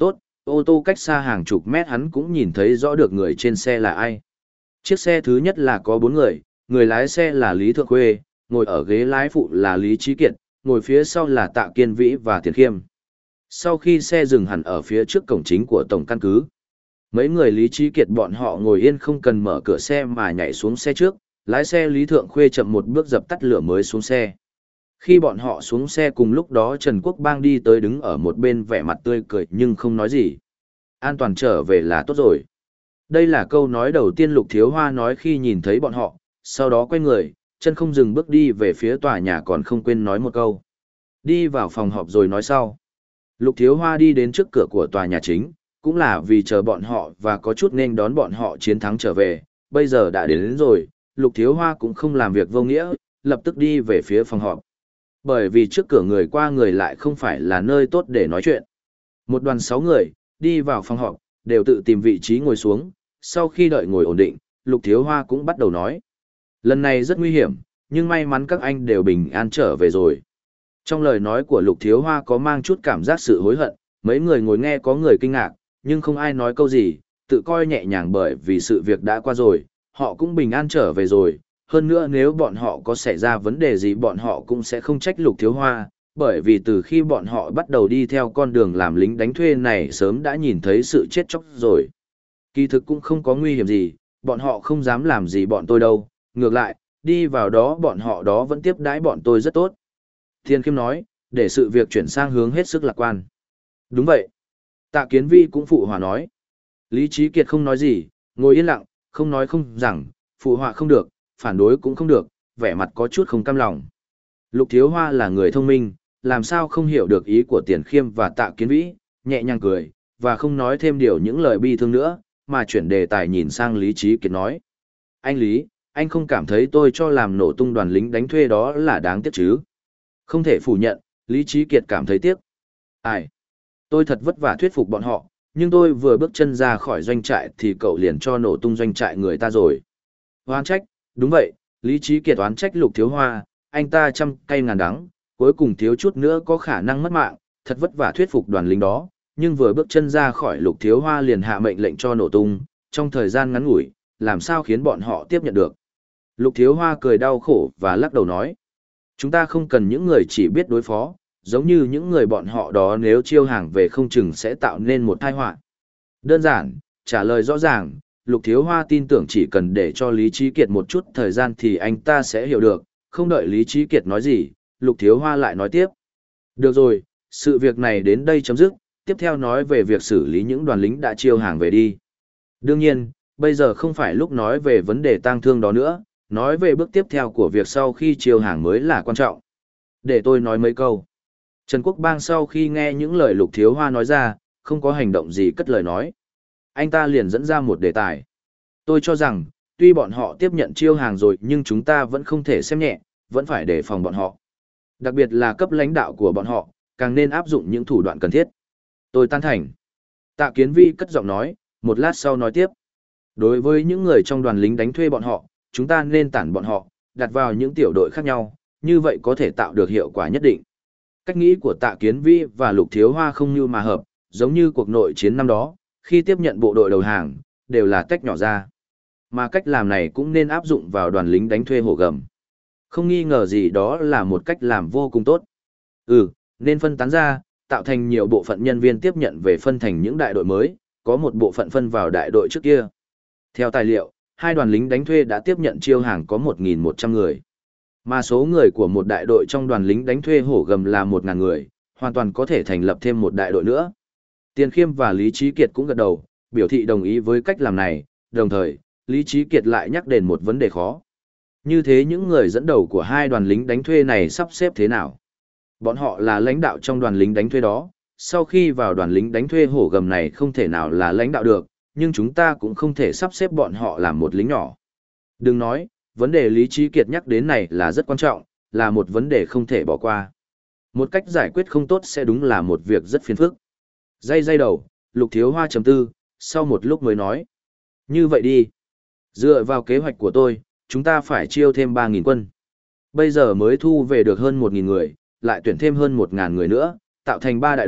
ô tô cách xa hàng chục mét hắn cũng nhìn thấy rõ được người trên xe là ai. Chiếc xe thứ nhất là có bốn người, người lái xe là Lý Thượng Khuê, ngồi ở ghế lái phụ là Lý Trí Kiệt, ngồi phía sau là Tạ Kiên Vĩ và Tiền Khiêm. Sau khi xe dừng hẳn ở phía trước cổng chính của tổng căn cứ, mấy người Lý Trí Kiệt bọn họ ngồi yên không cần mở cửa xe mà nhảy xuống xe trước, lái xe Lý Thượng Khuê chậm một bước dập tắt lửa mới xuống xe. Khi bọn họ xuống xe cùng lúc đó Trần Quốc Bang đi tới đứng ở một bên vẻ mặt tươi cười nhưng không nói gì. An toàn trở về là tốt rồi. Đây là câu nói đầu tiên Lục Thiếu Hoa nói khi nhìn thấy bọn họ, sau đó quay người, chân không dừng bước đi về phía tòa nhà còn không quên nói một câu. Đi vào phòng họp rồi nói sau. Lục Thiếu Hoa đi đến trước cửa của tòa nhà chính, cũng là vì chờ bọn họ và có chút nên đón bọn họ chiến thắng trở về, bây giờ đã đến, đến rồi, Lục Thiếu Hoa cũng không làm việc vô nghĩa, lập tức đi về phía phòng họp. Bởi vì trước cửa người qua người lại không phải là nơi tốt để nói chuyện. Một đoàn sáu người, đi vào phòng họp, đều tự tìm vị trí ngồi xuống, sau khi đợi ngồi ổn định, Lục Thiếu Hoa cũng bắt đầu nói. Lần này rất nguy hiểm, nhưng may mắn các anh đều bình an trở về rồi. Trong lời nói của Lục Thiếu Hoa có mang chút cảm giác sự hối hận, mấy người ngồi nghe có người kinh ngạc, nhưng không ai nói câu gì, tự coi nhẹ nhàng bởi vì sự việc đã qua rồi, họ cũng bình an trở về rồi. Hơn nữa nếu bọn họ có xảy ra vấn đề gì bọn họ cũng sẽ không trách Lục Thiếu Hoa, bởi vì từ khi bọn họ bắt đầu đi theo con đường làm lính đánh thuê này sớm đã nhìn thấy sự chết chóc rồi. Kỳ thực cũng không có nguy hiểm gì, bọn họ không dám làm gì bọn tôi đâu, ngược lại, đi vào đó bọn họ đó vẫn tiếp đãi bọn tôi rất tốt. Thiên Khiêm nói, để sự việc chuyển sang hướng hết sức lạc quan. Đúng vậy. Tạ Kiến Vi cũng phụ hòa nói. Lý Trí Kiệt không nói gì, ngồi yên lặng, không nói không rằng, phụ họa không được, phản đối cũng không được, vẻ mặt có chút không cam lòng. Lục Thiếu Hoa là người thông minh, làm sao không hiểu được ý của Tiền Khiêm và Tạ Kiến Vĩ, nhẹ nhàng cười, và không nói thêm điều những lời bi thương nữa, mà chuyển đề tài nhìn sang Lý Trí Kiệt nói. Anh Lý, anh không cảm thấy tôi cho làm nổ tung đoàn lính đánh thuê đó là đáng tiếc chứ? Không thể phủ nhận, Lý Trí Kiệt cảm thấy tiếc. Ai? Tôi thật vất vả thuyết phục bọn họ, nhưng tôi vừa bước chân ra khỏi doanh trại thì cậu liền cho nổ tung doanh trại người ta rồi. Oán trách, đúng vậy, Lý Trí Kiệt oán trách Lục Thiếu Hoa, anh ta trăm cay ngàn đắng, cuối cùng thiếu chút nữa có khả năng mất mạng, thật vất vả thuyết phục đoàn lính đó, nhưng vừa bước chân ra khỏi Lục Thiếu Hoa liền hạ mệnh lệnh cho nổ tung, trong thời gian ngắn ngủi, làm sao khiến bọn họ tiếp nhận được. Lục Thiếu Hoa cười đau khổ và lắc đầu nói, chúng ta không cần những người chỉ biết đối phó, giống như những người bọn họ đó nếu chiêu hàng về không chừng sẽ tạo nên một tai họa. Đơn giản, trả lời rõ ràng, Lục Thiếu Hoa tin tưởng chỉ cần để cho Lý Trí Kiệt một chút thời gian thì anh ta sẽ hiểu được, không đợi Lý Trí Kiệt nói gì, Lục Thiếu Hoa lại nói tiếp. Được rồi, sự việc này đến đây chấm dứt, tiếp theo nói về việc xử lý những đoàn lính đã chiêu hàng về đi. Đương nhiên, bây giờ không phải lúc nói về vấn đề tang thương đó nữa, nói về bước tiếp theo của việc sau khi chiêu hàng mới là quan trọng. Để tôi nói mấy câu. Trần Quốc Bang sau khi nghe những lời Lục Thiếu Hoa nói ra, không có hành động gì cất lời nói. Anh ta liền dẫn ra một đề tài. Tôi cho rằng, tuy bọn họ tiếp nhận chiêu hàng rồi nhưng chúng ta vẫn không thể xem nhẹ, vẫn phải đề phòng bọn họ. Đặc biệt là cấp lãnh đạo của bọn họ, càng nên áp dụng những thủ đoạn cần thiết. Tôi tán thành. Tạ Kiến Vi cất giọng nói, một lát sau nói tiếp. Đối với những người trong đoàn lính đánh thuê bọn họ, chúng ta nên tản bọn họ, đặt vào những tiểu đội khác nhau, như vậy có thể tạo được hiệu quả nhất định. Cách nghĩ của Tạ Kiến Vi và Lục Thiếu Hoa không như mà hợp, giống như cuộc nội chiến năm đó, khi tiếp nhận bộ đội đầu hàng, đều là tách nhỏ ra. Mà cách làm này cũng nên áp dụng vào đoàn lính đánh thuê hổ gầm. Không nghi ngờ gì đó là một cách làm vô cùng tốt. Ừ, nên phân tán ra, tạo thành nhiều bộ phận nhân viên tiếp nhận về phân thành những đại đội mới, có một bộ phận phân vào đại đội trước kia. Theo tài liệu, hai đoàn lính đánh thuê đã tiếp nhận chiêu hàng có một nghìn một trăm người. Mà số người của một đại đội trong đoàn lính đánh thuê hổ gầm là một nghìn người, hoàn toàn có thể thành lập thêm một đại đội nữa. Tiền Khiêm và Lý Trí Kiệt cũng gật đầu, biểu thị đồng ý với cách làm này, đồng thời, Lý Trí Kiệt lại nhắc đến một vấn đề khó. Như thế những người dẫn đầu của hai đoàn lính đánh thuê này sắp xếp thế nào? Bọn họ là lãnh đạo trong đoàn lính đánh thuê đó, sau khi vào đoàn lính đánh thuê hổ gầm này không thể nào là lãnh đạo được, nhưng chúng ta cũng không thể sắp xếp bọn họ làm một lính nhỏ. Đừng nói, vấn đề Lý Trí Kiệt nhắc đến này là rất quan trọng, là một vấn đề không thể bỏ qua. Một cách giải quyết không tốt sẽ đúng là một việc rất phiền phức. Day day đầu, Lục Thiếu Hoa chấm tư, sau một lúc mới nói. Như vậy đi. Dựa vào kế hoạch của tôi, chúng ta phải chiêu thêm ba nghìn quân. Bây giờ mới thu về được hơn một nghìn người, lại tuyển thêm hơn một nghìn người nữa, tạo thành ba đại đội,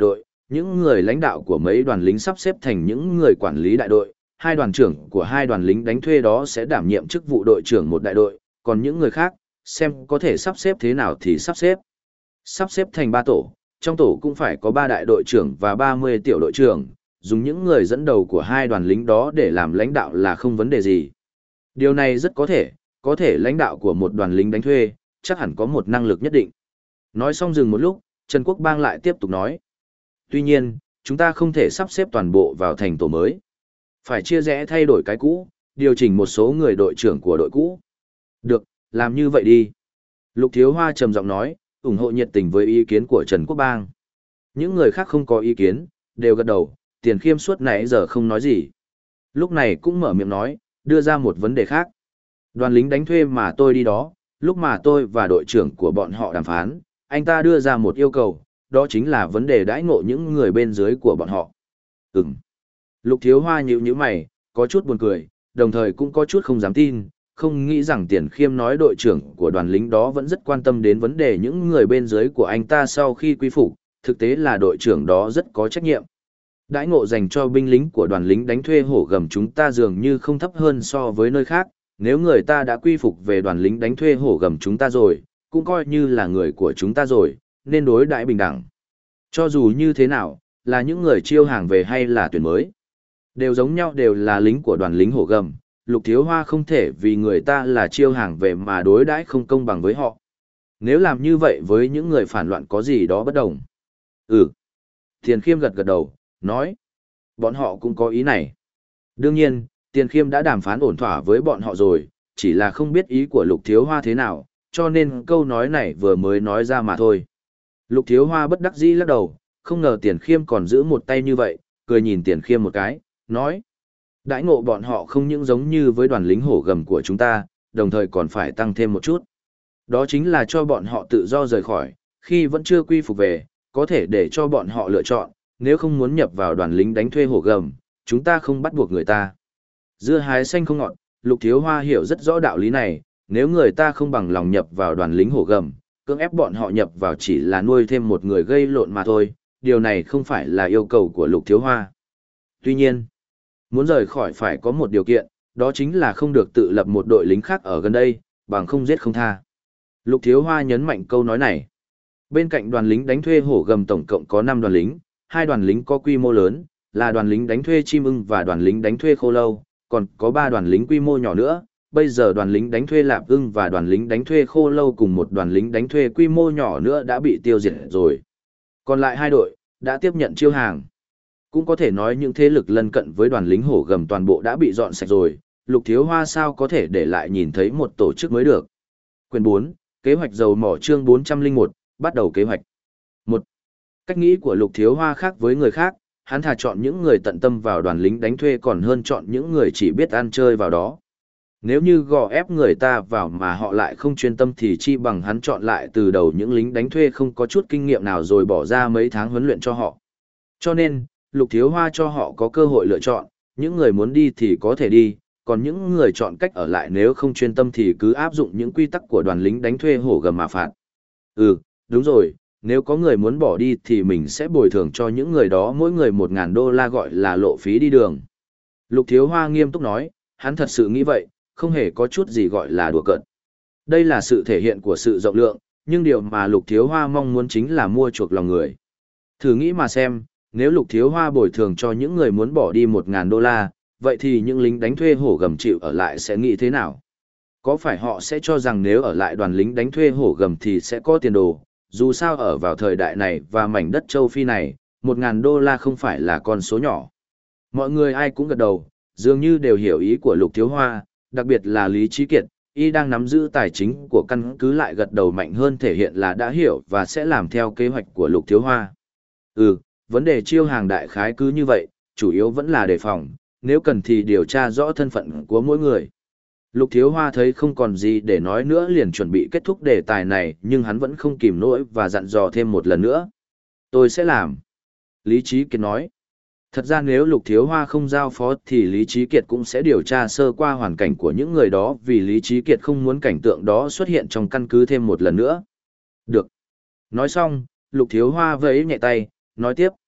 những người lãnh đạo của mấy đoàn lính sắp xếp thành những người quản lý đại đội, hai đoàn trưởng của hai đoàn lính đánh thuê đó sẽ đảm nhiệm chức vụ đội trưởng một đại đội, còn những người khác, xem có thể sắp xếp thế nào thì sắp xếp. Sắp xếp thành ba tổ, trong tổ cũng phải có ba đại đội trưởng và ba mươi tiểu đội trưởng, dùng những người dẫn đầu của hai đoàn lính đó để làm lãnh đạo là không vấn đề gì. Điều này rất có thể, có thể lãnh đạo của một đoàn lính đánh thuê, chắc hẳn có một năng lực nhất định. Nói xong dừng một lúc, Trần Quốc Bang lại tiếp tục nói. Tuy nhiên, chúng ta không thể sắp xếp toàn bộ vào thành tổ mới. Phải chia rẽ thay đổi cái cũ, điều chỉnh một số người đội trưởng của đội cũ. Được, làm như vậy đi. Lục Thiếu Hoa trầm giọng nói, ủng hộ nhiệt tình với ý kiến của Trần Quốc Bang. Những người khác không có ý kiến, đều gật đầu, Tiền Khiêm suốt nãy giờ không nói gì. Lúc này cũng mở miệng nói, đưa ra một vấn đề khác. Đoàn lính đánh thuê mà tôi đi đó, lúc mà tôi và đội trưởng của bọn họ đàm phán, anh ta đưa ra một yêu cầu, đó chính là vấn đề đãi ngộ những người bên dưới của bọn họ. Ừm. Lục Thiếu Hoa nhíu nhíu mày, có chút buồn cười, đồng thời cũng có chút không dám tin, không nghĩ rằng Tiền Khiêm nói đội trưởng của đoàn lính đó vẫn rất quan tâm đến vấn đề những người bên dưới của anh ta sau khi quy phục, thực tế là đội trưởng đó rất có trách nhiệm. Đãi ngộ dành cho binh lính của đoàn lính đánh thuê hổ gầm chúng ta dường như không thấp hơn so với nơi khác, nếu người ta đã quy phục về đoàn lính đánh thuê hổ gầm chúng ta rồi, cũng coi như là người của chúng ta rồi, nên đối đãi bình đẳng. Cho dù như thế nào, là những người chiêu hàng về hay là tuyển mới, đều giống nhau, đều là lính của đoàn lính hổ gầm. Lục Thiếu Hoa không thể vì người ta là chiêu hàng về mà đối đãi không công bằng với họ. Nếu làm như vậy với những người phản loạn có gì đó bất đồng. Ừ. Tiền Khiêm gật gật đầu, nói. Bọn họ cũng có ý này. Đương nhiên, Tiền Khiêm đã đàm phán ổn thỏa với bọn họ rồi, chỉ là không biết ý của Lục Thiếu Hoa thế nào, cho nên câu nói này vừa mới nói ra mà thôi. Lục Thiếu Hoa bất đắc dĩ lắc đầu, không ngờ Tiền Khiêm còn giữ một tay như vậy, cười nhìn Tiền Khiêm một cái, nói. Đãi ngộ bọn họ không những giống như với đoàn lính hổ gầm của chúng ta, đồng thời còn phải tăng thêm một chút. Đó chính là cho bọn họ tự do rời khỏi, khi vẫn chưa quy phục về, có thể để cho bọn họ lựa chọn, nếu không muốn nhập vào đoàn lính đánh thuê hổ gầm, chúng ta không bắt buộc người ta. Dưa hái xanh không ngọt, Lục Thiếu Hoa hiểu rất rõ đạo lý này, nếu người ta không bằng lòng nhập vào đoàn lính hổ gầm, cưỡng ép bọn họ nhập vào chỉ là nuôi thêm một người gây lộn mà thôi, điều này không phải là yêu cầu của Lục Thiếu Hoa. Tuy nhiên, muốn rời khỏi phải có một điều kiện, đó chính là không được tự lập một đội lính khác ở gần đây, bằng không giết không tha. Lục Thiếu Hoa nhấn mạnh câu nói này. Bên cạnh đoàn lính đánh thuê hổ gầm tổng cộng có năm đoàn lính, hai đoàn lính có quy mô lớn, là đoàn lính đánh thuê chim ưng và đoàn lính đánh thuê khô lâu, còn có ba đoàn lính quy mô nhỏ nữa. Bây giờ đoàn lính đánh thuê lạp ưng và đoàn lính đánh thuê khô lâu cùng một đoàn lính đánh thuê quy mô nhỏ nữa đã bị tiêu diệt rồi. Còn lại hai đội, đã tiếp nhận chiêu hàng. Cũng có thể nói những thế lực lân cận với đoàn lính hổ gầm toàn bộ đã bị dọn sạch rồi, Lục Thiếu Hoa sao có thể để lại nhìn thấy một tổ chức mới được. Quyền bốn, kế hoạch dầu mỏ chương bốn trăm lẻ một, bắt đầu kế hoạch. một. Cách nghĩ của Lục Thiếu Hoa khác với người khác, hắn thà chọn những người tận tâm vào đoàn lính đánh thuê còn hơn chọn những người chỉ biết ăn chơi vào đó. Nếu như gò ép người ta vào mà họ lại không chuyên tâm thì chi bằng hắn chọn lại từ đầu những lính đánh thuê không có chút kinh nghiệm nào rồi bỏ ra mấy tháng huấn luyện cho họ. Cho nên, Lục Thiếu Hoa cho họ có cơ hội lựa chọn, những người muốn đi thì có thể đi, còn những người chọn cách ở lại nếu không chuyên tâm thì cứ áp dụng những quy tắc của đoàn lính đánh thuê hổ gầm mà phạt. Ừ, đúng rồi, nếu có người muốn bỏ đi thì mình sẽ bồi thường cho những người đó mỗi người một ngàn đô la gọi là lộ phí đi đường. Lục Thiếu Hoa nghiêm túc nói, hắn thật sự nghĩ vậy, không hề có chút gì gọi là đùa cợt. Đây là sự thể hiện của sự rộng lượng, nhưng điều mà Lục Thiếu Hoa mong muốn chính là mua chuộc lòng người. Thử nghĩ mà xem, nếu Lục Thiếu Hoa bồi thường cho những người muốn bỏ đi một ngàn đô la, vậy thì những lính đánh thuê hổ gầm chịu ở lại sẽ nghĩ thế nào? Có phải họ sẽ cho rằng nếu ở lại đoàn lính đánh thuê hổ gầm thì sẽ có tiền đồ, dù sao ở vào thời đại này và mảnh đất châu Phi này, một ngàn đô la không phải là con số nhỏ. Mọi người ai cũng gật đầu, dường như đều hiểu ý của Lục Thiếu Hoa, đặc biệt là Lý Trí Kiệt, y đang nắm giữ tài chính của căn cứ lại gật đầu mạnh hơn thể hiện là đã hiểu và sẽ làm theo kế hoạch của Lục Thiếu Hoa. Ừ, vấn đề chiêu hàng đại khái cứ như vậy, chủ yếu vẫn là đề phòng, nếu cần thì điều tra rõ thân phận của mỗi người. Lục Thiếu Hoa thấy không còn gì để nói nữa liền chuẩn bị kết thúc đề tài này, nhưng hắn vẫn không kìm nổi và dặn dò thêm một lần nữa. Tôi sẽ làm. Lý Trí Kiệt nói. Thật ra nếu Lục Thiếu Hoa không giao phó thì Lý Trí Kiệt cũng sẽ điều tra sơ qua hoàn cảnh của những người đó vì Lý Trí Kiệt không muốn cảnh tượng đó xuất hiện trong căn cứ thêm một lần nữa. Được. Nói xong, Lục Thiếu Hoa vẫy nhẹ tay, nói tiếp.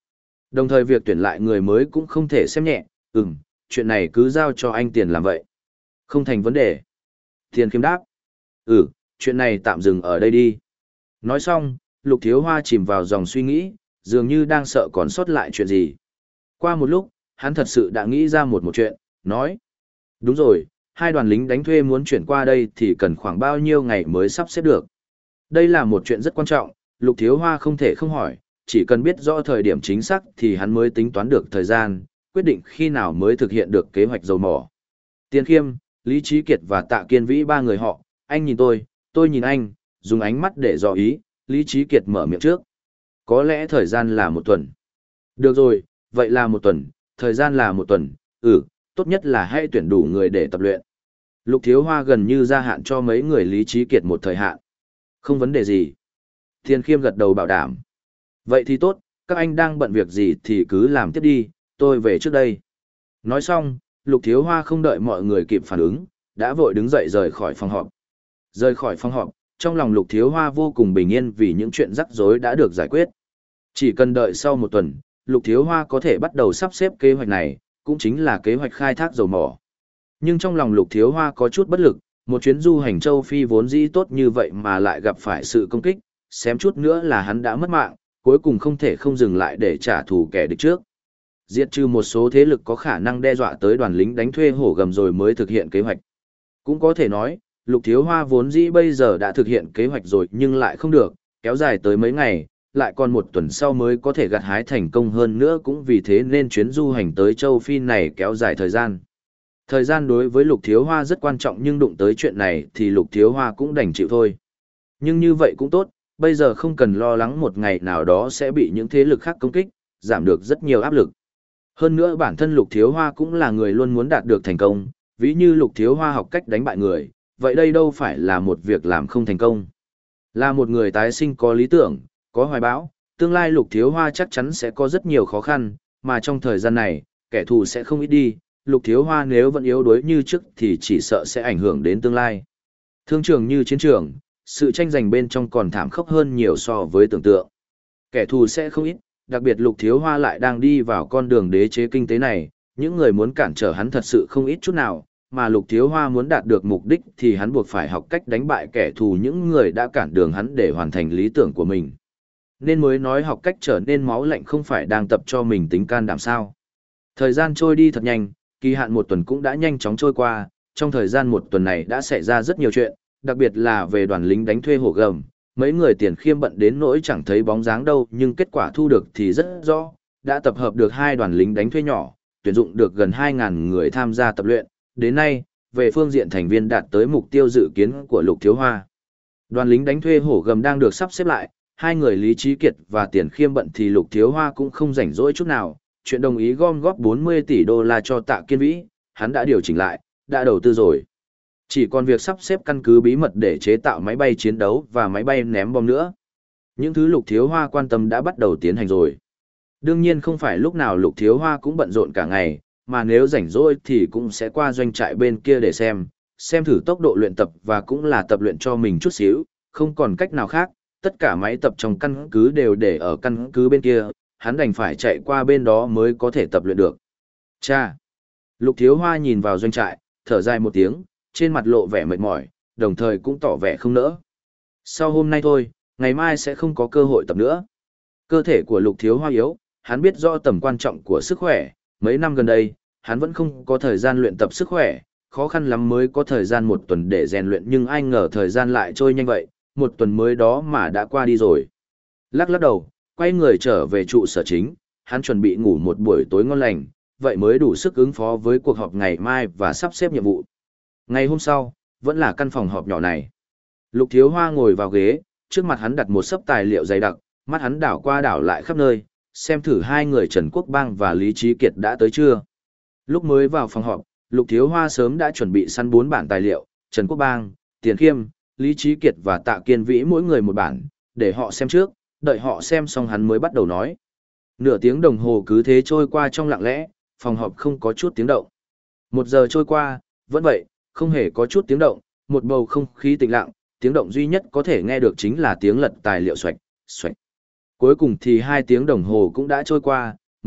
Đồng thời việc tuyển lại người mới cũng không thể xem nhẹ, ừm, chuyện này cứ giao cho anh Tiền làm vậy. Không thành vấn đề. Tiền Khiêm đáp. Ừ, chuyện này tạm dừng ở đây đi. Nói xong, Lục Thiếu Hoa chìm vào dòng suy nghĩ, dường như đang sợ còn sót lại chuyện gì. Qua một lúc, hắn thật sự đã nghĩ ra một một chuyện, nói. Đúng rồi, hai đoàn lính đánh thuê muốn chuyển qua đây thì cần khoảng bao nhiêu ngày mới sắp xếp được. Đây là một chuyện rất quan trọng, Lục Thiếu Hoa không thể không hỏi, chỉ cần biết rõ thời điểm chính xác thì hắn mới tính toán được thời gian, quyết định khi nào mới thực hiện được kế hoạch dầu mỏ. Tiền Khiêm, Lý Trí Kiệt và Tạ Kiên Vĩ ba người họ, anh nhìn tôi, tôi nhìn anh, dùng ánh mắt để dò ý, Lý Trí Kiệt mở miệng trước. Có lẽ thời gian là một tuần. Được rồi, vậy là một tuần, thời gian là một tuần, ừ, tốt nhất là hãy tuyển đủ người để tập luyện. Lục Thiếu Hoa gần như gia hạn cho mấy người Lý Trí Kiệt một thời hạn. Không vấn đề gì. Tiền Khiêm gật đầu bảo đảm. Vậy thì tốt, các anh đang bận việc gì thì cứ làm tiếp đi, tôi về trước đây. Nói xong, Lục Thiếu Hoa không đợi mọi người kịp phản ứng, đã vội đứng dậy rời khỏi phòng họp. Rời khỏi phòng họp, trong lòng Lục Thiếu Hoa vô cùng bình yên vì những chuyện rắc rối đã được giải quyết. Chỉ cần đợi sau một tuần, Lục Thiếu Hoa có thể bắt đầu sắp xếp kế hoạch này, cũng chính là kế hoạch khai thác dầu mỏ. Nhưng trong lòng Lục Thiếu Hoa có chút bất lực, một chuyến du hành châu Phi vốn dĩ tốt như vậy mà lại gặp phải sự công kích, xém chút nữa là hắn đã mất mạng, cuối cùng không thể không dừng lại để trả thù kẻ địch trước. Diệt trừ một số thế lực có khả năng đe dọa tới đoàn lính đánh thuê hổ gầm rồi mới thực hiện kế hoạch. Cũng có thể nói, Lục Thiếu Hoa vốn dĩ bây giờ đã thực hiện kế hoạch rồi nhưng lại không được, kéo dài tới mấy ngày, lại còn một tuần sau mới có thể gặt hái thành công hơn nữa, cũng vì thế nên chuyến du hành tới châu Phi này kéo dài thời gian. Thời gian đối với Lục Thiếu Hoa rất quan trọng, nhưng đụng tới chuyện này thì Lục Thiếu Hoa cũng đành chịu thôi. Nhưng như vậy cũng tốt, bây giờ không cần lo lắng một ngày nào đó sẽ bị những thế lực khác công kích, giảm được rất nhiều áp lực. Hơn nữa bản thân Lục Thiếu Hoa cũng là người luôn muốn đạt được thành công, ví như Lục Thiếu Hoa học cách đánh bại người, vậy đây đâu phải là một việc làm không thành công. Là một người tái sinh có lý tưởng, có hoài bão, tương lai Lục Thiếu Hoa chắc chắn sẽ có rất nhiều khó khăn, mà trong thời gian này, kẻ thù sẽ không ít đi, Lục Thiếu Hoa nếu vẫn yếu đuối như trước thì chỉ sợ sẽ ảnh hưởng đến tương lai. Thương trường như chiến trường, sự tranh giành bên trong còn thảm khốc hơn nhiều so với tưởng tượng. Kẻ thù sẽ không ít, đặc biệt Lục Thiếu Hoa lại đang đi vào con đường đế chế kinh tế này, những người muốn cản trở hắn thật sự không ít chút nào, mà Lục Thiếu Hoa muốn đạt được mục đích thì hắn buộc phải học cách đánh bại kẻ thù, những người đã cản đường hắn để hoàn thành lý tưởng của mình. Nên mới nói học cách trở nên máu lạnh không phải đang tập cho mình tính can đảm sao. Thời gian trôi đi thật nhanh, kỳ hạn một tuần cũng đã nhanh chóng trôi qua, trong thời gian một tuần này đã xảy ra rất nhiều chuyện, đặc biệt là về đoàn lính đánh thuê hổ gầm. Mấy người Tiền Khiêm bận đến nỗi chẳng thấy bóng dáng đâu, nhưng kết quả thu được thì rất rõ, đã tập hợp được hai đoàn lính đánh thuê nhỏ, tuyển dụng được gần hai nghìn người tham gia tập luyện, đến nay, về phương diện thành viên đạt tới mục tiêu dự kiến của Lục Thiếu Hoa. Đoàn lính đánh thuê hổ gầm đang được sắp xếp lại, hai người Lý Trí Kiệt và Tiền Khiêm bận thì Lục Thiếu Hoa cũng không rảnh rỗi chút nào, chuyện đồng ý gom góp bốn mươi tỷ đô la cho Tạ Kiên Vĩ, hắn đã điều chỉnh lại, đã đầu tư rồi. Chỉ còn việc sắp xếp căn cứ bí mật để chế tạo máy bay chiến đấu và máy bay ném bom nữa. Những thứ Lục Thiếu Hoa quan tâm đã bắt đầu tiến hành rồi. Đương nhiên không phải lúc nào Lục Thiếu Hoa cũng bận rộn cả ngày, mà nếu rảnh rỗi thì cũng sẽ qua doanh trại bên kia để xem, xem thử tốc độ luyện tập và cũng là tập luyện cho mình chút xíu, không còn cách nào khác, tất cả máy tập trong căn cứ đều để ở căn cứ bên kia, hắn đành phải chạy qua bên đó mới có thể tập luyện được. Cha! Lục Thiếu Hoa nhìn vào doanh trại, thở dài một tiếng, trên mặt lộ vẻ mệt mỏi, đồng thời cũng tỏ vẻ không nỡ. Sau hôm nay thôi, ngày mai sẽ không có cơ hội tập nữa. Cơ thể của Lục Thiếu Hoa yếu, hắn biết rõ tầm quan trọng của sức khỏe, mấy năm gần đây, hắn vẫn không có thời gian luyện tập sức khỏe, khó khăn lắm mới có thời gian một tuần để rèn luyện, nhưng ai ngờ thời gian lại trôi nhanh vậy, một tuần mới đó mà đã qua đi rồi. Lắc lắc đầu, quay người trở về trụ sở chính, hắn chuẩn bị ngủ một buổi tối ngon lành, vậy mới đủ sức ứng phó với cuộc họp ngày mai và sắp xếp nhiệm vụ. Ngày hôm sau, vẫn là căn phòng họp nhỏ này. Lục Thiếu Hoa ngồi vào ghế, trước mặt hắn đặt một xấp tài liệu dày đặc, mắt hắn đảo qua đảo lại khắp nơi, xem thử hai người Trần Quốc Bang và Lý Trí Kiệt đã tới chưa. Lúc mới vào phòng họp, Lục Thiếu Hoa sớm đã chuẩn bị sẵn bốn bản tài liệu, Trần Quốc Bang, Tiền Khiêm, Lý Trí Kiệt và Tạ Kiên Vĩ mỗi người một bản, để họ xem trước, đợi họ xem xong hắn mới bắt đầu nói. Nửa tiếng đồng hồ cứ thế trôi qua trong lặng lẽ, phòng họp không có chút tiếng động. Một giờ trôi qua, vẫn vậy, không hề có chút tiếng động, một bầu không khí tĩnh lặng, tiếng động duy nhất có thể nghe được chính là tiếng lật tài liệu xoạch, xoạch. Cuối cùng thì hai tiếng đồng hồ cũng đã trôi qua,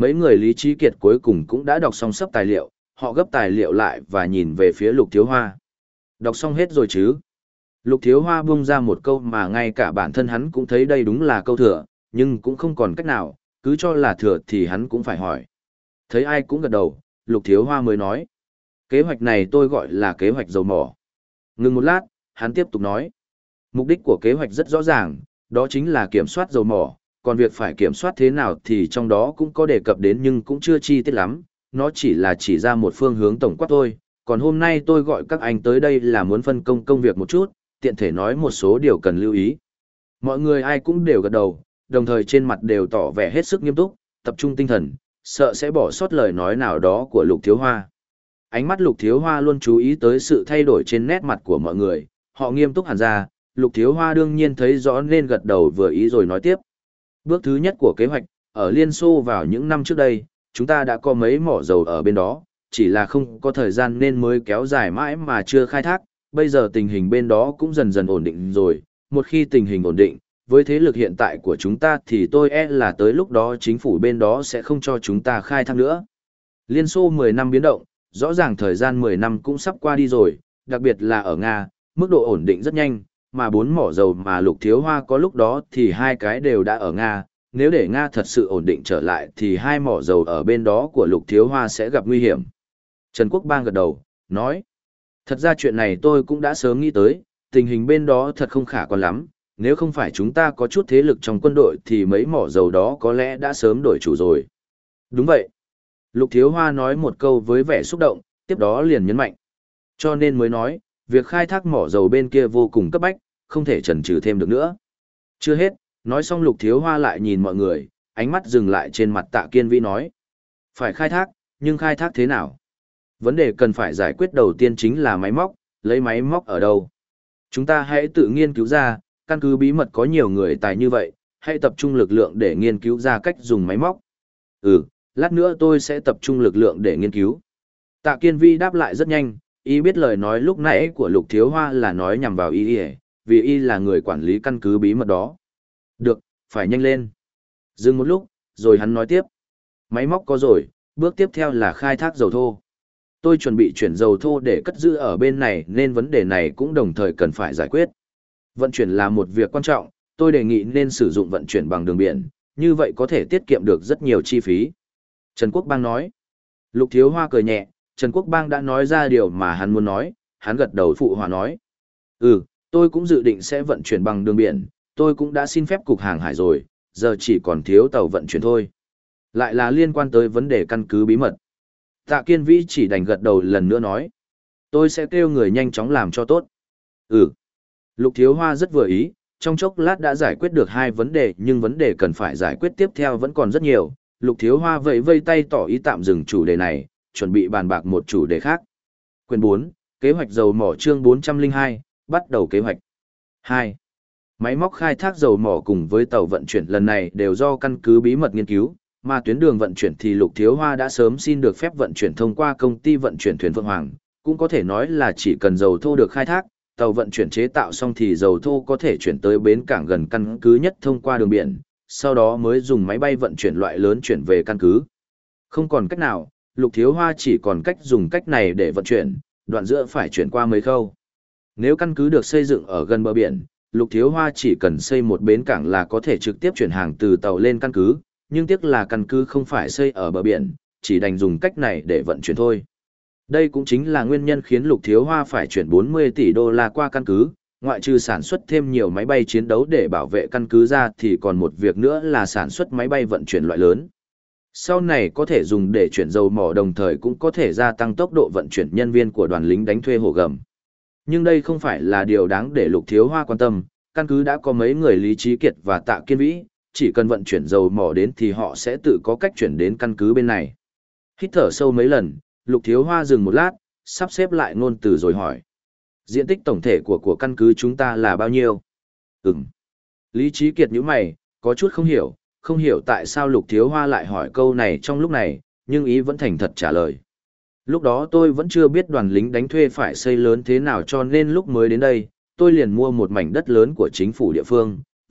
Mấy người Lý Trí Kiệt cuối cùng cũng đã đọc xong sắp tài liệu, họ gấp tài liệu lại và nhìn về phía Lục Thiếu Hoa. Đọc xong hết rồi chứ? Lục Thiếu Hoa buông ra một câu mà ngay cả bản thân hắn cũng thấy đây đúng là câu thừa, nhưng cũng không còn cách nào, cứ cho là thừa thì hắn cũng phải hỏi. Thấy ai cũng gật đầu, Lục Thiếu Hoa mới nói. Kế hoạch này tôi gọi là kế hoạch dầu mỏ. Ngừng một lát, hắn tiếp tục nói. Mục đích của kế hoạch rất rõ ràng, đó chính là kiểm soát dầu mỏ, còn việc phải kiểm soát thế nào thì trong đó cũng có đề cập đến nhưng cũng chưa chi tiết lắm, nó chỉ là chỉ ra một phương hướng tổng quát thôi. Còn hôm nay tôi gọi các anh tới đây là muốn phân công công việc một chút, tiện thể nói một số điều cần lưu ý. Mọi người ai cũng đều gật đầu, đồng thời trên mặt đều tỏ vẻ hết sức nghiêm túc, tập trung tinh thần, sợ sẽ bỏ sót lời nói nào đó của Lục Thiếu Hoa. Ánh mắt Lục Thiếu Hoa luôn chú ý tới sự thay đổi trên nét mặt của mọi người, họ nghiêm túc hẳn ra, Lục Thiếu Hoa đương nhiên thấy rõ nên gật đầu vừa ý rồi nói tiếp. Bước thứ nhất của kế hoạch, ở Liên Xô vào những năm trước đây, chúng ta đã có mấy mỏ dầu ở bên đó, chỉ là không có thời gian nên mới kéo dài mãi mà chưa khai thác, bây giờ tình hình bên đó cũng dần dần ổn định rồi, một khi tình hình ổn định, với thế lực hiện tại của chúng ta thì tôi e là tới lúc đó chính phủ bên đó sẽ không cho chúng ta khai thác nữa. Liên Xô mười năm biến động, rõ ràng thời gian mười năm cũng sắp qua đi rồi, đặc biệt là ở Nga, mức độ ổn định rất nhanh, mà bốn mỏ dầu mà Lục Thiếu Hoa có lúc đó thì hai cái đều đã ở Nga, nếu để Nga thật sự ổn định trở lại thì hai mỏ dầu ở bên đó của Lục Thiếu Hoa sẽ gặp nguy hiểm. Trần Quốc Bang gật đầu, nói, thật ra chuyện này tôi cũng đã sớm nghĩ tới, tình hình bên đó thật không khả quan lắm, nếu không phải chúng ta có chút thế lực trong quân đội thì mấy mỏ dầu đó có lẽ đã sớm đổi chủ rồi. Đúng vậy. Lục Thiếu Hoa nói một câu với vẻ xúc động, tiếp đó liền nhấn mạnh. Cho nên mới nói, việc khai thác mỏ dầu bên kia vô cùng cấp bách, không thể chần chừ thêm được nữa. Chưa hết, nói xong Lục Thiếu Hoa lại nhìn mọi người, ánh mắt dừng lại trên mặt Tạ Kiên Vĩ nói. Phải khai thác, nhưng khai thác thế nào? Vấn đề cần phải giải quyết đầu tiên chính là máy móc, lấy máy móc ở đâu? Chúng ta hãy tự nghiên cứu ra, căn cứ bí mật có nhiều người tài như vậy, hãy tập trung lực lượng để nghiên cứu ra cách dùng máy móc. Ừ, lát nữa tôi sẽ tập trung lực lượng để nghiên cứu. Tạ Kiên Vi đáp lại rất nhanh, y biết lời nói lúc nãy của Lục Thiếu Hoa là nói nhằm vào y, vì y là người quản lý căn cứ bí mật đó. Được, phải nhanh lên. Dừng một lúc, rồi hắn nói tiếp. Máy móc có rồi, bước tiếp theo là khai thác dầu thô. Tôi chuẩn bị chuyển dầu thô để cất giữ ở bên này nên vấn đề này cũng đồng thời cần phải giải quyết. Vận chuyển là một việc quan trọng, tôi đề nghị nên sử dụng vận chuyển bằng đường biển, như vậy có thể tiết kiệm được rất nhiều chi phí. Trần Quốc Bang nói. Lục Thiếu Hoa cười nhẹ, Trần Quốc Bang đã nói ra điều mà hắn muốn nói, hắn gật đầu phụ hòa nói. Ừ, tôi cũng dự định sẽ vận chuyển bằng đường biển, tôi cũng đã xin phép cục hàng hải rồi, giờ chỉ còn thiếu tàu vận chuyển thôi. Lại là liên quan tới vấn đề căn cứ bí mật. Tạ Kiên Vĩ chỉ đành gật đầu lần nữa nói. Tôi sẽ kêu người nhanh chóng làm cho tốt. Ừ. Lục Thiếu Hoa rất vừa ý, trong chốc lát đã giải quyết được hai vấn đề nhưng vấn đề cần phải giải quyết tiếp theo vẫn còn rất nhiều. Lục Thiếu Hoa vẫy vây tay tỏ ý tạm dừng chủ đề này, chuẩn bị bàn bạc một chủ đề khác. Quyền bốn, kế hoạch dầu mỏ chương bốn trăm lẻ hai, bắt đầu kế hoạch. hai. Máy móc khai thác dầu mỏ cùng với tàu vận chuyển lần này đều do căn cứ bí mật nghiên cứu, mà tuyến đường vận chuyển thì Lục Thiếu Hoa đã sớm xin được phép vận chuyển thông qua công ty vận chuyển thuyền Phượng Hoàng, cũng có thể nói là chỉ cần dầu thô được khai thác, tàu vận chuyển chế tạo xong thì dầu thô có thể chuyển tới bến cảng gần căn cứ nhất thông qua đường biển, sau đó mới dùng máy bay vận chuyển loại lớn chuyển về căn cứ. Không còn cách nào, Lục Thiếu Hoa chỉ còn cách dùng cách này để vận chuyển, đoạn giữa phải chuyển qua mấy khâu. Nếu căn cứ được xây dựng ở gần bờ biển, Lục Thiếu Hoa chỉ cần xây một bến cảng là có thể trực tiếp chuyển hàng từ tàu lên căn cứ, nhưng tiếc là căn cứ không phải xây ở bờ biển, chỉ đành dùng cách này để vận chuyển thôi. Đây cũng chính là nguyên nhân khiến Lục Thiếu Hoa phải chuyển bốn mươi tỷ đô la qua căn cứ, ngoại trừ sản xuất thêm nhiều máy bay chiến đấu để bảo vệ căn cứ ra thì còn một việc nữa là sản xuất máy bay vận chuyển loại lớn. Sau này có thể dùng để chuyển dầu mỏ đồng thời cũng có thể gia tăng tốc độ vận chuyển nhân viên của đoàn lính đánh thuê Hồ Gầm. Nhưng đây không phải là điều đáng để Lục Thiếu Hoa quan tâm, căn cứ đã có mấy người Lý Trí Kiệt và Tạ Kiên Vĩ, chỉ cần vận chuyển dầu mỏ đến thì họ sẽ tự có cách chuyển đến căn cứ bên này. Hít thở sâu mấy lần, Lục Thiếu Hoa dừng một lát, sắp xếp lại ngôn từ rồi hỏi. Diện tích tổng thể của của căn cứ chúng ta là bao nhiêu? Ừm. Lý Trí Kiệt nhíu mày, có chút không hiểu, không hiểu tại sao Lục Thiếu Hoa lại hỏi câu này trong lúc này, nhưng ý vẫn thành thật trả lời. Lúc đó tôi vẫn chưa biết đoàn lính đánh thuê phải xây lớn thế nào cho nên lúc mới đến đây, tôi liền mua một mảnh đất lớn của chính phủ địa phương,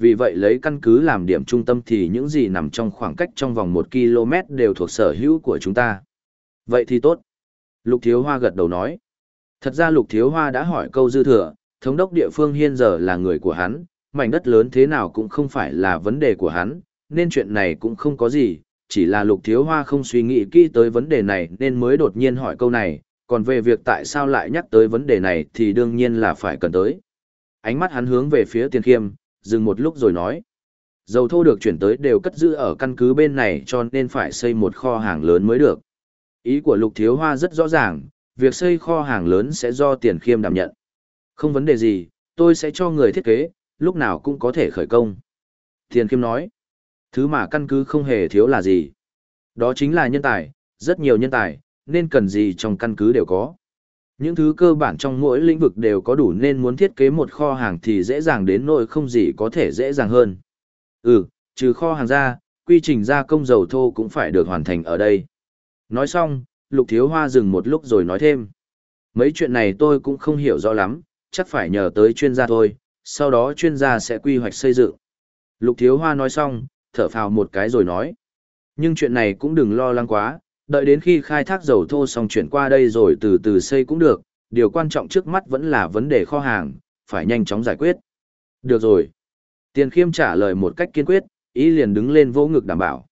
vì vậy lấy căn cứ làm điểm trung tâm thì những gì nằm trong khoảng cách trong vòng một ki lô mét đều thuộc sở hữu của chúng ta. Vậy thì tốt. Lục Thiếu Hoa gật đầu nói. Thật ra Lục Thiếu Hoa đã hỏi câu dư thừa, thống đốc địa phương hiện giờ là người của hắn, mảnh đất lớn thế nào cũng không phải là vấn đề của hắn, nên chuyện này cũng không có gì, chỉ là Lục Thiếu Hoa không suy nghĩ kỹ tới vấn đề này nên mới đột nhiên hỏi câu này, còn về việc tại sao lại nhắc tới vấn đề này thì đương nhiên là phải cần tới. Ánh mắt hắn hướng về phía Tiền Khiêm, dừng một lúc rồi nói. Dầu thô được chuyển tới đều cất giữ ở căn cứ bên này cho nên phải xây một kho hàng lớn mới được. Ý của Lục Thiếu Hoa rất rõ ràng, việc xây kho hàng lớn sẽ do Tiền Khiêm đảm nhận. Không vấn đề gì, tôi sẽ cho người thiết kế, lúc nào cũng có thể khởi công. Tiền Khiêm nói, thứ mà căn cứ không hề thiếu là gì? Đó chính là nhân tài, rất nhiều nhân tài, nên cần gì trong căn cứ đều có. Những thứ cơ bản trong mỗi lĩnh vực đều có đủ nên muốn thiết kế một kho hàng thì dễ dàng đến nỗi không gì có thể dễ dàng hơn. Ừ, trừ kho hàng ra, quy trình gia công dầu thô cũng phải được hoàn thành ở đây. Nói xong, Lục Thiếu Hoa dừng một lúc rồi nói thêm. Mấy chuyện này tôi cũng không hiểu rõ lắm, chắc phải nhờ tới chuyên gia thôi, sau đó chuyên gia sẽ quy hoạch xây dựng. Lục Thiếu Hoa nói xong, thở phào một cái rồi nói. Nhưng chuyện này cũng đừng lo lắng quá, đợi đến khi khai thác dầu thô xong chuyển qua đây rồi từ từ xây cũng được, điều quan trọng trước mắt vẫn là vấn đề kho hàng, phải nhanh chóng giải quyết. Được rồi. Tiền Khiêm trả lời một cách kiên quyết, ý liền đứng lên vỗ ngực đảm bảo.